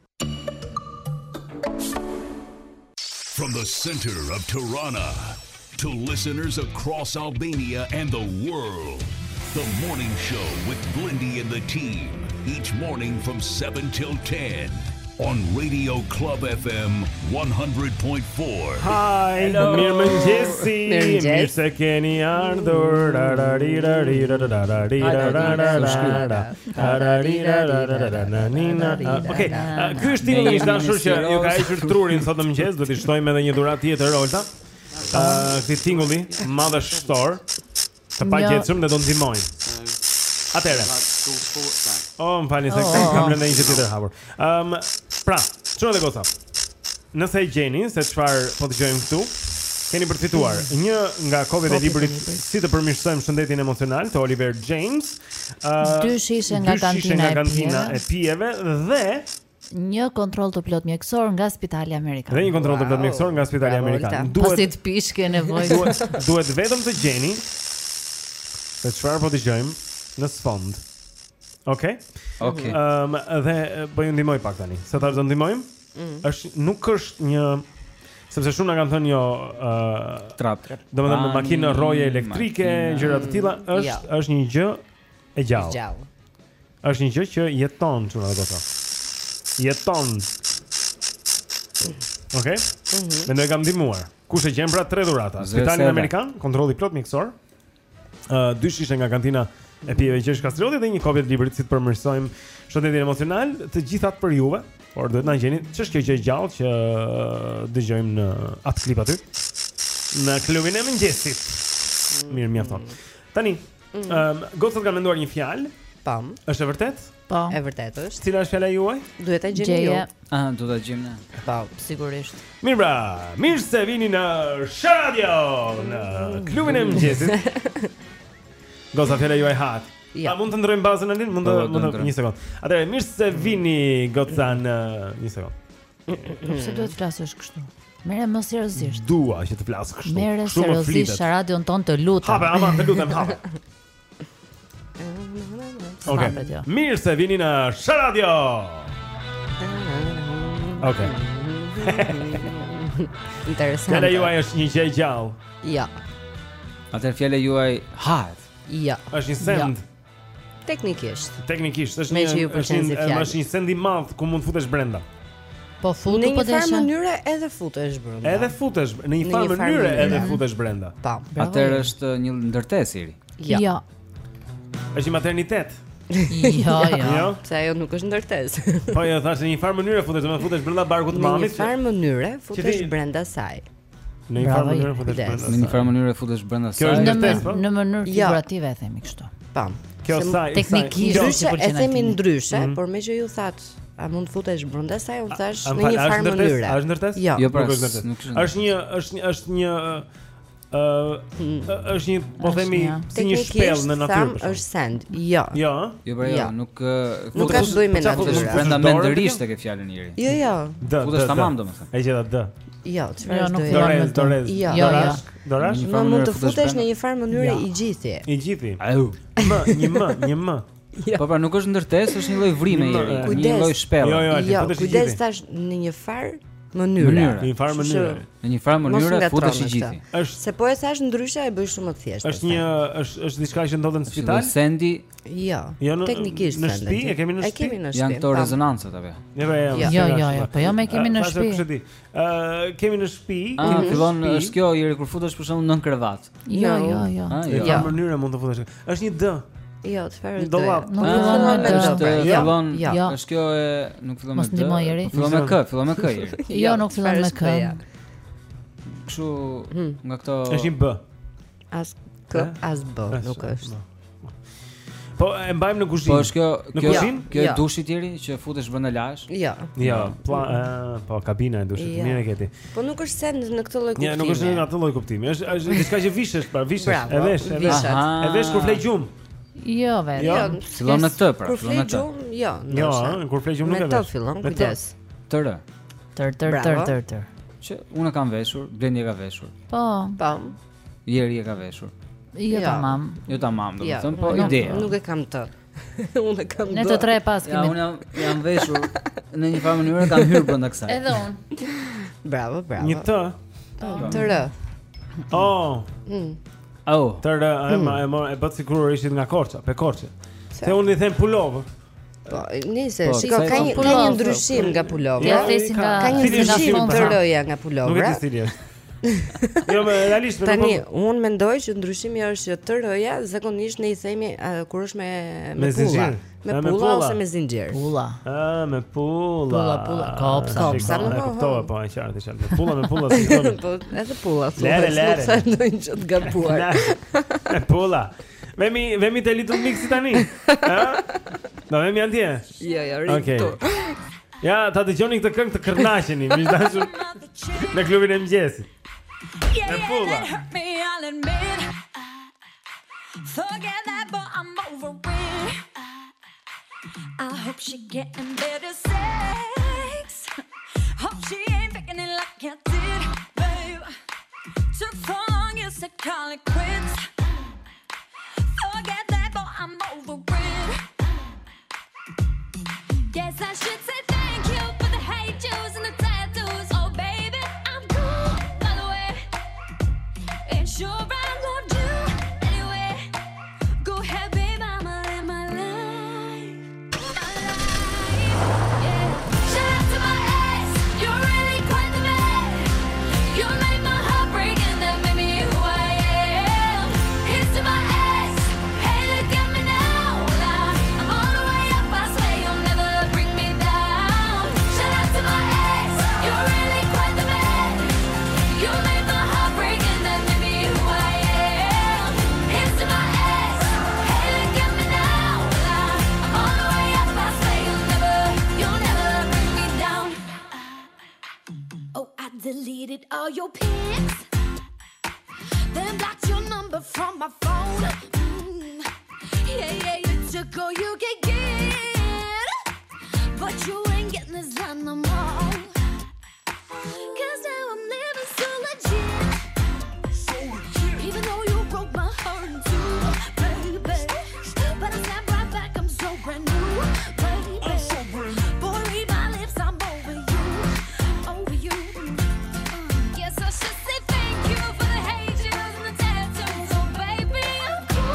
From the center of Tirana to listeners across Albania and the world, the morning show with Blendi and the team, each morning from 7 till 10 on Radio Club FM 100.4. Hi, mirëmëngjesi. Mirë se keni ardhur. Okej, ky është tingulli i dashur që ju ka hequr trurin sot në mëngjes, do t'i shtojmë edhe një dhuratë tjetër Olta. Këti tingulli madhështor të paqetshëm dhe do ndihmojnë. Atëherë. Më falni se kam lënë një tjetër hapur. Pra, çfarë goca? Nëse e gjeni se çfarë po dëgjojmë këtu, keni përfituar një nga kopjet e librit Si të përmirësojmë shëndetin emocional të Oliver James, 2 shishe nga kantina e pijeve dhe një kontroll të plot mjekësor nga Spitali Amerikan. Dhe një kontroll të plot mjekësor nga Spitali Amerikan. Pasi të pish ke nevojë. Duhet vetëm të gjeni se çfarë po dëgjojmë në sfond. Okej. Dhe po ju ndihmoj pak tani. Se ta do ndihmojmë? Nuk është një, sepse shumë na kanë thënë jo trap. Domethënë makinë rroje elektrike, gjëra të tilla, është një gjë e gjallë. Është një gjë që jeton, çuna do të thotë. Jeton. Okej? Mendoj kam ndihmuar. Kush e gjen pra 3 dhurata? Spitali Amerikan, kontrolli plot mjekësor, 2 shishe nga kantina e pijeve Gjergj Kastrioti dhe një kopje të librit Si të përmirësojmë shëndetin emocional, të gjithat për juve. Por duhet na gjeni ç'është kjo gjë e gjallë që dëgjojmë në atë klip aty në klubin e mëngjesit. Mirë, mjafton. Tani, gocat kanë menduar një fjalë. Pam. Është e vërtet? Po. E vërtet është. Cila është fjala juaj? Duhet ta gjeni ju. Do ta gjejmë ne. Po, sigurisht. Mirë bra, mirë se vini në Radio, në klubin e mëngjesit. Goca, fjala juaj hat. A mund të ndrojmë bazën atin? Mund të një sekond. Atëherë, mirë se vini goca në një sekond. Pse duhet të flasësh kështu? Merre më seriozisht. Dua që të flas kështu. Merre seriozisht radion ton, të lutem. Hape, ama, të lutem, hape. Okej. Mirë se vini në Radio. Okej. Interesante. Fjala juaj është një gjë e gjallë. Ja. Atëherë fjala juaj hat. Ja. Është një send. Teknikisht është një send i madh ku mund të futesh brenda. Po futu po desha. Në një farë mënyre edhe futesh brenda. Edhe futesh në një farë mënyre edhe futesh brenda. Po. Atëherë është një ndërtesë iri. Ja. Është një maternitet. Jo. Se ajo nuk është ndërtesë. Po jo, thashë në një farë mënyre futesh brenda barkut të mamit. Në një farë mënyre futesh brenda saj. Në një farë mënyre futesh brenda saj. Në një farë mënyre futesh brenda saj. Në mënyrë figurative e themi kështu. Pam. Kjo saj teknikisht e themi ndryshe, por me që ju thatë a mund të futesh brenda saj, unë thash në një farë mënyre. A është ndërtesë? Jo, pra, është një po themi si një shpellë në natyrë. Është send. Jo. Jo, pra jo, nuk ka të bëjë me natyrën. Brenda mendërisht tek fjalën iri. Jo. Futesh tamam domethënë. E gjeta D. Jo, çfarë është? Dorez. Dorash. Mund të futesh në një farë mënyre i gjithi. I gjithi. Një M. Po pra nuk është ndërtesë, është një lloj vrime iri, një lloj shpellë. Jo, kujdes tash në një farë mënyre. Në një farë mënyre. Në një farë mënyre futesh i gjithi. Se po e thash ndryshe e bëj shumë të thjeshtë. Është diçka që ndodhet në spital? Është sendi. Jo. Teknikisht në shtëpi, e kemi në shtëpi. Janë këto rezonancat apo? Jo, po jo me kemi në shtëpi. Kemi në shtëpi. Fillon është kjo iri kur futesh për shembull nën krevat. Jo. Në farë mënyre mund të futesh. Është një D. Jo, çfarë është? Dollap. Nuk fillon me D. Fillon, është kjo e nuk fillon me D. Fillon me K iri. Jo, nuk fillon me K. Kështu nga këto është një B. As K as B, nuk është. Po e mbajmë në kuzhinë. Po është në kuzhinë? Kjo është dushi i tjerë që futesh brenda lash? Jo. Jo, po kabina e dushit, mirë e keti. Po nuk është se në këtë lloj kuptimi. Jo, nuk është në atë lloj kuptimi. Është diçka që vishesh, pra vishesh, e vesh. E vesh kur flej gjum. Jo, vetë. Jo, fillon në këtë pra, fillon në këtë. Jo, kur flej gjum nuk e vesh. Me të fillon, kujdes. Tërë. Tër. Që unë kam veshur, Blendi e ka veshur. Po. Jeri e ka veshur. Jo tamam. Jo tamam, domethënë, po ide. Nuk e kam të. Unë e kam. Ne të tre pas kemi. Ja, unë jam veshur në një farë mënyrë kam hyrë brenda kësaj. Edhe unë. Bravo. Një të. Të rë. Të rë, e bëtë sikur ishit nga Korça, pe Korçë. Se unë i them pulovë. Po, nice, shiko, ka një ndryshim nga pulovra. Ka një ndryshim të rëja nga pulovra. Nuk e di cili është. Jo, realisht tani unë mendoj që ndryshimi është që të rëja zakonisht ne I themi kur është me pulla. Me pulla ose me zinxhir. Pulla. Me pulla. Kopsa. E kuptova, po e qartë. Me pulla si thonë. Po, edhe pulla. Lere. Ndonjë gjë të gabuar. Me pulla. Vemi te Little Mixi tani. Do vemi antje. Jo, rritu. Ja, ta dëgjoni këtë këngë të kërnaqeni, miq dashur, në klubin e mëngjesit. Me pulla. Forget that, but I'm over it. I hope she getting better sex. Hope she ain't faking it like I did, babe. Took so long, you said call it quits. Forget that, but I'm over it. Guess I should say thank you for the hate juice and the tattoos. Oh baby, I'm cool, by the way. Ain't sure I loved you anyway. Go ahead, babe, I'ma live my life. Yeah. Shout out to my ex, you're really quite the man. You made my heart break and that made me who I am. Here's to my ex, hey look at me now. I'm all the way up, I swear you'll never bring me down. Shout out to my ex, you're really quite the man. You made my heart break and that made me who I am. Here's to my ex, hey look at me now. I'm all the way up, I swear you'll never bring me down. Oh, I deleted all your pics, then blocked your number from my phone. Yeah, you took all you could get, but you ain't getting this done no more. 'Cause now I'm living so legit, even though you broke my heart in two, baby. But I snap right back, I'm so brand new, baby. Boy, read my lips, I'm over you. Guess I should say thank you for the hate juice and the tattoos. Oh baby, I'm cool,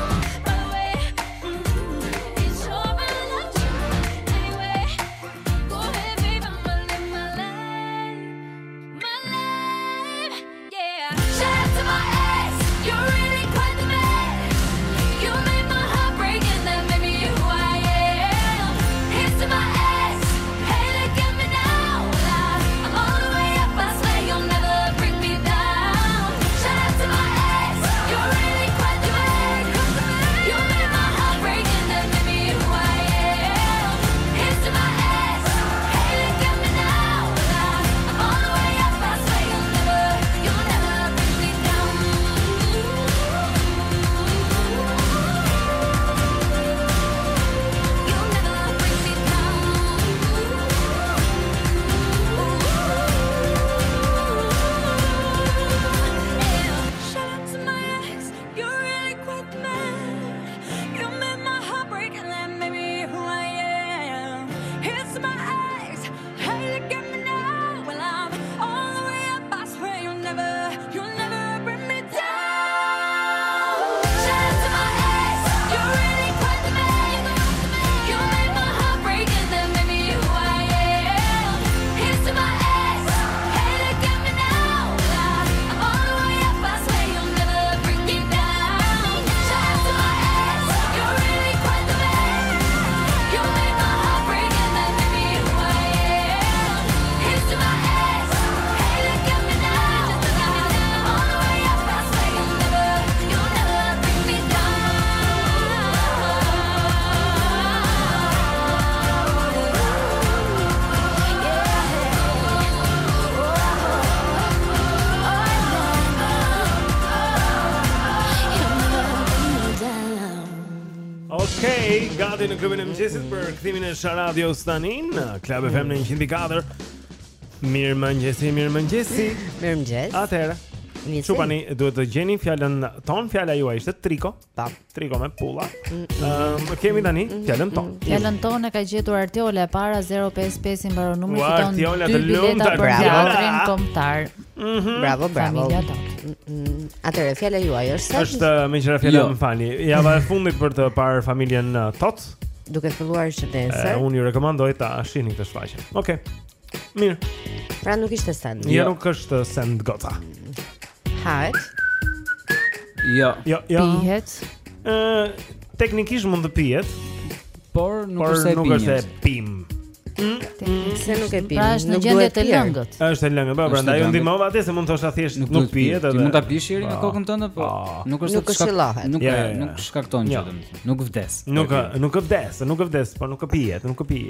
Okej, gati në klubin e mëngjesit për kthimin e Sharadios tani në Club FM në 104. Mirëmëngjesi. Mirëmëngjes. Atëherë, çupani duhet të gjeni fjalën ton, fjala juaj ishte triko. Triko me pulla. Kemi tani fjalën ton. Fjalën ton e ka gjetur Artiola e para 055 i mbaron numri fiton 2 Artiola, bileta për teatrin kombëtar. Bravo. Familja tot. Atëherë fjala juaj është me qira fjala, më falni. Java e fundit për të parë familjen Tot. Duke filluar shëndetëse. Unë ju rekomandoj ta shihni këtë shfaqje. Okej. Mirë. Pra nuk ishte send. Jo, nuk është send gota. Hahet. Jo. Pihet. Teknikisht mund të pihet, por nuk është e pim. Se nuk e pim. Pra është në gjendje të lëngët. Është e lëngët, po prandaj u ndihmova atë se mund të thosha thjesht nuk pihet edhe. Ti mund ta pish ieri me kokën tënde, po nuk është nuk shkëllohet. Nuk shkakton gjë domethënë. Nuk vdes. Nuk vdes, po nuk pihet.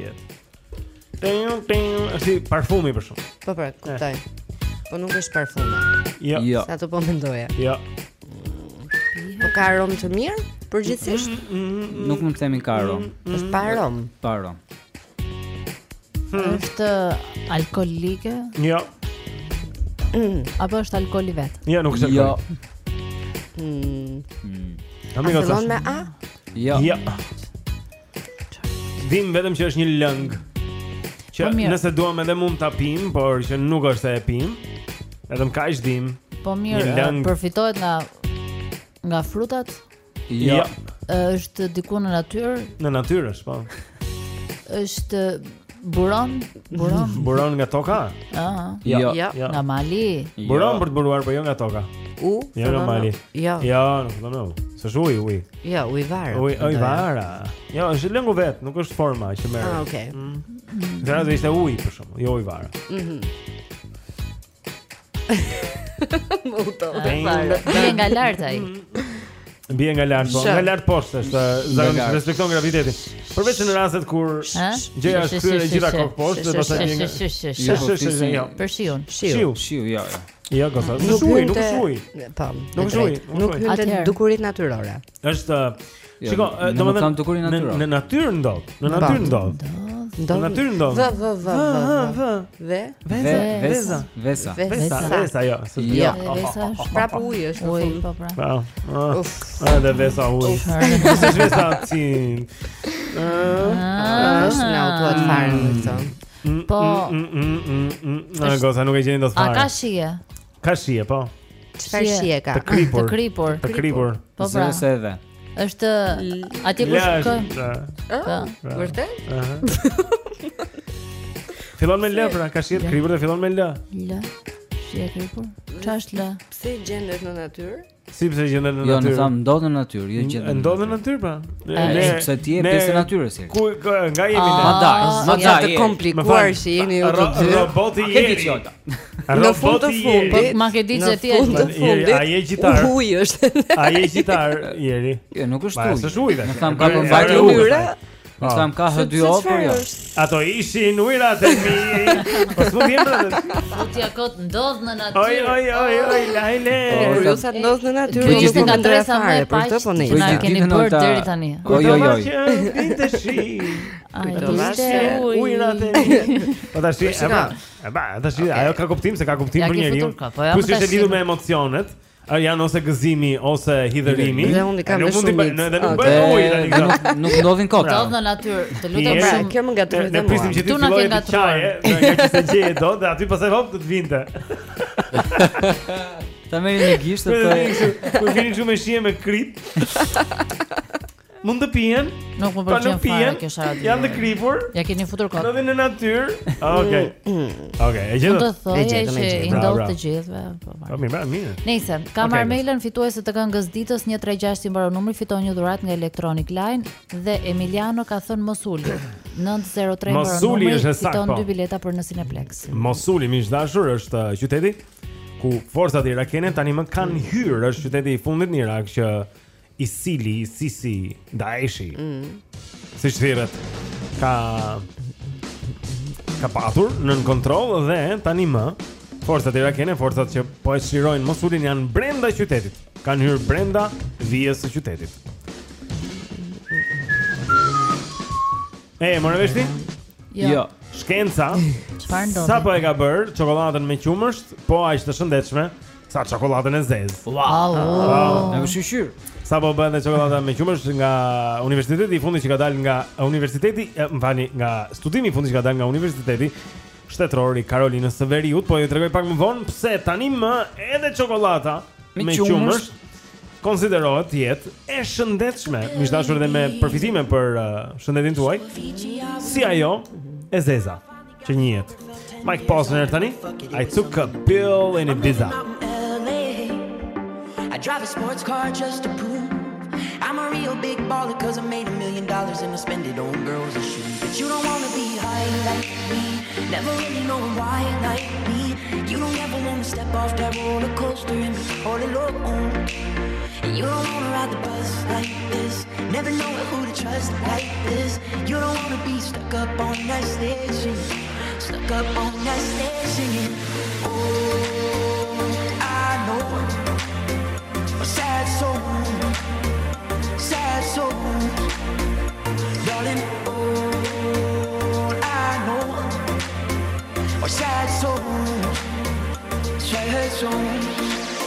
Është parfumi për shkak. Po, kuptoj. Po nuk është parfume. Jo. Sa të po mendoja. Jo. Po ka aromë të mirë përgjithsisht? Nuk mund të themi ka aromë. Është pa aromë. Pa aromë. Është alkoolike? Jo. Apo është alkool i vet? Jo, nuk është alkool. Jo. Fillon me A? Jo. Dim vetëm që është një lëng. Që nëse duam edhe mund ta pim, por që nuk është e pim. Vetëm kaq dim. Po mirë, përfitohet nga frutat? Jo. Është diku në natyrë? Në natyrë është, po. Është buron? Buron nga toka? Jo. Nga mali? Buron për të buruar, po jo nga toka. Jo nga mali. Jo, nuk do. S'është uj. Jo, ujvara. Ujvara. Jo, është lëngu vet, nuk është forma që merr. Okay. Gjëra do ishte uj për shkakun, jo ujvara. Bie nga lart ai. Bie nga lart, po. Nga lart poshtë është, zakonisht respekton gravitetin. Përveç në rastet kur gjëja është kryer gjitha kokë poshtë, do të bie nga. Për shiun. Shiu, jo. Jo, gosa. Nuk është uj. Po. Nuk është uj. Nuk hyn te dukurit natyrore. Është shiko, domethënë në natyrë ndodh. Në natyrë ndodh. Vesa, jo. Jo, vesa është prapë uji, është uji, po pra. Edhe vesa uji. Është vesa ti. Është në auto të fare këto. Po. Gosa nuk e gjeni dot fare. A ka shije? Ka shije, po. Çfarë shije ka? Të kripur. Po pra. Edhe. Është atje ku shkon. Vërtet? Fillon me L, pra, ka shije të kripur dhe fillon me L. Shije kripur. Çfarë është L? Pse gjendet në natyrë? Si pse gjendet në natyrë? Jo, në thamë ndodh në natyrë, jo gjendet. Ndodh në natyrë, pra. Sepse ti je pjesë e natyrës. Ku nga jemi ne? Madaj, të komplikuar që jeni ju të dy. Roboti jeri. Në fund të fundit, ma ke ditë se ti je a je gjitar? Uj është. A je gjitar jeri? Jo, nuk është uj. Është uj. Në thamë ka përmbajtje ujëra. Në thamë ka H2O, por jo. Ato ishin ujrat e mi. Po s'mund të jemë atë. Futja kot ndodh në natyrë. Oj, lajle. Ju sa ndodh në natyrë, nuk ishte nga ndra tresa fare, për këtë po ne. Na keni bërë deri tani. Oj. Vinte shi. Ujrat e mi. Po tash, ajo ka kuptim se ka kuptim për njeriu. Plus është lidhur me emocionet. Janë ose gëzimi ose hidhërimi. Dhe unë kam shumë. Nuk bëhet ujë tani. Nuk ndodhin kot. Ndodh në natyrë. Të lutem shumë. Kjo më gatroi dhe mua. Ne prisim që ti fillojë të çaje, nga që se gjeje dot dhe aty pastaj hop të vinte. Ta merrin një gisht të Kur vini kështu me shije me krip. Mund të pijen? Nuk më pëlqen fare kjo shara. Janë të kripur. Ja keni futur kot. Ndodhin në natyrë. Okej, e gjetëm. Do të thojë që i ndodh të gjithëve. Po mirë. Nëse ka marrë mailën fituese të këngës ditës 136 i mbaron numri fiton një dhuratë nga Electronic Line dhe Emiliano ka thënë Mosuli 903 mbaron numri fiton 2 bileta për në Cineplex. Mosuli miq dashur është qyteti ku forcat irakene tani më kanë hyrë, është qyteti i fundit në Irak që ISIL-i, ISIS-i, Daesh-i. Siç thirret, ka patur nën kontroll dhe tani më forcat irakene, forcat që po e çlirojnë Mosulin janë brenda qytetit. Kanë hyrë brenda vijës së qytetit. Morë vesh ti? Jo. Shkenca. Çfarë ndodhi? Sapo e ka bër çokoladën me qumësht, po aq të shëndetshme sa çokoladën e zezë. Wow. Me shqyr. Sapo bën çokolada me qumësht nga universiteti i fundit që ka dalë nga nga studimi i fundit që ka dalë nga universiteti shtetëror i Karolinës së Veriut, po ju tregoj pak më vonë pse tani më edhe çokolata me qumësht konsiderohet të jetë e shëndetshme, miqdashur dhe me përfitime për shëndetin tuaj, si ajo e zeza që njihet. Mike Posner tani, I took a pill in Ibiza. I drive a sports car just to prove I'm a real big baller cause I made $1 million and I spend it on girls and shoes. But you don't wanna be high like me, never really knowing why like me. You don't ever wanna step off that roller coaster and be all alone. And you don't wanna ride the bus like this, never know who to trust like this. You don't wanna be stuck up on that stage singing, stuck up on that stage singing. Oh, I know a sad soul, sad soul, darling. All I know are sad souls, sad souls.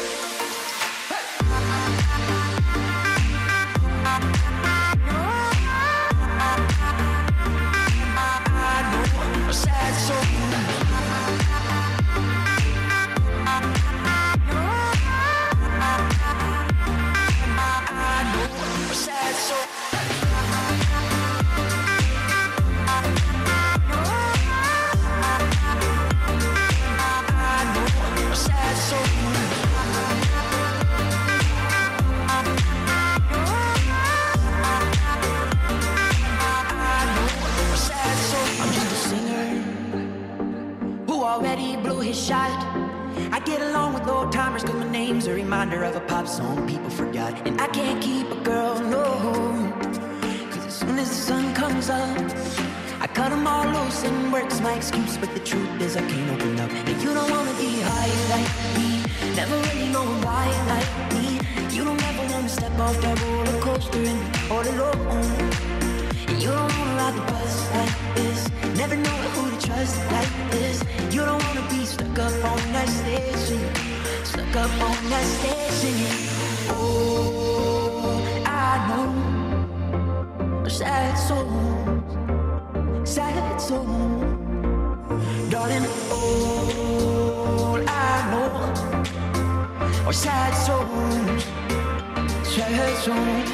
Shot. I get along with old timers cause my name's a reminder of a pop song people forgot. And I can't keep a girl, no, cause as soon as the sun comes up I cut them all loose and work's my excuse. But the truth is I can't open up. And you don't wanna be high like me, never really know why like me. You don't ever wanna step off that roller coaster and be all alone. And you don't wanna ride the bus like this, never know who to trust like this. You don't wanna be stuck up on that stage singing, stuck up on that stage singing. Oh, I know sad souls, sad souls, darling. All I know are sad souls, sad souls.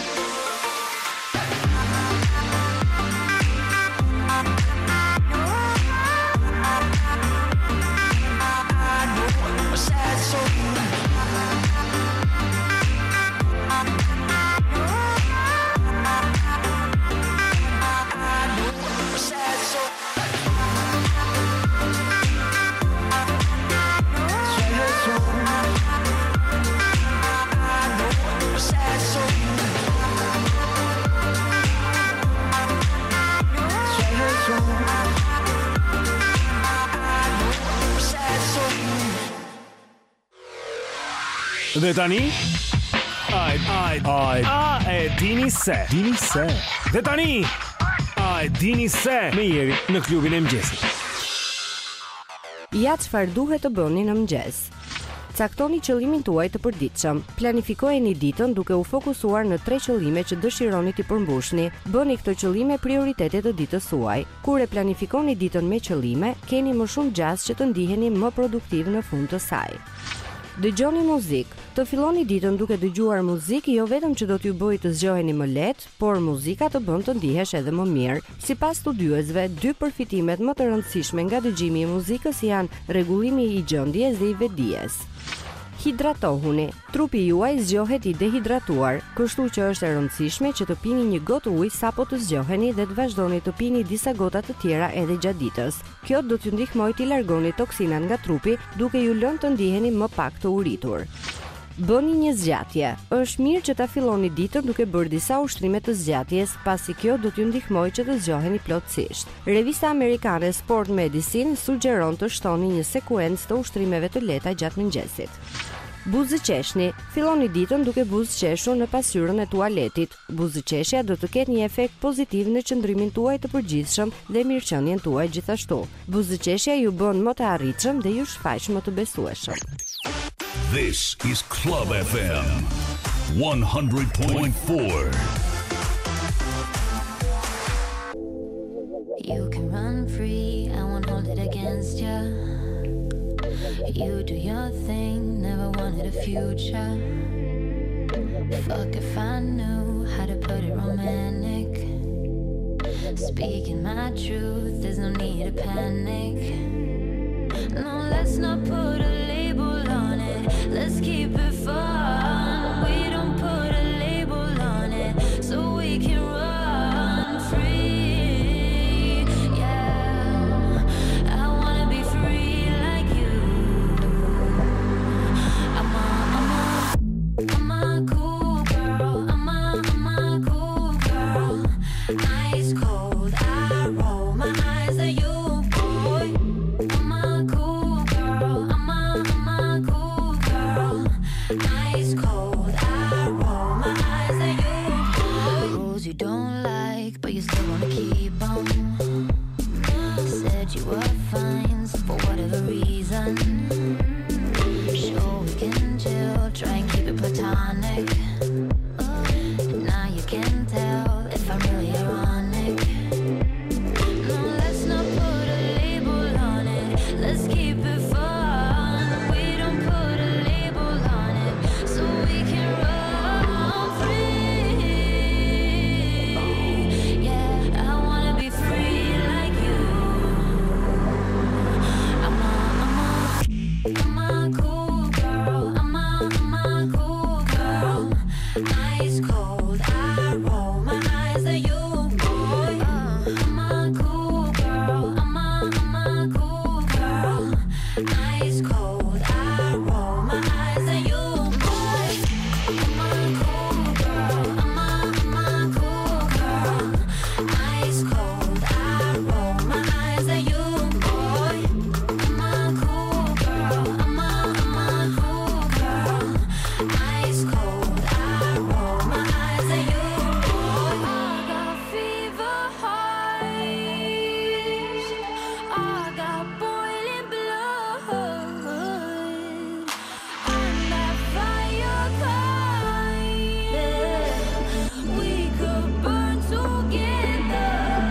Dhe tani e dini se Dhe tani e dini se me Jeri në klubin e mëngjesit. Ja çfarë duhet të bëni në mëngjes. Caktoni qëllimin tuaj të përditshëm. Planifikojeni ditën duke u fokusuar në 3 qëllime që dëshironi të përmbushni. Bëni këto qëllime prioritete të ditës suaj. Kur e planifikoni ditën me qëllime, keni më shumë gjasë që të ndiheni më produktiv në fund të saj. Dëgjoni muzikë. Të filloni ditën duke dëgjuar muzikë jo vetëm që do t'ju bëjë të zgjoheni më lehtë, por muzika të bën të ndihesh edhe më mirë. Sipas studiuesve, 2 përfitimet më të rëndësishme nga dëgjimi i muzikës janë rregullimi i gjendjes dhe i vetdijes. Hidratohuni. Trupi juaj zgjohet i dehidratuar, kështu që është e rëndësishme që të pini një gotë ujë sapo të zgjoheni dhe të vazhdoni të pini disa gota të tjera edhe gjatë ditës. Kjo do t'ju ndihmojë të largoni toksinat nga trupi, duke ju lënë të ndiheni më pak të uritur. Bëni një zgjatje. Është mirë që ta filloni ditën duke bërë disa ushtrime të zgjatjes, pasi kjo do t'ju ndihmojë që të zgjoheni plotësisht. Revista amerikane Sport Medicine sugjeron të shtoni një sekuencë të ushtrimeve të lehta gjatë mëngjesit. Buzëqeshni. Filloni ditën duke buzëqeshur në pasqyrën e tualetit. Buzëqeshja do të ketë një efekt pozitiv në qëndrimin tuaj të përgjithshëm dhe mirëqenien tuaj gjithashtu. Buzëqeshja ju bën më të arritshëm dhe ju shfaq më të besueshëm. This is Club FM 100.4. You can run free, I won't hold it against you. You do your thing, never wanted a future. Fuck if I knew how to put it romantic. Speaking my truth, there's no need to panic. No, let's not put a label on it. Let's keep it fun. We don't put a label on it, so we can run free. Yeah, I wanna be free like you. I'm a cool girl. I'm a cool girl. Ice cold, I roll my eyes at you, boy. I'm a cool girl. I'm a cool girl. Ice cold, I roll my eyes at you, boy. Rules you don't like, but you still wanna keep 'em. Said you were fine, so for whatever reason. Sure we can chill, try and keep it platonic. Now you can tell if I'm really ironic. No, let's not put a label on it. Let's keep it fun. We don't put a label on it, so we can run free. Yeah, I wanna be free like you. I'm a cool girl. I'm a cool girl. Ice cold, I roll my eyes at you, boy. I'm a cool girl. I'm a cool girl. Ice cold, I roll my eyes at you, boy. I'm a cool girl. I'm a cool girl. Ice cold, I roll my eyes at you, boy. I'm a cool girl. I'm a cool girl. Ice cold, I roll my eyes at you, boy. I got fever highs. I got boiling blood. I'm that fire kind. We could burn together.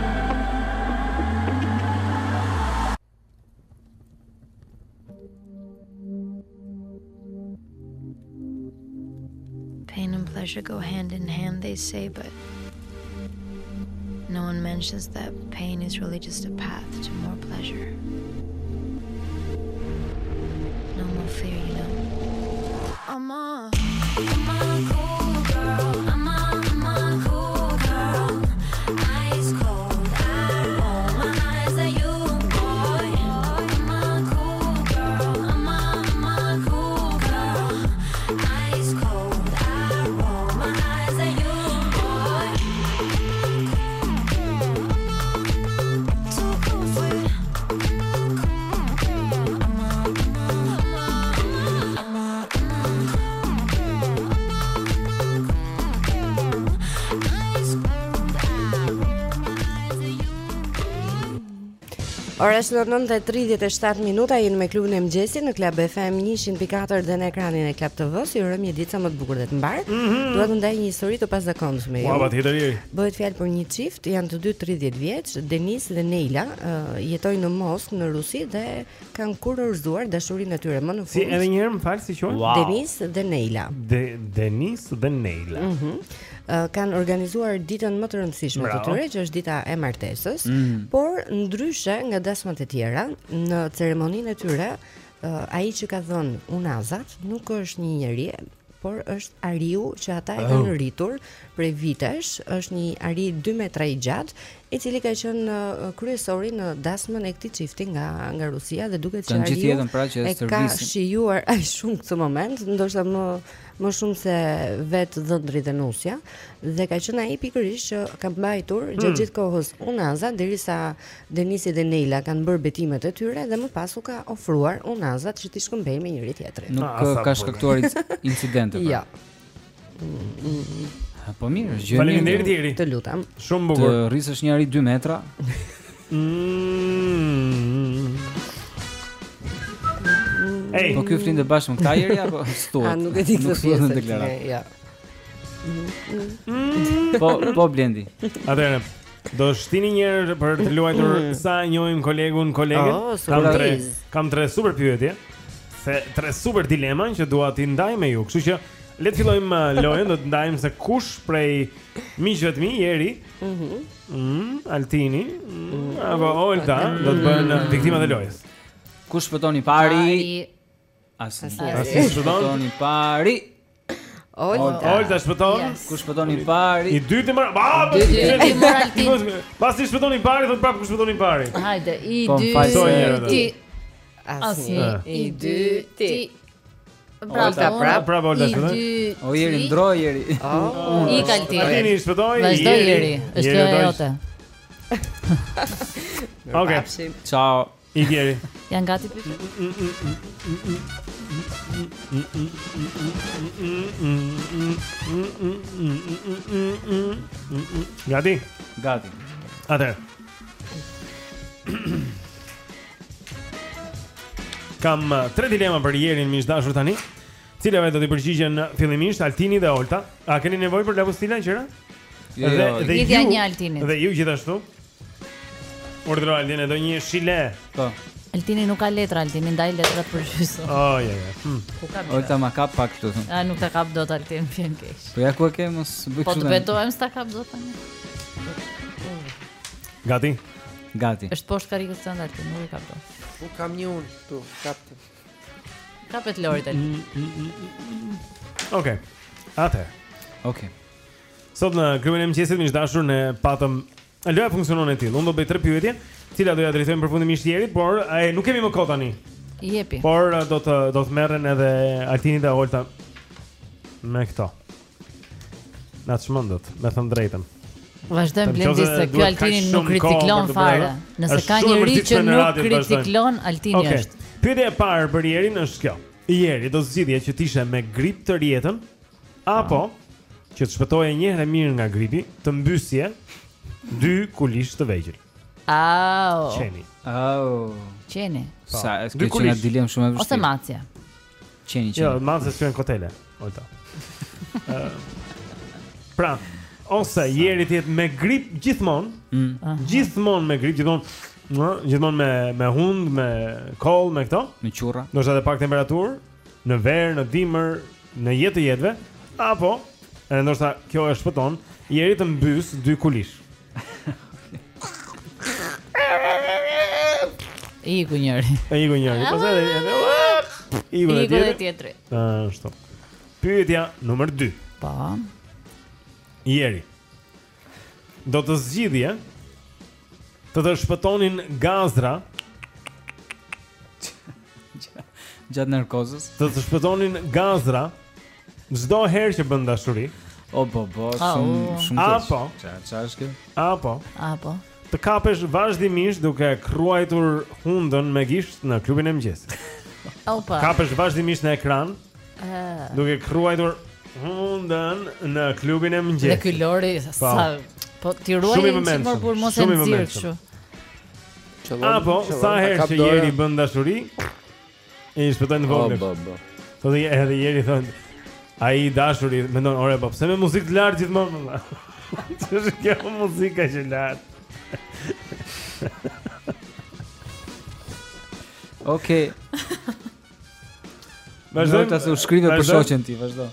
Pain and pleasure go hand in hand, they say, but no one mentions that pain is really just a path to more pleasure. No more fear, you know. I'm a cool girl. I'm a cool girl. Ice cold, I roll my eyes at you, boy. I'm a cool girl. I'm a cool girl. Ice cold, I roll my eyes at you, boy. Too cool for you. Ora është 9:37 minuta, jemi me klubin e mëngjesit në Club FM 104 dhe në ekranin e Club TV-s. Ju urojmë një ditë sa më të bukur dhe të mbar. Dua të ndaj një histori të pazakonshme. Bëhet fjalë për një çift, janë të dy 30 vjeç, Denis dhe Neila, jetojnë në Moskë në Rusi dhe kanë kurorzuar dashurinë e tyre më në fund. Si edhe një herë, më fal, si quhen? Denis dhe Neila. Denis dhe Neila. Kanë organizuar ditën më të rëndësishme të tyre, që është dita e martesës, por ndryshe nga dasmat e tjera, në ceremoninë e tyre, ai që ka dhënë unazat nuk është një njerëz, por është ariu që ata e kanë rritur prej vitesh, është një ari 2 metra i gjatë, i cili ka qenë kryesori në dasmën e këtij çifti nga Rusia dhe duket që ariu e ka shijuar aq shumë këtë moment, ndoshta më shumë se vetë dhëndri dhe nusja, dhe ka qenë ai pikërisht që ka mbajtur gjatë gjithë kohës Unaza derisa Denisi dhe Neila kanë bërë betimet e tyre dhe më pas u ka ofruar Unazat që t'i shkëmbejnë me njëri tjetrin. Nuk ka shkaktuar incidente. Ja. Po mirë, gjë. Faleminderit Jeri. Të lutem. Shumë bukur. Të rrisësh njëri 2 metra. Ej, po ky flinte bashkë me këta Jeri apo stuat? Nuk e di këtë pjesë. Ja. Po Blendi. Atëherë, do shtini një herë për të luajtur sa njohim kolegen. Kam 3 super pyetje. 3 super dilema që dua t'i ndaj me ju. Kështu që le të fillojmë lojën, do të ndajmë se kush prej miqve të mi, Jeri, Altini, apo Olta, do të bëhen viktimat e lojës. Kush shpëtoni pari? Asi shpëtoni pari. Olta shpëton. Kush shpëtoni pari? I dyti më. Pasi shpëtoni pari, thot prapë kush shpëtoni pari. Hajde, i dy. Asi, i dy ti. Bravo, i dy. O Jeri ndro Jeri. I kalti. Altini shpëtoi. Vazhdo Jeri. Është loja jote. Okej. Ciao. I Jeri. Janë gati pyetje? Gati? Gati. Atëherë. Kam 3 dilema për Jerin miqdashur tani, cilave do t'i përgjigjen fillimisht Altini dhe Olta. A keni nevojë për lapostila qëra? Dhe ju një Altinit. Dhe ju gjithashtu? Urdhëro Altini do një shile. Po. Altini nuk ka letra, Altini ndaj letrat për gjysmë. Ja. Olta ma kap pak këtu. Nuk ta kap dot Altini, vjen keq. Po ja ku e ke mos bëj kështu. Po të betohem s'ta kap dot tani. Gati? Gati. Është poshtë karikës së Altini, nuk e kap dot. Ku kam një unë këtu, kapte. Kapet Lorit Altini. Okej. Atë. Okej. Sot në klubin e mëqyesit miqdashur ne patëm loja funksionon e tillë. Unë do bëj 3 pyetje, të cilat do ja drejtojmë përfundimisht Jerit, por nuk kemi më kohë tani. Jepi. Por do të merren edhe Altini dhe Olta me këto. Na çmendët, me thënë drejtën. Vazhdojmë Blendi se ky Altini nuk kritiklon fare. Nëse ka njëri që nuk kritiklon, Altini është. Pyetja e parë për Jerin është kjo. Jeri do zgjidhje që të ishe me grip të rjetën apo që të shpëtoje një herë mirë nga gripi, të mbysje 2 kulish të vegjël. Au. Qeni. Qeni. Sa është kjo një dilemë shumë e vështirë. Ose macja. Qeni. Jo, macja s'kan kotele, Olta. Pra, ose Jeri të jetë me grip gjithmonë, gjithmonë me grip, gjithmonë me hund, me koll, me këto, me qurra. Do të pak temperaturë, në verë, në dimër, në jetë të jetëve, apo ndoshta kjo e shpëton Jeri të mbys 2 kulish. Iku njëri. Pastaj iku tjetri. Ashtu. Pyetja numër 2. Po. Jeri do të zgjidhje të shpëtonin gazra gjatë narkozës, të shpëtonin gazra çdo herë që bën dashuri. Shumë apo çfarë është kjo? Apo të kapesh vazhdimisht duke kruajtur hundën me gisht në klubin e mëngjesit. Kapesh vazhdimisht në ekran duke kruajtur hundën në klubin e mëngjesit. Dhe ky Lori sa po ti ruajmë çfarë por mos e nxirr kështu. Apo sa herë që Jeri bën dashuri e shpëton vogël. Po edhe Jeri thon ai dashuri mendon ore po pse me muzikë të lartë gjithmonë. Ç'është kjo muzika që lart. Okej. Vazhdojmë të u shkrive për shoqen ti, vazhdo.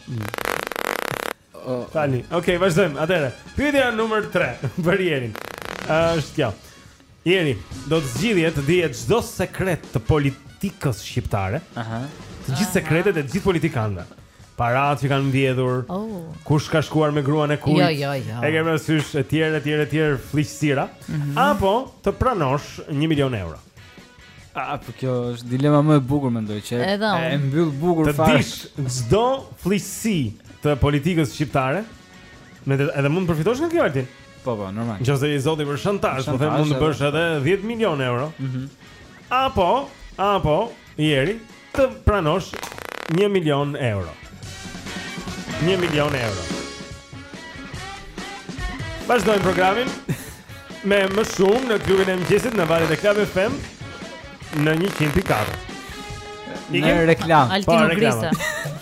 Tani, okej, vazhdojmë. Atëherë, pyetja numër 3 për Jerin. Është kjo. Jeri, do të zgjidhje të dihet çdo sekret të politikës shqiptare. Të gjithë sekretet e të gjithë politikanëve. Paratë që kanë mbledhur, kush ka shkuar me gruan e kujt. E ke parasysh etj, fliqësira, apo të pranosh 1 milion euro. Po kjo është dilema më e bukur mendoj që e mbyll bukur fare. Të dish çdo flisësi të politikës shqiptare, edhe mund të përfitosh nga kjo Altin. Po, normal. Nëse i zoti për shantazh, po them mund të bësh edhe 10 milionë euro. Apo ieri të pranosh 1 milion euro. 1 milion euro. Vazhdojmë programin me më shumë në klubin e mëngjesit në valët e Club FM në 100.4. Në reklam. Altino Grisa.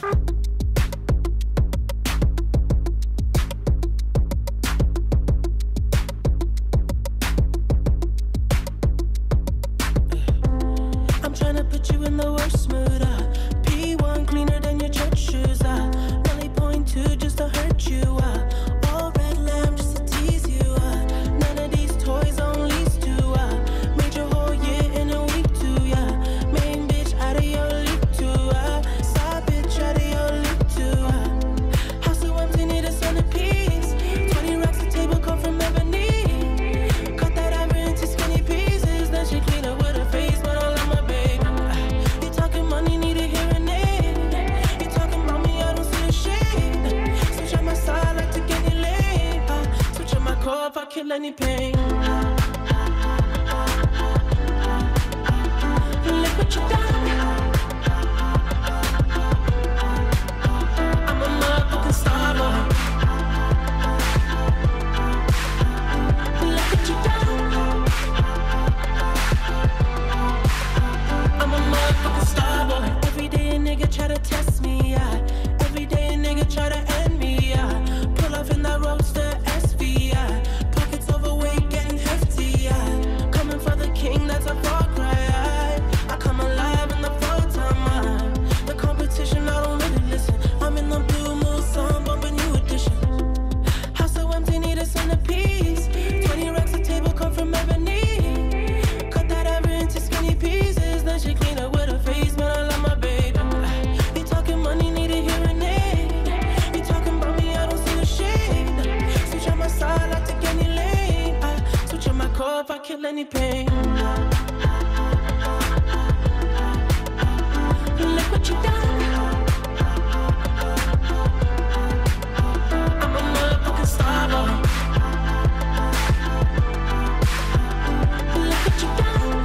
I'm trying to put you in the worst mood. P1 cleaner than your church shoes. Only point 2 just to hurt you. All red lamb just to tease you. None of these toys on lease to. Made your whole year in a week too. Main bitch out of your league too. Side bitch out of your league too. House so empty, need a centerpiece. 20 racks a table come from ebony. Cut that ever into skinny pieces. Then she clean up with her face, but I love my baby. You talking money, need a hearing aid. You talking about me, I don't see a shade. Switch on my side, like to get it laid. Switch on my core if I kill any pain. Look what you done. I'm a motherfucking star boy. Look what you done. I'm a motherfucking star boy. Every day a nigga try to test me, Every day a nigga try to end me, Pull off in that roadster SV, Pockets overweight, getting hefty, Coming for the king, that's a far cry, I come alive in the fall time, The competition, I don't really listen. I'm in the blue moon, song, bumping new edition. House so empty, need a centerpiece. 20 racks a table come from ebony. Cut that ever into skinny pieces. Then she clean up with her face, but I love my baby. You talking money, need a hearing aid. You talking about me, I don't see a shade. Switch on my side, I take any lane. Switch on my core if I kill any pain. Look what you done. I'm a motherfucking star boy. Look what you done.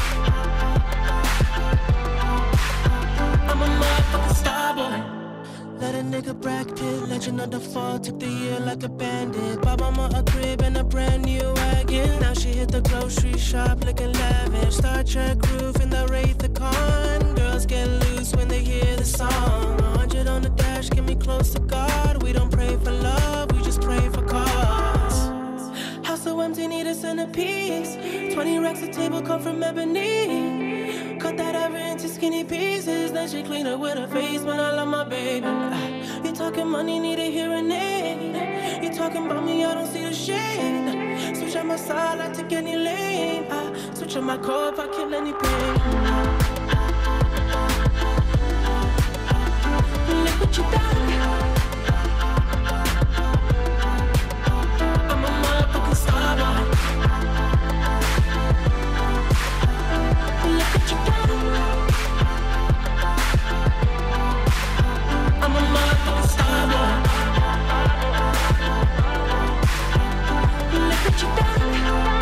I'm a motherfucking star boy. Let a nigga Brad Pitt, legend of the fall, took the year like a bandit. Bought mama a crib and a brand new wagon. Now she hit the grocery shop looking lavish. Star Trek roof in the Wraith the Con. Girls get loose when they hear the song. 100 on the dash, get me close to God. We don't pray for love, we just pray for cause. House so empty, need a centerpiece. 20 racks a table come from ebony. Cut that ever into skinny pieces. Then she clean up with her face, but I love my baby. You talking money, need a hearing aid. You talking about me, I don't see a shade. Switch on my side, I take any lane. Switch on my core if I kill any pain. Look what you done. I'm a motherfucking star boy. Look what you done. I'm a motherfucking star boy. Look what you done.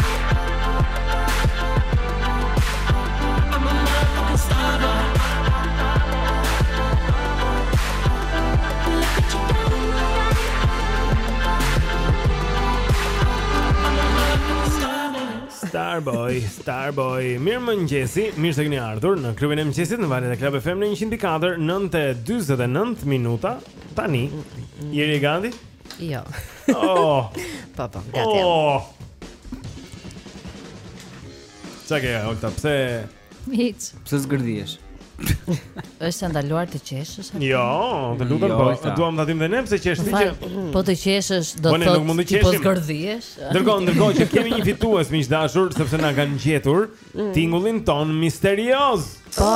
I'm a motherfucking star boy. Look what you done. I'm a motherfucking star boy. Starboy. Mirëmëngjesi, mirë se keni ardhur në klubin e mëngjesit në valët e Club FM në 104, 9:49 minuta. Tani, jeri gati? Jo. Oh. Po, gati jam. Çka ke, Olta, pse? Hiç. Pse zgërdhihesh? Është ndaluar të qeshësh? Jo, të lutem, po, duam ta dim dhe ne pse qesh ti që. Po të qeshësh do të thotë ti po zgërdhihesh. Ndërkohë që kemi një fitues miq dashur, sepse na kanë gjetur tingullin ton misterioz. Po.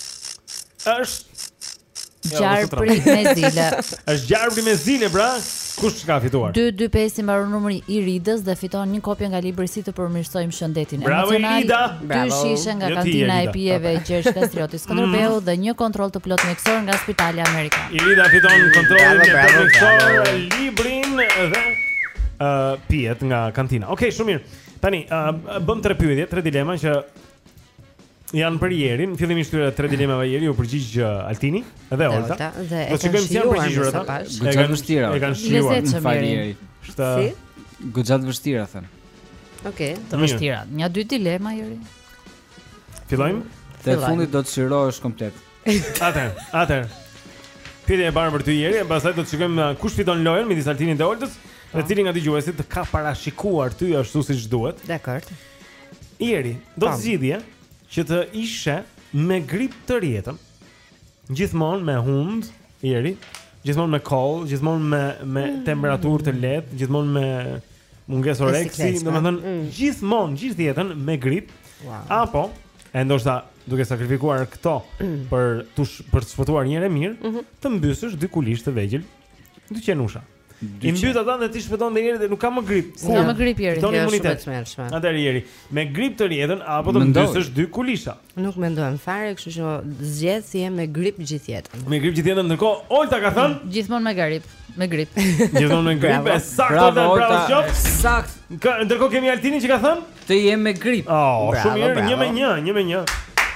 Është Gjarpri me zile. Është gjarpri me zile, pra. Kush ka fituar? 225 i mbaron numri i Ridës dhe fiton një kopje nga libri Si të përmirësojmë shëndetin Bravo, emocional. Irida! 2 shishe nga Jo ti, kantina e Irida. pijeve e Gjergj Kastrioti Skënderbeu dhe një kontroll të plot mjekësor nga Spitali Amerikan. Irida fiton kontrollin e Bravo, mjekësor, librin dhe pijet nga kantina. Okej, shumë mirë. Tani, bëm 3 pyetje, 3 dilema që janë për Jerin. Fillimisht këtyre 3 dilemave Jeri u përgjigj Altini dhe Olta. Dhe Do të shikojmë si janë përgjigjur ata. Goxha vështira. E kanë shijuar. Lezetshëm, Fali Jeri. Jeri. Është Goxha të vështira thënë. Okej. Të vështira. Një 2 dilema Jeri. Fillojmë? Te fundit do të shirohesh komplet. Atëherë. Pyetja e parë për ty Jeri, e pastaj do të shikojmë kush fiton lojën midis Altinit dhe Oltës, dhe cili nga dëgjuesit të ka parashikuar ty ashtu siç duhet. Dakor. Jeri, do të zgjidhje që të ishe me grip të rjetën, gjithmonë me hund, Jeri, gjithmonë me koll, gjithmonë me temperaturë të lehtë, gjithmonë me mungesë oreksi, domethënë gjithmonë, gjithë jetën me grip. Apo e ndoshta duke sakrifikuar këto për të shpëtuar një herë mirë, të mbysësh 2 kulish të vegjël, 2 qenusha. I mbyt ata dhe ti shpëton dhe Jeri dhe nuk ka më grip. Ka më grip Jeri. Fiton imunitet. Atëherë Jeri, me grip të rjetën apo të mbysësh 2 kulisha. Nuk mendohem fare, kështu që zgjedh si jem me grip gjithë jetën. Me grip gjithë jetën, ndërkohë Olta ka thënë gjithmonë me grip. Me grip. Gjithmonë me grip. Saktë, bravo qoftë. Saktë. Ndërkohë kemi Altinin që ka thënë të jem me grip. Oh, shumë mirë, 1-1.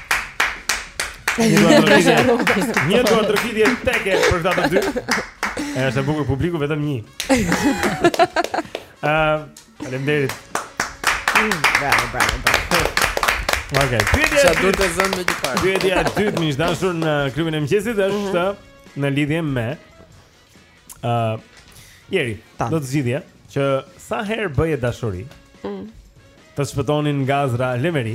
Një duar ndërfitje teke për këta të dy. Është e bukur publiku vetëm një. Faleminderit. Bravo. Okej. Pyetja e dytë miq dashur në klubin e mëqyesit është në lidhje me Jeri, do të zgjidhje që sa herë bëje dashuri të shpëtonin gazra lemeri.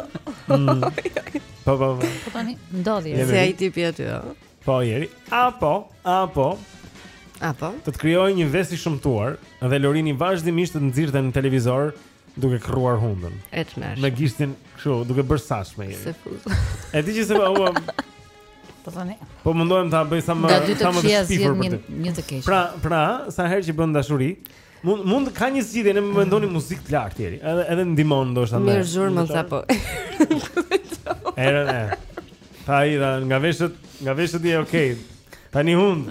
Po tani ndodhi. Se ai tipi aty. Po Jeri, apo të të krijojë një ves i shëmtuar dhe Lorini vazhdimisht të nxirrte në televizor duke kruar hundën. E tmerrshme. Me gishtin kështu, duke bërë sashme Jeri. E di që se po tani. Po mundohem ta bëj sa më shpifur për ty. Një të keq. Pra, sa herë që bën dashuri, mund ka një zgjidhje, ne më mendoni muzikë të lartë Jeri. Edhe ndihmon ndoshta. Mirë zhurmën sapo. Era. Ta i dha nga veshët i okay. Tani hund.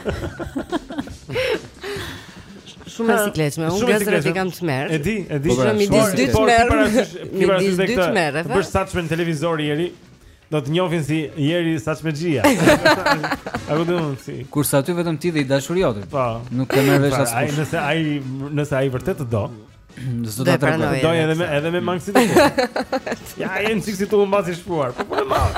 Shumë e sikletshme. Unë gazrat i kam tmerr. E di. Midis 2 tmerr. Midis 2 tmerr. Për saçme në televizor Jeri, do të njohin si Jeri Saçmexhia. A kupton si? Kurse aty vetëm ti dhe i dashuriotit. Po. Nuk e merr vesh askush. Nëse ai vërtet të do, s'do ta tregoj. Do edhe me mangësitë. Ja, jeni siksi tu mbasi shpuar. Po e marr.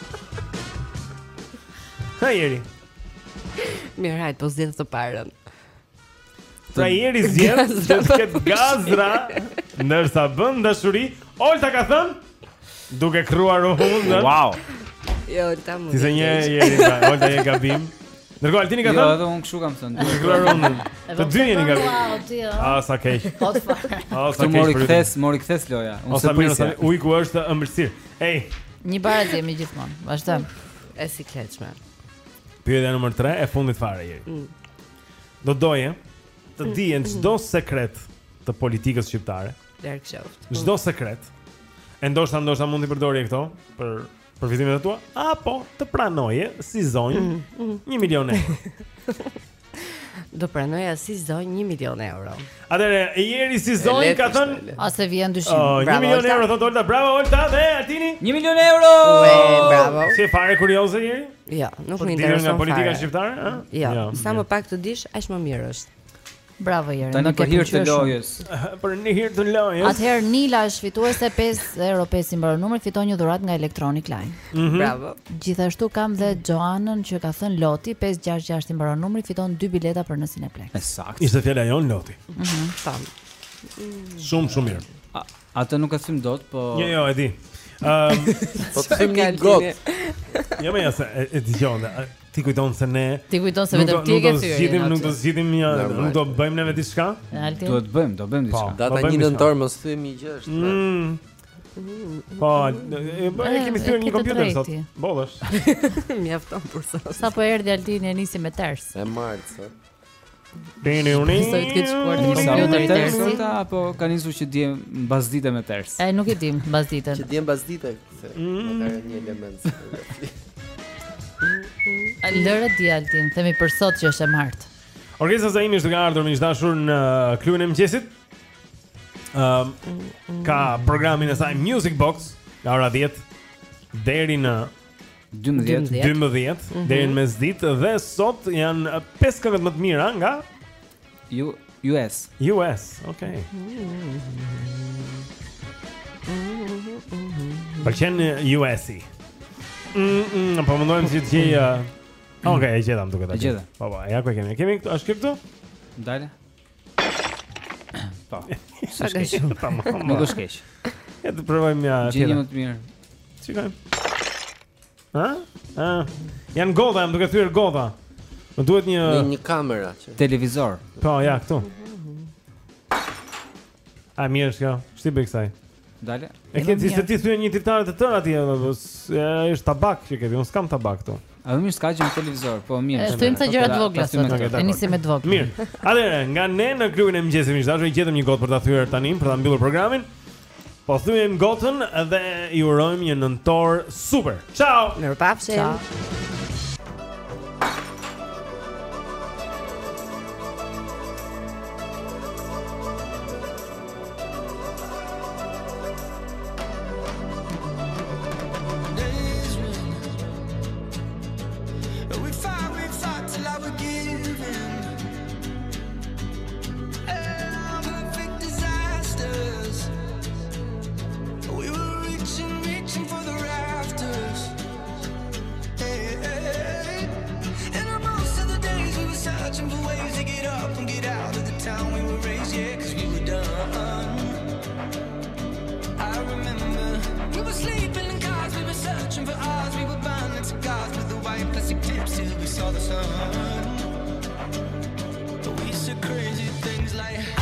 Ha Jeri. Mirë, hajt, po zgjedh të parën. Pra Jeri zgjedh të ketë gazra ndërsa bën dashuri. Olta ka thënë duke kruar hundën. Wow. Jo, ta mund. Ti se një Jeri, Olta je gabim. Ndërkohë Altini ka thënë? Jo, edhe unë kështu kam thënë. Duke kruar hundën. Të dy jeni gabim. Sa keq. Sa mori kthes loja. Unë se prisja. Ujku është ëmbëlsir. Ej. Një barazë jemi gjithmonë. Vazhdojmë. E sikletshme. Pyetja nr. 3 e fundit fare Jeri. Do doje të dijen çdo sekret të politikës shqiptare. Larg qoftë. Çdo sekret. E ndoshta mund t'i përdorje këto për përfitimet e tua, apo të pranoje si zonjë 1 milion euro. Do pranoja si zonjë 1 milion euro. Atëre Jeri si zonjë ka thënë ose vjen dyshim. 1 milion euro thot Olta, bravo Olta dhe Altini. 1 milion euro. Bravo. Si fare kurioze Jeri? Jo, nuk më intereson nga politika shqiptare, ha? Jo, sa më pak të dish, aq më mirë është. Bravo Jeri. Tani për hir të lojës. Për një hir të lojës. Atëherë Nila është fituese 505 i mbaron numri, fiton një dhuratë nga Electronic Line. Bravo. Gjithashtu kam dhe Joanën që ka thënë Loti 566 i mbaron numri, fiton 2 bileta për në Cineplex. Saktë. Ishte fjala jon Loti. Tam. Shumë mirë. Atë nuk e them dot, po Jo, e di. Po të them një got. Jo më jashtë, e dëgjon. Ti kujton se ne se vetëm ti e ke thyer. Nuk do zgjidhim nuk do bëjmë neve diçka? Do bëjmë diçka. Data 1 nëntor mos themi gjë është. Po, kemi thyer një kompjuter sot. Bollësh. Mjafton për sot. Sapo erdhi Altini e nisi me ters. E martë. Besoj të ketë shkuar në kompjuter tersi apo ka nisur që dje mbasdite me ters. Nuk e di mbasditën. Që dje mbasdite, ka një element. Lëre djaltin, themi për sot që është e martë. Orkestra Zaimi është duke ardhur miq dashur në klubin e mëngjesit. Ka programin e saj Music Box nga ora 10 deri në 12 deri në mesditë dhe sot janë 5 këngët më të mira nga US, okay. Pëlqen US-i. Po mundojmë si të gjej. Okej, e gjetëm duket aty. Po, ja ku e kemi. Kemi këtu, është këtu? Ndale. Po. Sa ka qenë? Nuk është keq. Ja të provojmë ja. Gjeni më të mirë. Shikojmë. Ha? Janë goda, më duket thyer goda. Më duhet një kamera që. Televizor. Po, ja, këtu. A mirë është kjo. Ç'ti bëj kësaj? Dale. E ke ti se ti thyen një titare të tërë atje, është tabak që ke, unë s'kam tabak këtu. A më mirë s'ka gjë në televizor, po mirë. Shtojmë sa gjëra të vogla sot. E nisim me të vogla. Mirë. Atëherë, nga ne në klubin e mëngjesit miq dashur, i gjetëm një gotë për ta thyer tani, për ta mbyllur programin. Po thyejmë gotën dhe ju urojmë një nëntor super. Ciao. Mirupafshim. Ciao. We said crazy things like